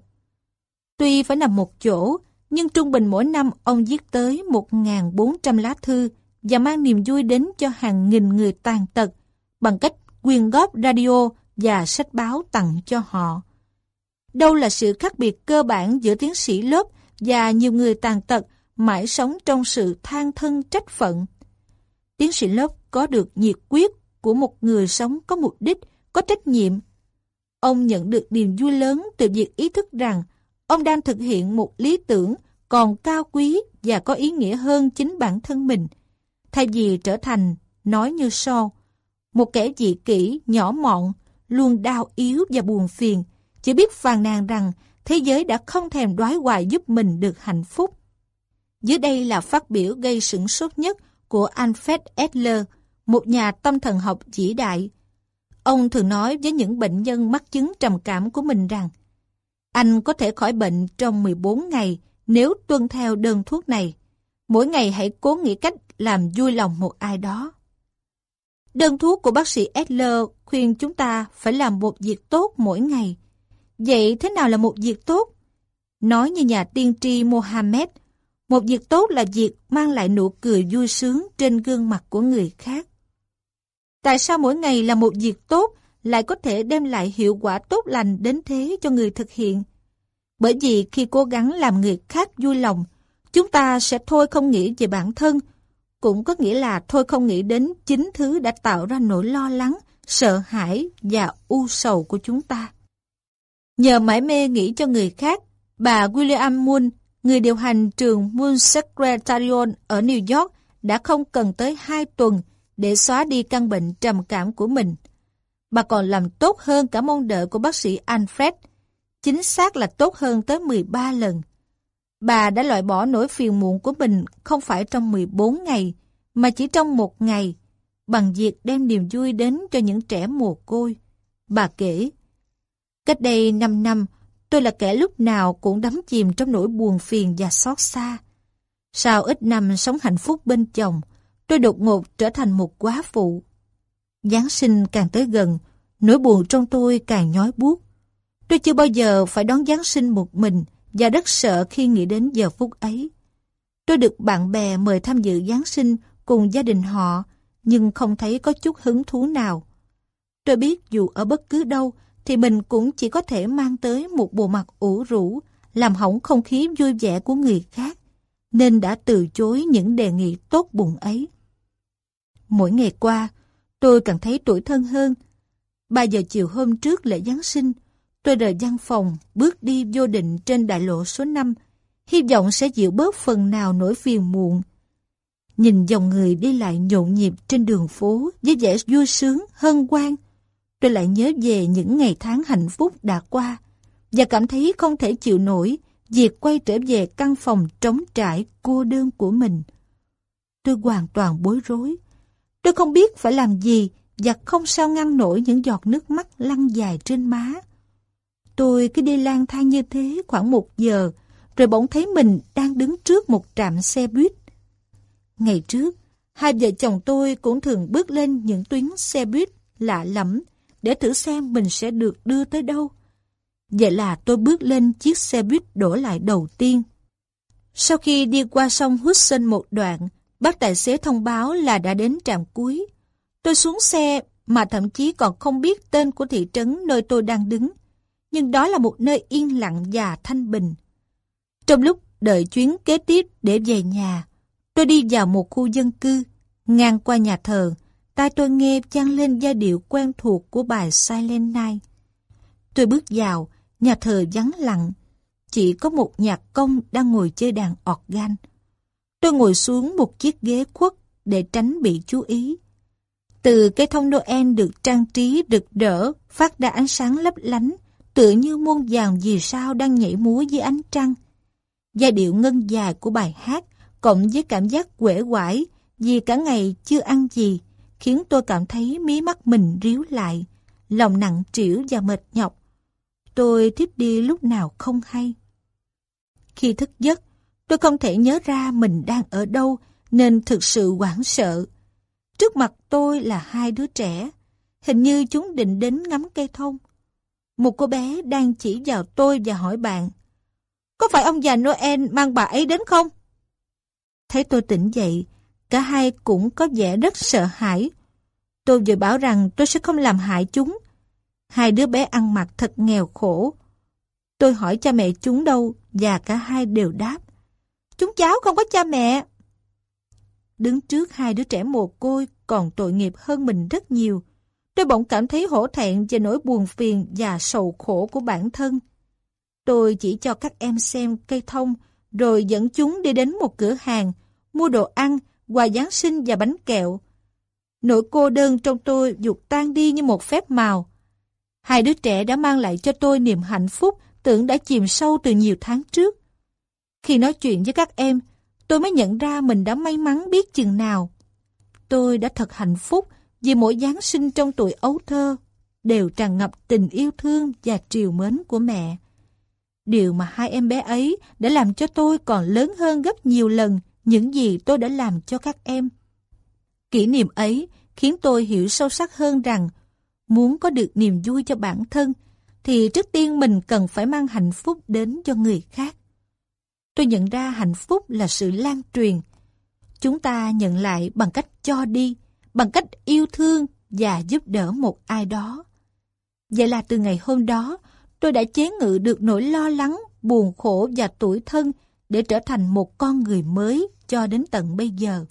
Tuy phải nằm một chỗ, nhưng trung bình mỗi năm ông viết tới 1.400 lá thư và mang niềm vui đến cho hàng nghìn người tàn tật bằng cách quyên góp radio và sách báo tặng cho họ. Đâu là sự khác biệt cơ bản giữa tiến sĩ Lớp và nhiều người tàn tật mãi sống trong sự than thân trách phận. Tiến sĩ Lớp có được nhiệt huyết của một người sống có mục đích, có trách nhiệm. Ông nhận được niềm vui lớn từ việc ý thức rằng ông đang thực hiện một lý tưởng còn cao quý và có ý nghĩa hơn chính bản thân mình, thay vì trở thành, nói như Shaw, một kẻ dị kỷ, nhỏ mọn, luôn đau yếu và buồn phiền, chỉ biết phàn nàn rằng thế giới đã không thèm đoái hoài giúp mình được hạnh phúc. Dưới đây là phát biểu gây sửng sốt nhất của Alfred Adler, một nhà tâm thần học vĩ đại. Ông thường nói với những bệnh nhân mắc chứng trầm cảm của mình rằng anh có thể khỏi bệnh trong 14 ngày nếu tuân theo đơn thuốc này. Mỗi ngày hãy cố nghĩ cách làm vui lòng một ai đó. Đơn thuốc của bác sĩ Adler khuyên chúng ta phải làm một việc tốt mỗi ngày. Vậy thế nào là một việc tốt? Nói như nhà tiên tri Mohammed, một việc tốt là việc mang lại nụ cười vui sướng trên gương mặt của người khác. Tại sao mỗi ngày là một việc tốt lại có thể đem lại hiệu quả tốt lành đến thế cho người thực hiện? Bởi vì khi cố gắng làm người khác vui lòng, chúng ta sẽ thôi không nghĩ về bản thân, cũng có nghĩa là thôi không nghĩ đến chính thứ đã tạo ra nỗi lo lắng, sợ hãi và u sầu của chúng ta. Nhờ mải mê nghĩ cho người khác, bà William Moon, người điều hành trường Moon Secretariat ở New York, đã không cần tới 2 tuần để xóa đi căn bệnh trầm cảm của mình. Bà còn làm tốt hơn cả mong đợi của bác sĩ Alfred, chính xác là tốt hơn tới 13 lần. Bà đã loại bỏ nỗi phiền muộn của mình không phải trong 14 ngày, mà chỉ trong 1 ngày, bằng việc đem niềm vui đến cho những trẻ mồ côi. Bà kể, cách đây 5 năm, tôi là kẻ lúc nào cũng đắm chìm trong nỗi buồn phiền và xót xa. Sau ít năm sống hạnh phúc bên chồng, tôi đột ngột trở thành một góa phụ. Giáng sinh càng tới gần, nỗi buồn trong tôi càng nhói buốt. Tôi chưa bao giờ phải đón Giáng sinh một mình và rất sợ khi nghĩ đến giờ phút ấy. Tôi được bạn bè mời tham dự Giáng sinh cùng gia đình họ, nhưng không thấy có chút hứng thú nào. Tôi biết dù ở bất cứ đâu thì mình cũng chỉ có thể mang tới một bộ mặt ủ rũ, làm hỏng không khí vui vẻ của người khác, nên đã từ chối những đề nghị tốt bụng ấy. Mỗi ngày qua, tôi càng thấy tủi thân hơn. 3 giờ chiều hôm trước lễ Giáng sinh, tôi rời văn phòng, bước đi vô định trên đại lộ số 5, hy vọng sẽ dịu bớt phần nào nỗi phiền muộn. Nhìn dòng người đi lại nhộn nhịp trên đường phố với vẻ vui sướng, hân hoan, tôi lại nhớ về những ngày tháng hạnh phúc đã qua và cảm thấy không thể chịu nổi việc quay trở về căn phòng trống trải cô đơn của mình. Tôi hoàn toàn bối rối. Tôi không biết phải làm gì và không sao ngăn nổi những giọt nước mắt lăn dài trên má. Tôi cứ đi lang thang như thế khoảng 1 giờ, rồi bỗng thấy mình đang đứng trước một trạm xe buýt. Ngày trước, 2 vợ chồng tôi cũng thường bước lên những tuyến xe buýt lạ lẫm để thử xem mình sẽ được đưa tới đâu. Vậy là tôi bước lên chiếc xe buýt đổ lại đầu tiên. Sau khi đi qua sông Hudson một đoạn, bác tài xế thông báo là đã đến trạm cuối. Tôi xuống xe mà thậm chí còn không biết tên của thị trấn nơi tôi đang đứng. Nhưng đó là một nơi yên lặng và thanh bình. Trong lúc đợi chuyến kế tiếp để về nhà, tôi đi vào một khu dân cư. Ngang qua nhà thờ, tai tôi nghe vang lên giai điệu quen thuộc của bài Silent Night. Tôi bước vào, nhà thờ vắng lặng. Chỉ có một nhạc công đang ngồi chơi đàn organ. Tôi ngồi xuống một chiếc ghế khuất để tránh bị chú ý. Từ cây thông Noel được trang trí rực rỡ, phát ra ánh sáng lấp lánh, tựa như muôn vàn vì sao đang nhảy múa dưới ánh trăng. Giai điệu ngân dài của bài hát, cộng với cảm giác uể oải vì cả ngày chưa ăn gì, khiến tôi cảm thấy mí mắt mình ríu lại, lòng nặng trĩu và mệt nhọc. Tôi thiếp đi lúc nào không hay. Khi thức giấc, tôi không thể nhớ ra mình đang ở đâu nên thực sự hoảng sợ. Trước mặt tôi là hai đứa trẻ, hình như chúng định đến ngắm cây thông. Một cô bé đang chỉ vào tôi và hỏi bạn: "Có phải ông già Noel mang bà ấy đến không?" Thấy tôi tỉnh dậy, cả hai cũng có vẻ rất sợ hãi. Tôi vội bảo rằng tôi sẽ không làm hại chúng. Hai đứa bé ăn mặc thật nghèo khổ. Tôi hỏi cha mẹ chúng đâu và cả hai đều đáp: "Chúng cháu không có cha mẹ." Đứng trước hai đứa trẻ mồ côi còn tội nghiệp hơn mình rất nhiều, tôi bỗng cảm thấy hổ thẹn về nỗi buồn phiền và sầu khổ của bản thân. Tôi chỉ cho các em xem cây thông, rồi dẫn chúng đi đến một cửa hàng, mua đồ ăn, quà Giáng sinh và bánh kẹo. Nỗi cô đơn trong tôi vụt tan đi như một phép màu. Hai đứa trẻ đã mang lại cho tôi niềm hạnh phúc tưởng đã chìm sâu từ nhiều tháng trước. Khi nói chuyện với các em, tôi mới nhận ra mình đã may mắn biết chừng nào. Tôi đã thật hạnh phúc vì mỗi Giáng sinh trong tuổi ấu thơ đều tràn ngập tình yêu thương và trìu mến của mẹ. Điều mà hai em bé ấy đã làm cho tôi còn lớn hơn gấp nhiều lần những gì tôi đã làm cho các em. Kỷ niệm ấy khiến tôi hiểu sâu sắc hơn rằng muốn có được niềm vui cho bản thân thì trước tiên mình cần phải mang hạnh phúc đến cho người khác. Tôi nhận ra hạnh phúc là sự lan truyền. Chúng ta nhận lại bằng cách cho đi, bằng cách yêu thương và giúp đỡ một ai đó. Vậy là từ ngày hôm đó, tôi đã chế ngự được nỗi lo lắng, buồn khổ và tủi thân để trở thành một con người mới cho đến tận bây giờ.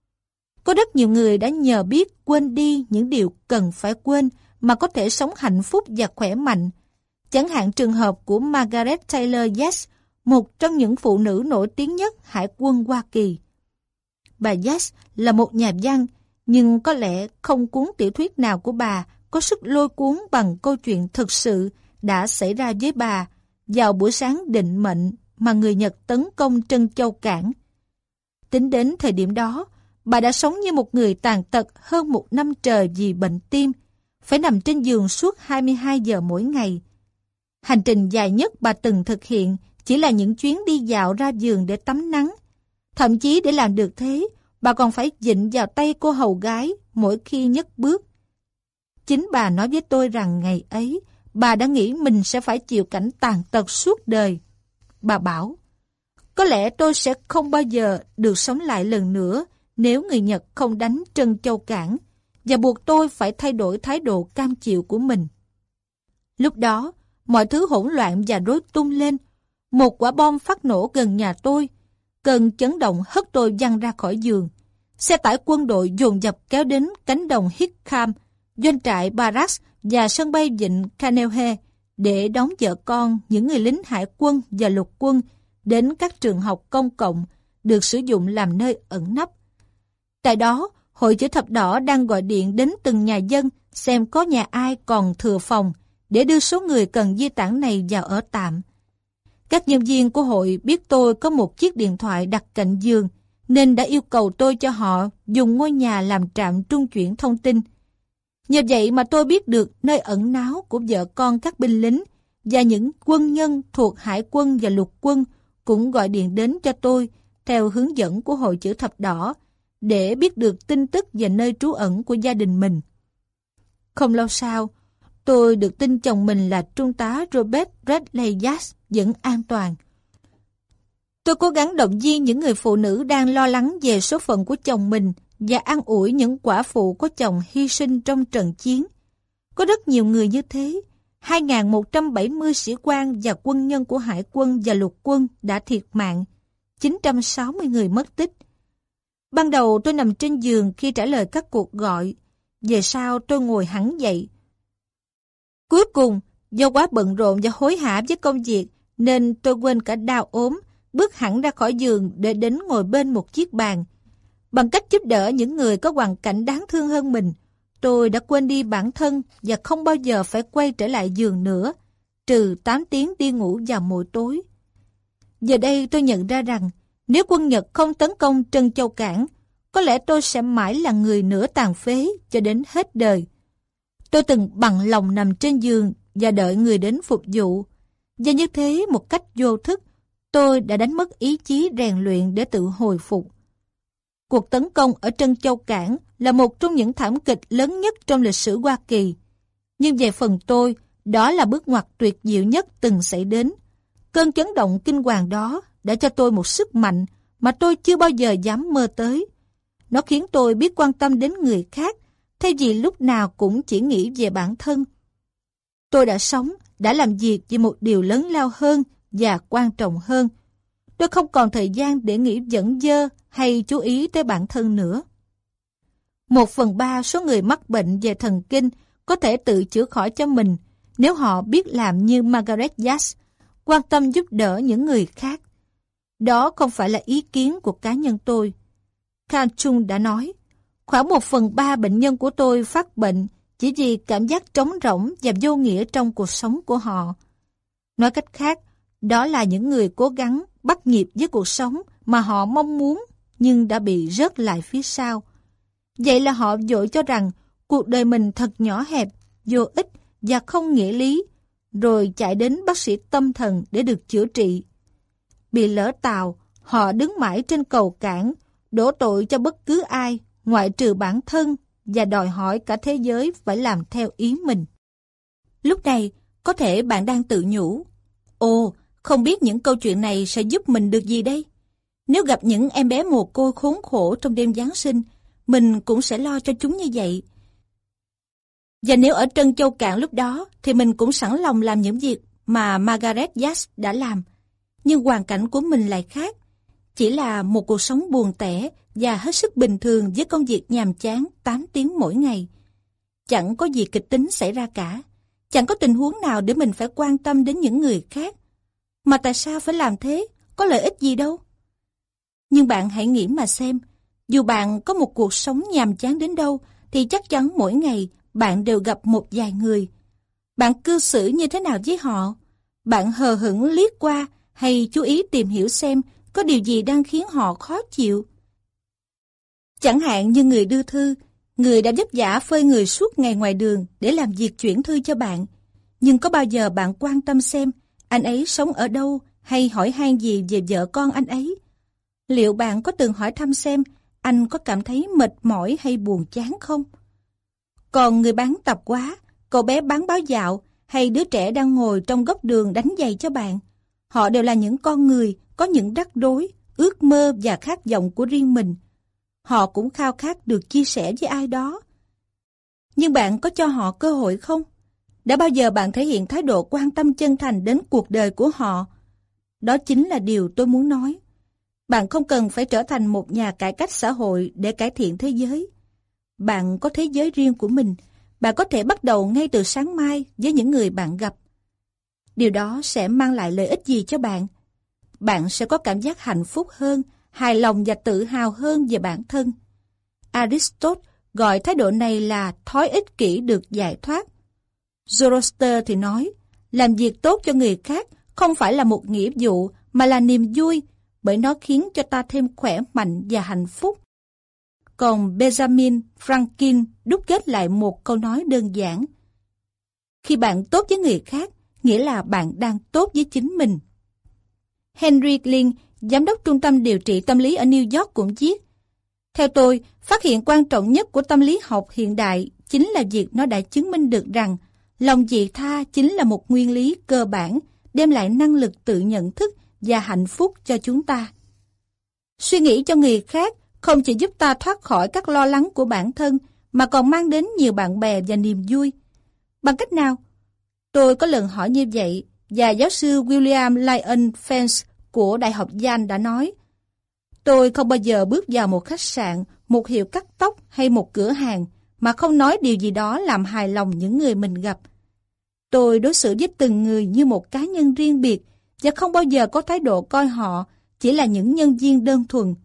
Có rất nhiều người đã nhờ biết quên đi những điều cần phải quên mà có thể sống hạnh phúc và khỏe mạnh. Chẳng hạn trường hợp của Margaret Taylor Yates, một trong những phụ nữ nổi tiếng nhất Hải quân Hoa Kỳ. Bà Yates là một nhà văn, nhưng có lẽ không cuốn tiểu thuyết nào của bà có sức lôi cuốn bằng câu chuyện thực sự đã xảy ra với bà vào buổi sáng định mệnh mà người Nhật tấn công Trân Châu Cảng. Tính đến thời điểm đó, bà đã sống như một người tàn tật hơn một năm trời vì bệnh tim, phải nằm trên giường suốt 22 giờ mỗi ngày. Hành trình dài nhất bà từng thực hiện chỉ là những chuyến đi dạo ra vườn để tắm nắng. Thậm chí để làm được thế, bà còn phải dịnh vào tay cô hầu gái mỗi khi nhấc bước. Chính bà nói với tôi rằng ngày ấy, bà đã nghĩ mình sẽ phải chịu cảnh tàn tật suốt đời. Bà bảo, có lẽ tôi sẽ không bao giờ được sống lại lần nữa nếu người Nhật không đánh Trân Châu Cảng và buộc tôi phải thay đổi thái độ cam chịu của mình. Lúc đó, mọi thứ hỗn loạn và rối tung lên. Một quả bom phát nổ gần nhà tôi. Cơn chấn động hất tôi văng ra khỏi giường. Xe tải quân đội dồn dập kéo đến cánh đồng Hickam, doanh trại Barracks và sân bay vịnh Kaneohe để đón vợ con những người lính hải quân và lục quân đến các trường học công cộng được sử dụng làm nơi ẩn nấp. Tại đó, Hội Chữ Thập Đỏ đang gọi điện đến từng nhà dân xem có nhà ai còn thừa phòng để đưa số người cần di tản này vào ở tạm. Các nhân viên của hội biết tôi có một chiếc điện thoại đặt cạnh giường nên đã yêu cầu tôi cho họ dùng ngôi nhà làm trạm trung chuyển thông tin. Nhờ vậy mà tôi biết được nơi ẩn náu của vợ con các binh lính và những quân nhân thuộc hải quân và lục quân cũng gọi điện đến cho tôi theo hướng dẫn của Hội Chữ Thập Đỏ để biết được tin tức về nơi trú ẩn của gia đình mình. Không lâu sau, tôi được tin chồng mình là Trung tá Robert Bradley Yates vẫn an toàn. Tôi cố gắng động viên những người phụ nữ đang lo lắng về số phận của chồng mình và an ủi những quả phụ có chồng hy sinh trong trận chiến. Có rất nhiều người như thế. 2.170 sĩ quan và quân nhân của hải quân và lục quân đã thiệt mạng. 960 người mất tích. Ban đầu tôi nằm trên giường khi trả lời các cuộc gọi. Về sau tôi ngồi hẳn dậy. Cuối cùng, do quá bận rộn và hối hả với công việc nên tôi quên cả đau ốm. bước hẳn ra khỏi giường để đến ngồi bên một chiếc bàn. Bằng cách giúp đỡ những người có hoàn cảnh đáng thương hơn mình, tôi đã quên đi bản thân và không bao giờ phải quay trở lại giường nữa, trừ 8 tiếng đi ngủ vào mỗi tối. Giờ đây tôi nhận ra rằng, nếu quân Nhật không tấn công Trân Châu Cảng, có lẽ tôi sẽ mãi là người nửa tàn phế cho đến hết đời. Tôi từng bằng lòng nằm trên giường và đợi người đến phục vụ. Và như thế, một cách vô thức, tôi đã đánh mất ý chí rèn luyện để tự hồi phục. Cuộc tấn công ở Trân Châu Cảng là một trong những thảm kịch lớn nhất trong lịch sử Hoa Kỳ. Nhưng về phần tôi, đó là bước ngoặt tuyệt diệu nhất từng xảy đến. Cơn chấn động kinh hoàng đó đã cho tôi một sức mạnh mà tôi chưa bao giờ dám mơ tới. Nó khiến tôi biết quan tâm đến người khác, thay vì lúc nào cũng chỉ nghĩ về bản thân. Tôi đã sống, đã làm việc vì một điều lớn lao hơn và quan trọng hơn. Tôi không còn thời gian để nghĩ dẫn dơ hay chú ý tới bản thân nữa. 1/3 số người mắc bệnh về thần kinh có thể tự chữa khỏi cho mình nếu họ biết làm như Margaret Yates, quan tâm giúp đỡ những người khác. Đó không phải là ý kiến của cá nhân tôi. Carl Jung đã nói, khoảng 1/3 bệnh nhân của tôi phát bệnh chỉ vì cảm giác trống rỗng và vô nghĩa trong cuộc sống của họ. Nói cách khác, đó là những người cố gắng bắt nhịp với cuộc sống mà họ mong muốn nhưng đã bị rớt lại phía sau. Vậy là họ vội cho rằng cuộc đời mình thật nhỏ hẹp, vô ích và không nghĩa lý, rồi chạy đến bác sĩ tâm thần để được chữa trị. Bị lỡ tàu, họ đứng mãi trên cầu cảng, đổ tội cho bất cứ ai, ngoại trừ bản thân, và đòi hỏi cả thế giới phải làm theo ý mình. Lúc này, có thể bạn đang tự nhủ, ồ, không biết những câu chuyện này sẽ giúp mình được gì đây? Nếu gặp những em bé mồ côi khốn khổ trong đêm Giáng sinh, mình cũng sẽ lo cho chúng như vậy. Và nếu ở Trân Châu Cảng lúc đó, thì mình cũng sẵn lòng làm những việc mà Margaret Yates đã làm. Nhưng hoàn cảnh của mình lại khác. Chỉ là một cuộc sống buồn tẻ và hết sức bình thường với công việc nhàm chán 8 tiếng mỗi ngày. Chẳng có gì kịch tính xảy ra cả. Chẳng có tình huống nào để mình phải quan tâm đến những người khác. Mà tại sao phải làm thế? Có lợi ích gì đâu. Nhưng bạn hãy nghĩ mà xem. Dù bạn có một cuộc sống nhàm chán đến đâu, thì chắc chắn mỗi ngày bạn đều gặp một vài người. Bạn cư xử như thế nào với họ? Bạn hờ hững liếc qua hay chú ý tìm hiểu xem có điều gì đang khiến họ khó chịu? Chẳng hạn như người đưa thư, người đã vất vả phơi người suốt ngày ngoài đường để làm việc chuyển thư cho bạn. Nhưng có bao giờ bạn quan tâm xem anh ấy sống ở đâu hay hỏi han gì về vợ con anh ấy? Liệu bạn có từng hỏi thăm xem anh có cảm thấy mệt mỏi hay buồn chán không? Còn người bán tạp hóa, cậu bé bán báo dạo hay đứa trẻ đang ngồi trong góc đường đánh giày cho bạn, họ đều là những con người có những rắc rối, ước mơ và khát vọng của riêng mình. Họ cũng khao khát được chia sẻ với ai đó. Nhưng bạn có cho họ cơ hội không? Đã bao giờ bạn thể hiện thái độ quan tâm chân thành đến cuộc đời của họ? Đó chính là điều tôi muốn nói. Bạn không cần phải trở thành một nhà cải cách xã hội để cải thiện thế giới. Bạn có thế giới riêng của mình. Bạn có thể bắt đầu ngay từ sáng mai với những người bạn gặp. Điều đó sẽ mang lại lợi ích gì cho bạn? Bạn sẽ có cảm giác hạnh phúc hơn, hài lòng và tự hào hơn về bản thân. Aristotle gọi thái độ này là thói ích kỷ được giải thoát. Zoroaster thì nói, làm việc tốt cho người khác không phải là một nghĩa vụ mà là niềm vui, bởi nó khiến cho ta thêm khỏe mạnh và hạnh phúc. Còn Benjamin Franklin đúc kết lại một câu nói đơn giản. Khi bạn tốt với người khác, nghĩa là bạn đang tốt với chính mình. Henry Glynn, giám đốc trung tâm điều trị tâm lý ở New York cũng viết, theo tôi, phát hiện quan trọng nhất của tâm lý học hiện đại chính là việc nó đã chứng minh được rằng lòng vị tha chính là một nguyên lý cơ bản đem lại năng lực tự nhận thức và hạnh phúc cho chúng ta. Suy nghĩ cho người khác không chỉ giúp ta thoát khỏi các lo lắng của bản thân mà còn mang đến nhiều bạn bè và niềm vui. Bằng cách nào? Tôi có lần hỏi như vậy và giáo sư William Lyon Fence của Đại học Yale đã nói, tôi không bao giờ bước vào một khách sạn, một hiệu cắt tóc hay một cửa hàng mà không nói điều gì đó làm hài lòng những người mình gặp. Tôi đối xử với từng người như một cá nhân riêng biệt và không bao giờ có thái độ coi họ chỉ là những nhân viên đơn thuần.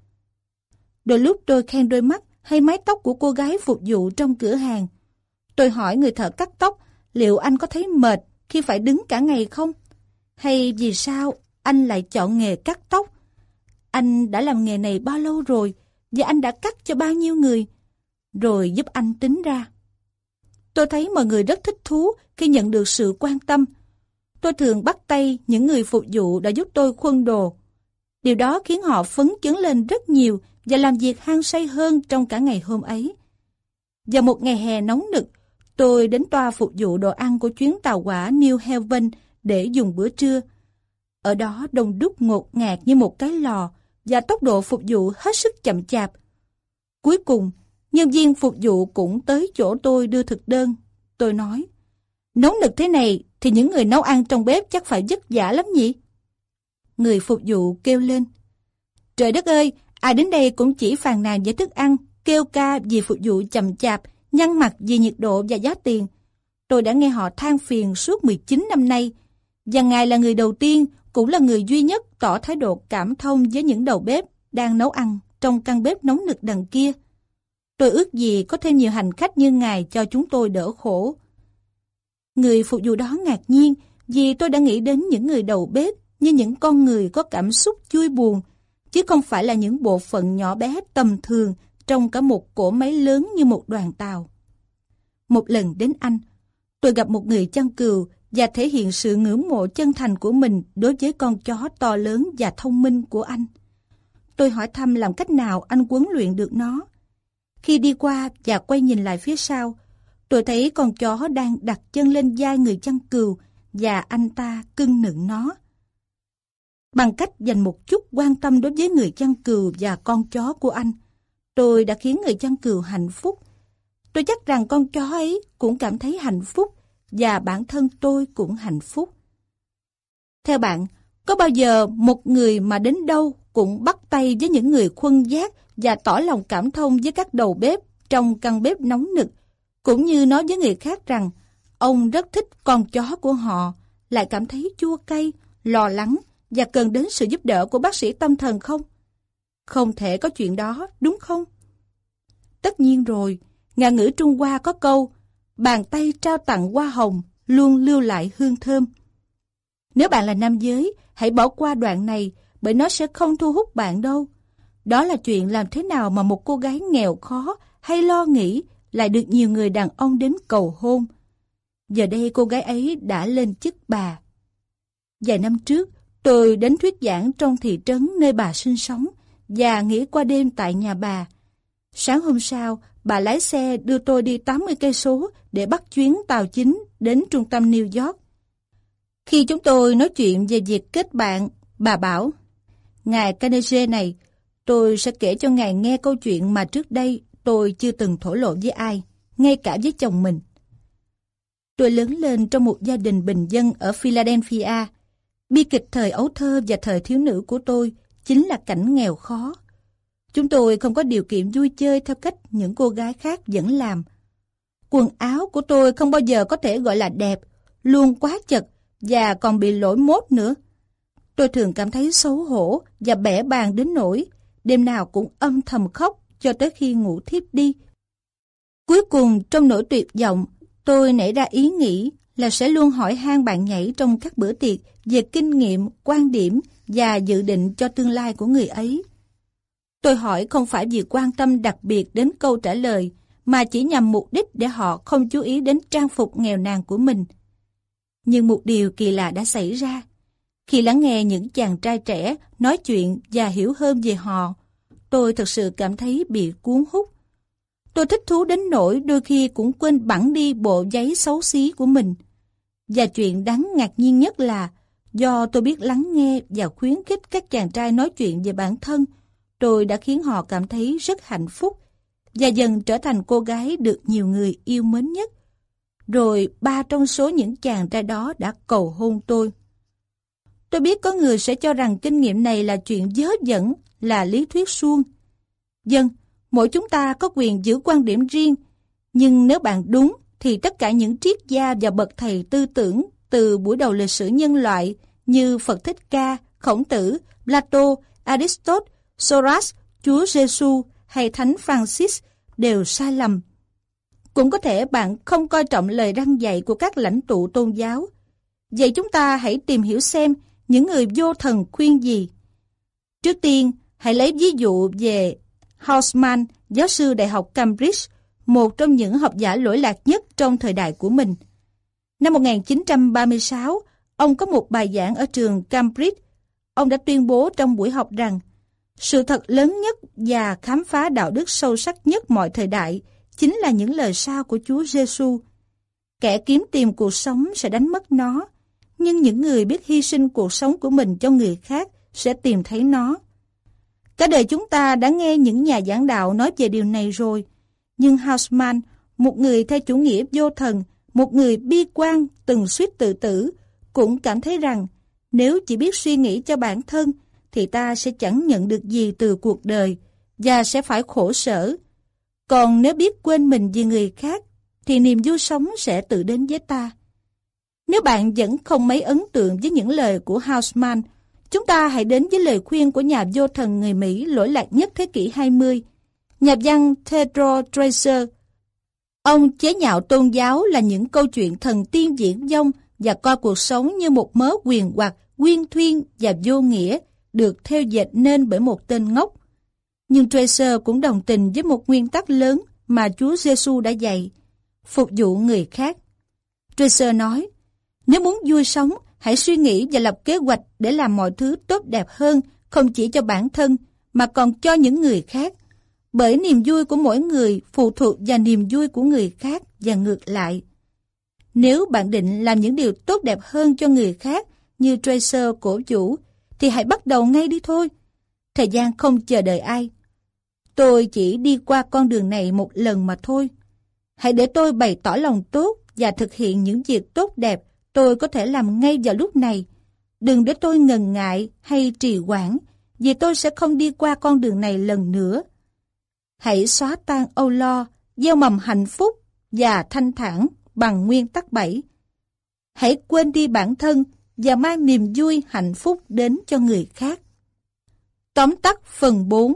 Đôi lúc tôi khen đôi mắt hay mái tóc của cô gái phục vụ trong cửa hàng. Tôi hỏi người thợ cắt tóc liệu anh có thấy mệt khi phải đứng cả ngày không? Hay vì sao anh lại chọn nghề cắt tóc? Anh đã làm nghề này bao lâu rồi? Và anh đã cắt cho bao nhiêu người? Rồi giúp anh tính ra. Tôi thấy mọi người rất thích thú khi nhận được sự quan tâm. Tôi thường bắt tay những người phục vụ đã giúp tôi khuân đồ. Điều đó khiến họ phấn chấn lên rất nhiều và làm việc hăng say hơn trong cả ngày hôm ấy. Vào một ngày hè nóng nực, tôi đến toa phục vụ đồ ăn của chuyến tàu hỏa New Haven để dùng bữa trưa. Ở đó đông đúc ngột ngạt như một cái lò và tốc độ phục vụ hết sức chậm chạp. Cuối cùng, nhân viên phục vụ cũng tới chỗ tôi đưa thực đơn. Tôi nói, nóng nực thế này thì những người nấu ăn trong bếp chắc phải vất vả lắm nhỉ? Người phục vụ kêu lên, trời đất ơi, ai đến đây cũng chỉ phàn nàn về thức ăn, kêu ca vì phục vụ chậm chạp, nhăn mặt vì nhiệt độ và giá tiền. Tôi đã nghe họ than phiền suốt 19 năm nay, và ngài là người đầu tiên, cũng là người duy nhất tỏ thái độ cảm thông với những đầu bếp đang nấu ăn trong căn bếp nóng nực đằng kia. Tôi ước gì có thêm nhiều hành khách như ngài cho chúng tôi đỡ khổ. Người phục vụ đó ngạc nhiên vì tôi đã nghĩ đến những người đầu bếp như những con người có cảm xúc vui buồn, chứ không phải là những bộ phận nhỏ bé tầm thường trong cả một cỗ máy lớn như một đoàn tàu. Một lần đến Anh, tôi gặp một người chăn cừu và thể hiện sự ngưỡng mộ chân thành của mình đối với con chó to lớn và thông minh của anh. Tôi hỏi thăm làm cách nào anh huấn luyện được nó. Khi đi qua và quay nhìn lại phía sau, tôi thấy con chó đang đặt chân lên vai người chăn cừu và anh ta cưng nựng nó. Bằng cách dành một chút quan tâm đối với người chăn cừu và con chó của anh, tôi đã khiến người chăn cừu hạnh phúc. Tôi chắc rằng con chó ấy cũng cảm thấy hạnh phúc và bản thân tôi cũng hạnh phúc. Theo bạn, có bao giờ một người mà đến đâu cũng bắt tay với những người khuân vác và tỏ lòng cảm thông với các đầu bếp trong căn bếp nóng nực, cũng như nói với người khác rằng ông rất thích con chó của họ, lại cảm thấy chua cay, lo lắng và cần đến sự giúp đỡ của bác sĩ tâm thần không? Không thể có chuyện đó, đúng không? Tất nhiên rồi, ngạn ngữ Trung Hoa có câu, bàn tay trao tặng hoa hồng luôn lưu lại hương thơm. Nếu bạn là nam giới, hãy bỏ qua đoạn này bởi nó sẽ không thu hút bạn đâu. Đó là chuyện làm thế nào mà một cô gái nghèo khó hay lo nghĩ lại được nhiều người đàn ông đến cầu hôn. Giờ đây cô gái ấy đã lên chức bà. Vài năm trước, tôi đến thuyết giảng trong thị trấn nơi bà sinh sống và nghỉ qua đêm tại nhà bà. Sáng hôm sau, bà lái xe đưa tôi đi 80 cây số để bắt chuyến tàu chính đến trung tâm New York. Khi chúng tôi nói chuyện về việc kết bạn, bà bảo, ngài Carnegie này, tôi sẽ kể cho ngài nghe câu chuyện mà trước đây tôi chưa từng thổ lộ với ai, ngay cả với chồng mình. Tôi lớn lên trong một gia đình bình dân ở Philadelphia. Bi kịch thời ấu thơ và thời thiếu nữ của tôi chính là cảnh nghèo khó. Chúng tôi không có điều kiện vui chơi theo cách những cô gái khác vẫn làm. Quần áo của tôi không bao giờ có thể gọi là đẹp, luôn quá chật và còn bị lỗi mốt nữa. Tôi thường cảm thấy xấu hổ và bẽ bàng đến nỗi đêm nào cũng âm thầm khóc cho tới khi ngủ thiếp đi. Cuối cùng, trong nỗi tuyệt vọng, tôi nảy ra ý nghĩ là sẽ luôn hỏi han bạn nhảy trong các bữa tiệc về kinh nghiệm, quan điểm và dự định cho tương lai của người ấy. Tôi hỏi không phải vì quan tâm đặc biệt đến câu trả lời, mà chỉ nhằm mục đích để họ không chú ý đến trang phục nghèo nàn của mình. Nhưng một điều kỳ lạ đã xảy ra. Khi lắng nghe những chàng trai trẻ nói chuyện và hiểu hơn về họ, tôi thực sự cảm thấy bị cuốn hút. Tôi thích thú đến nỗi đôi khi cũng quên bẵng đi bộ giấy xấu xí của mình. Và chuyện đáng ngạc nhiên nhất là do tôi biết lắng nghe và khuyến khích các chàng trai nói chuyện về bản thân, tôi đã khiến họ cảm thấy rất hạnh phúc và dần trở thành cô gái được nhiều người yêu mến nhất. Rồi 3 trong số những chàng trai đó đã cầu hôn tôi. Tôi biết có người sẽ cho rằng kinh nghiệm này là chuyện vớ vẩn, là lý thuyết suông. Vâng, mỗi chúng ta có quyền giữ quan điểm riêng, nhưng nếu bạn đúng thì tất cả những triết gia và bậc thầy tư tưởng từ buổi đầu lịch sử nhân loại như Phật Thích Ca, Khổng Tử, Plato, Aristotle, Soros, Chúa Giêsu hay Thánh Francis đều sai lầm. Cũng có thể bạn không coi trọng lời răn dạy của các lãnh tụ tôn giáo. Vậy chúng ta hãy tìm hiểu xem những người vô thần khuyên gì. Trước tiên, hãy lấy ví dụ về Haussmann, giáo sư Đại học Cambridge, một trong những học giả lỗi lạc nhất trong thời đại của mình. Năm 1936, ông có một bài giảng ở trường Cambridge. Ông đã tuyên bố trong buổi học rằng sự thật lớn nhất và khám phá đạo đức sâu sắc nhất mọi thời đại chính là những lời sau của Chúa Giêsu. Kẻ kiếm tìm cuộc sống sẽ đánh mất nó, nhưng những người biết hy sinh cuộc sống của mình cho người khác sẽ tìm thấy nó. Cả đời chúng ta đã nghe những nhà giảng đạo nói về điều này rồi, nhưng Haussmann, một người theo chủ nghĩa vô thần, một người bi quan từng suýt tự tử, cũng cảm thấy rằng nếu chỉ biết suy nghĩ cho bản thân thì ta sẽ chẳng nhận được gì từ cuộc đời và sẽ phải khổ sở. Còn nếu biết quên mình vì người khác thì niềm vui sống sẽ tự đến với ta. Nếu bạn vẫn không mấy ấn tượng với những lời của Haussmann, chúng ta hãy đến với lời khuyên của nhà vô thần người Mỹ lỗi lạc nhất thế kỷ 20, nhà văn Theodore Dreiser. Ông chế nhạo tôn giáo là những câu chuyện thần tiên viển vông và coi cuộc sống như một mớ quyền hoặc, uyên thuyên và vô nghĩa được thêu dệt nên bởi một tên ngốc. Nhưng Dreiser cũng đồng tình với một nguyên tắc lớn mà Chúa Giêsu đã dạy: phục vụ người khác. Dreiser nói, nếu muốn vui sống, hãy suy nghĩ và lập kế hoạch để làm mọi thứ tốt đẹp hơn, không chỉ cho bản thân, mà còn cho những người khác. Bởi niềm vui của mỗi người phụ thuộc vào niềm vui của người khác và ngược lại. Nếu bạn định làm những điều tốt đẹp hơn cho người khác như Dreiser cổ vũ, thì hãy bắt đầu ngay đi thôi. Thời gian không chờ đợi ai. Tôi chỉ đi qua con đường này một lần mà thôi. Hãy để tôi bày tỏ lòng tốt và thực hiện những việc tốt đẹp tôi có thể làm ngay vào lúc này. Đừng để tôi ngần ngại hay trì hoãn, vì tôi sẽ không đi qua con đường này lần nữa. Hãy xóa tan âu lo, gieo mầm hạnh phúc và thanh thản bằng nguyên tắc 7. Hãy quên đi bản thân và mang niềm vui hạnh phúc đến cho người khác. Tóm tắt phần 4.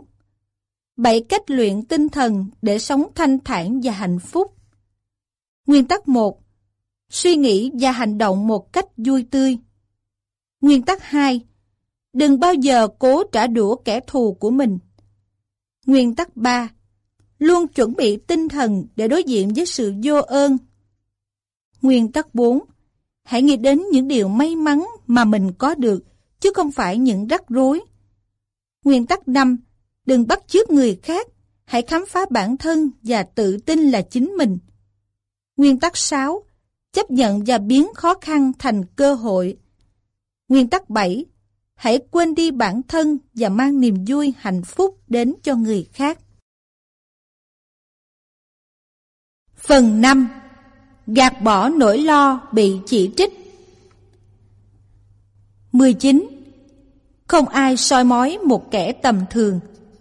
7 cách luyện tinh thần để sống thanh thản và hạnh phúc. Nguyên tắc 1. Suy nghĩ và hành động một cách vui tươi. Nguyên tắc 2. Đừng bao giờ cố trả đũa kẻ thù của mình. Nguyên tắc 3. Luôn chuẩn bị tinh thần để đối diện với sự vô ơn. Nguyên tắc 4. Hãy nghĩ đến những điều may mắn mà mình có được, chứ không phải những rắc rối. Nguyên tắc 5. Đừng bắt chước người khác, hãy khám phá bản thân và tự tin là chính mình. Nguyên tắc 6. Chấp nhận và biến khó khăn thành cơ hội. Nguyên tắc 7. Hãy quên đi bản thân và mang niềm vui hạnh phúc đến cho người khác. Phần 5. Gạt bỏ nỗi lo bị chỉ trích. 19. Không ai soi mói một kẻ tầm thường.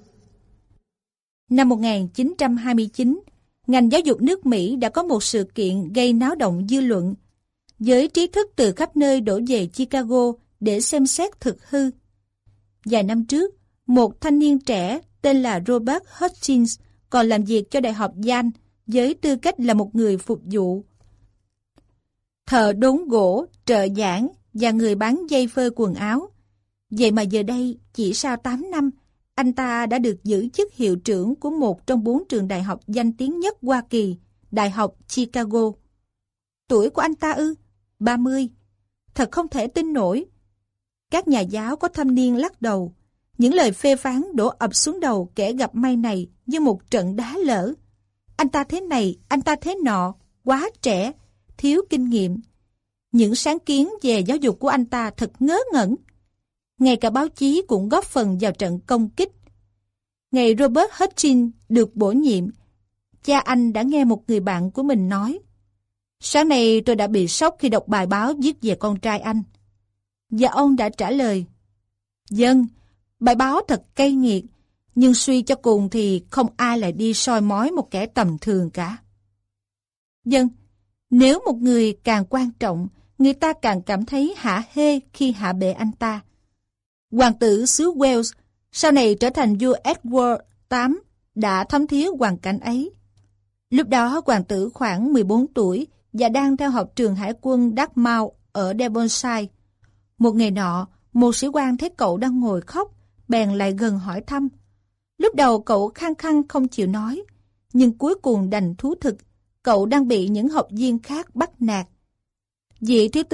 Năm 1929, ngành giáo dục nước Mỹ đã có một sự kiện gây náo động dư luận. Giới trí thức từ khắp nơi đổ về Chicago để xem xét thực hư. Vài năm trước, một thanh niên trẻ tên là Robert Hutchins còn làm việc cho Đại học Yale với tư cách là một người phục vụ. Thợ đốn gỗ, trợ giảng và người bán dây phơi quần áo. Vậy mà giờ đây, chỉ sau 8 năm, anh ta đã được giữ chức hiệu trưởng của một trong 4 trường đại học danh tiếng nhất Hoa Kỳ, Đại học Chicago. Tuổi của anh ta ư? 30. Thật không thể tin nổi. Các nhà giáo có thâm niên lắc đầu. Những lời phê phán đổ ập xuống đầu kẻ gặp may này như một trận đá lở. Anh ta thế này, anh ta thế nọ, quá trẻ, thiếu kinh nghiệm. Những sáng kiến về giáo dục của anh ta thật ngớ ngẩn. Ngay cả báo chí cũng góp phần vào trận công kích. Ngày Robert Hutchins được bổ nhiệm, cha anh đã nghe một người bạn của mình nói: sáng nay tôi đã bị sốc khi đọc bài báo viết về con trai anh. Và ông đã trả lời: vâng, bài báo thật cay nghiệt, nhưng suy cho cùng thì không ai lại đi soi mói một kẻ tầm thường cả. Vâng, nếu một người càng quan trọng, người ta càng cảm thấy hả hê khi hạ bệ anh ta. Hoàng tử xứ Wales, sau này trở thành vua Edward VIII, đã thấm thía hoàn cảnh ấy. Lúc đó hoàng tử khoảng 14 tuổi và đang theo học trường hải quân Dartmouth ở Devonshire. Một ngày nọ, một sĩ quan thấy cậu đang ngồi khóc, bèn lại gần hỏi thăm. Lúc đầu cậu khăng khăng không chịu nói, nhưng cuối cùng đành thú thực, cậu đang bị những học viên khác bắt nạt. Vị thiếu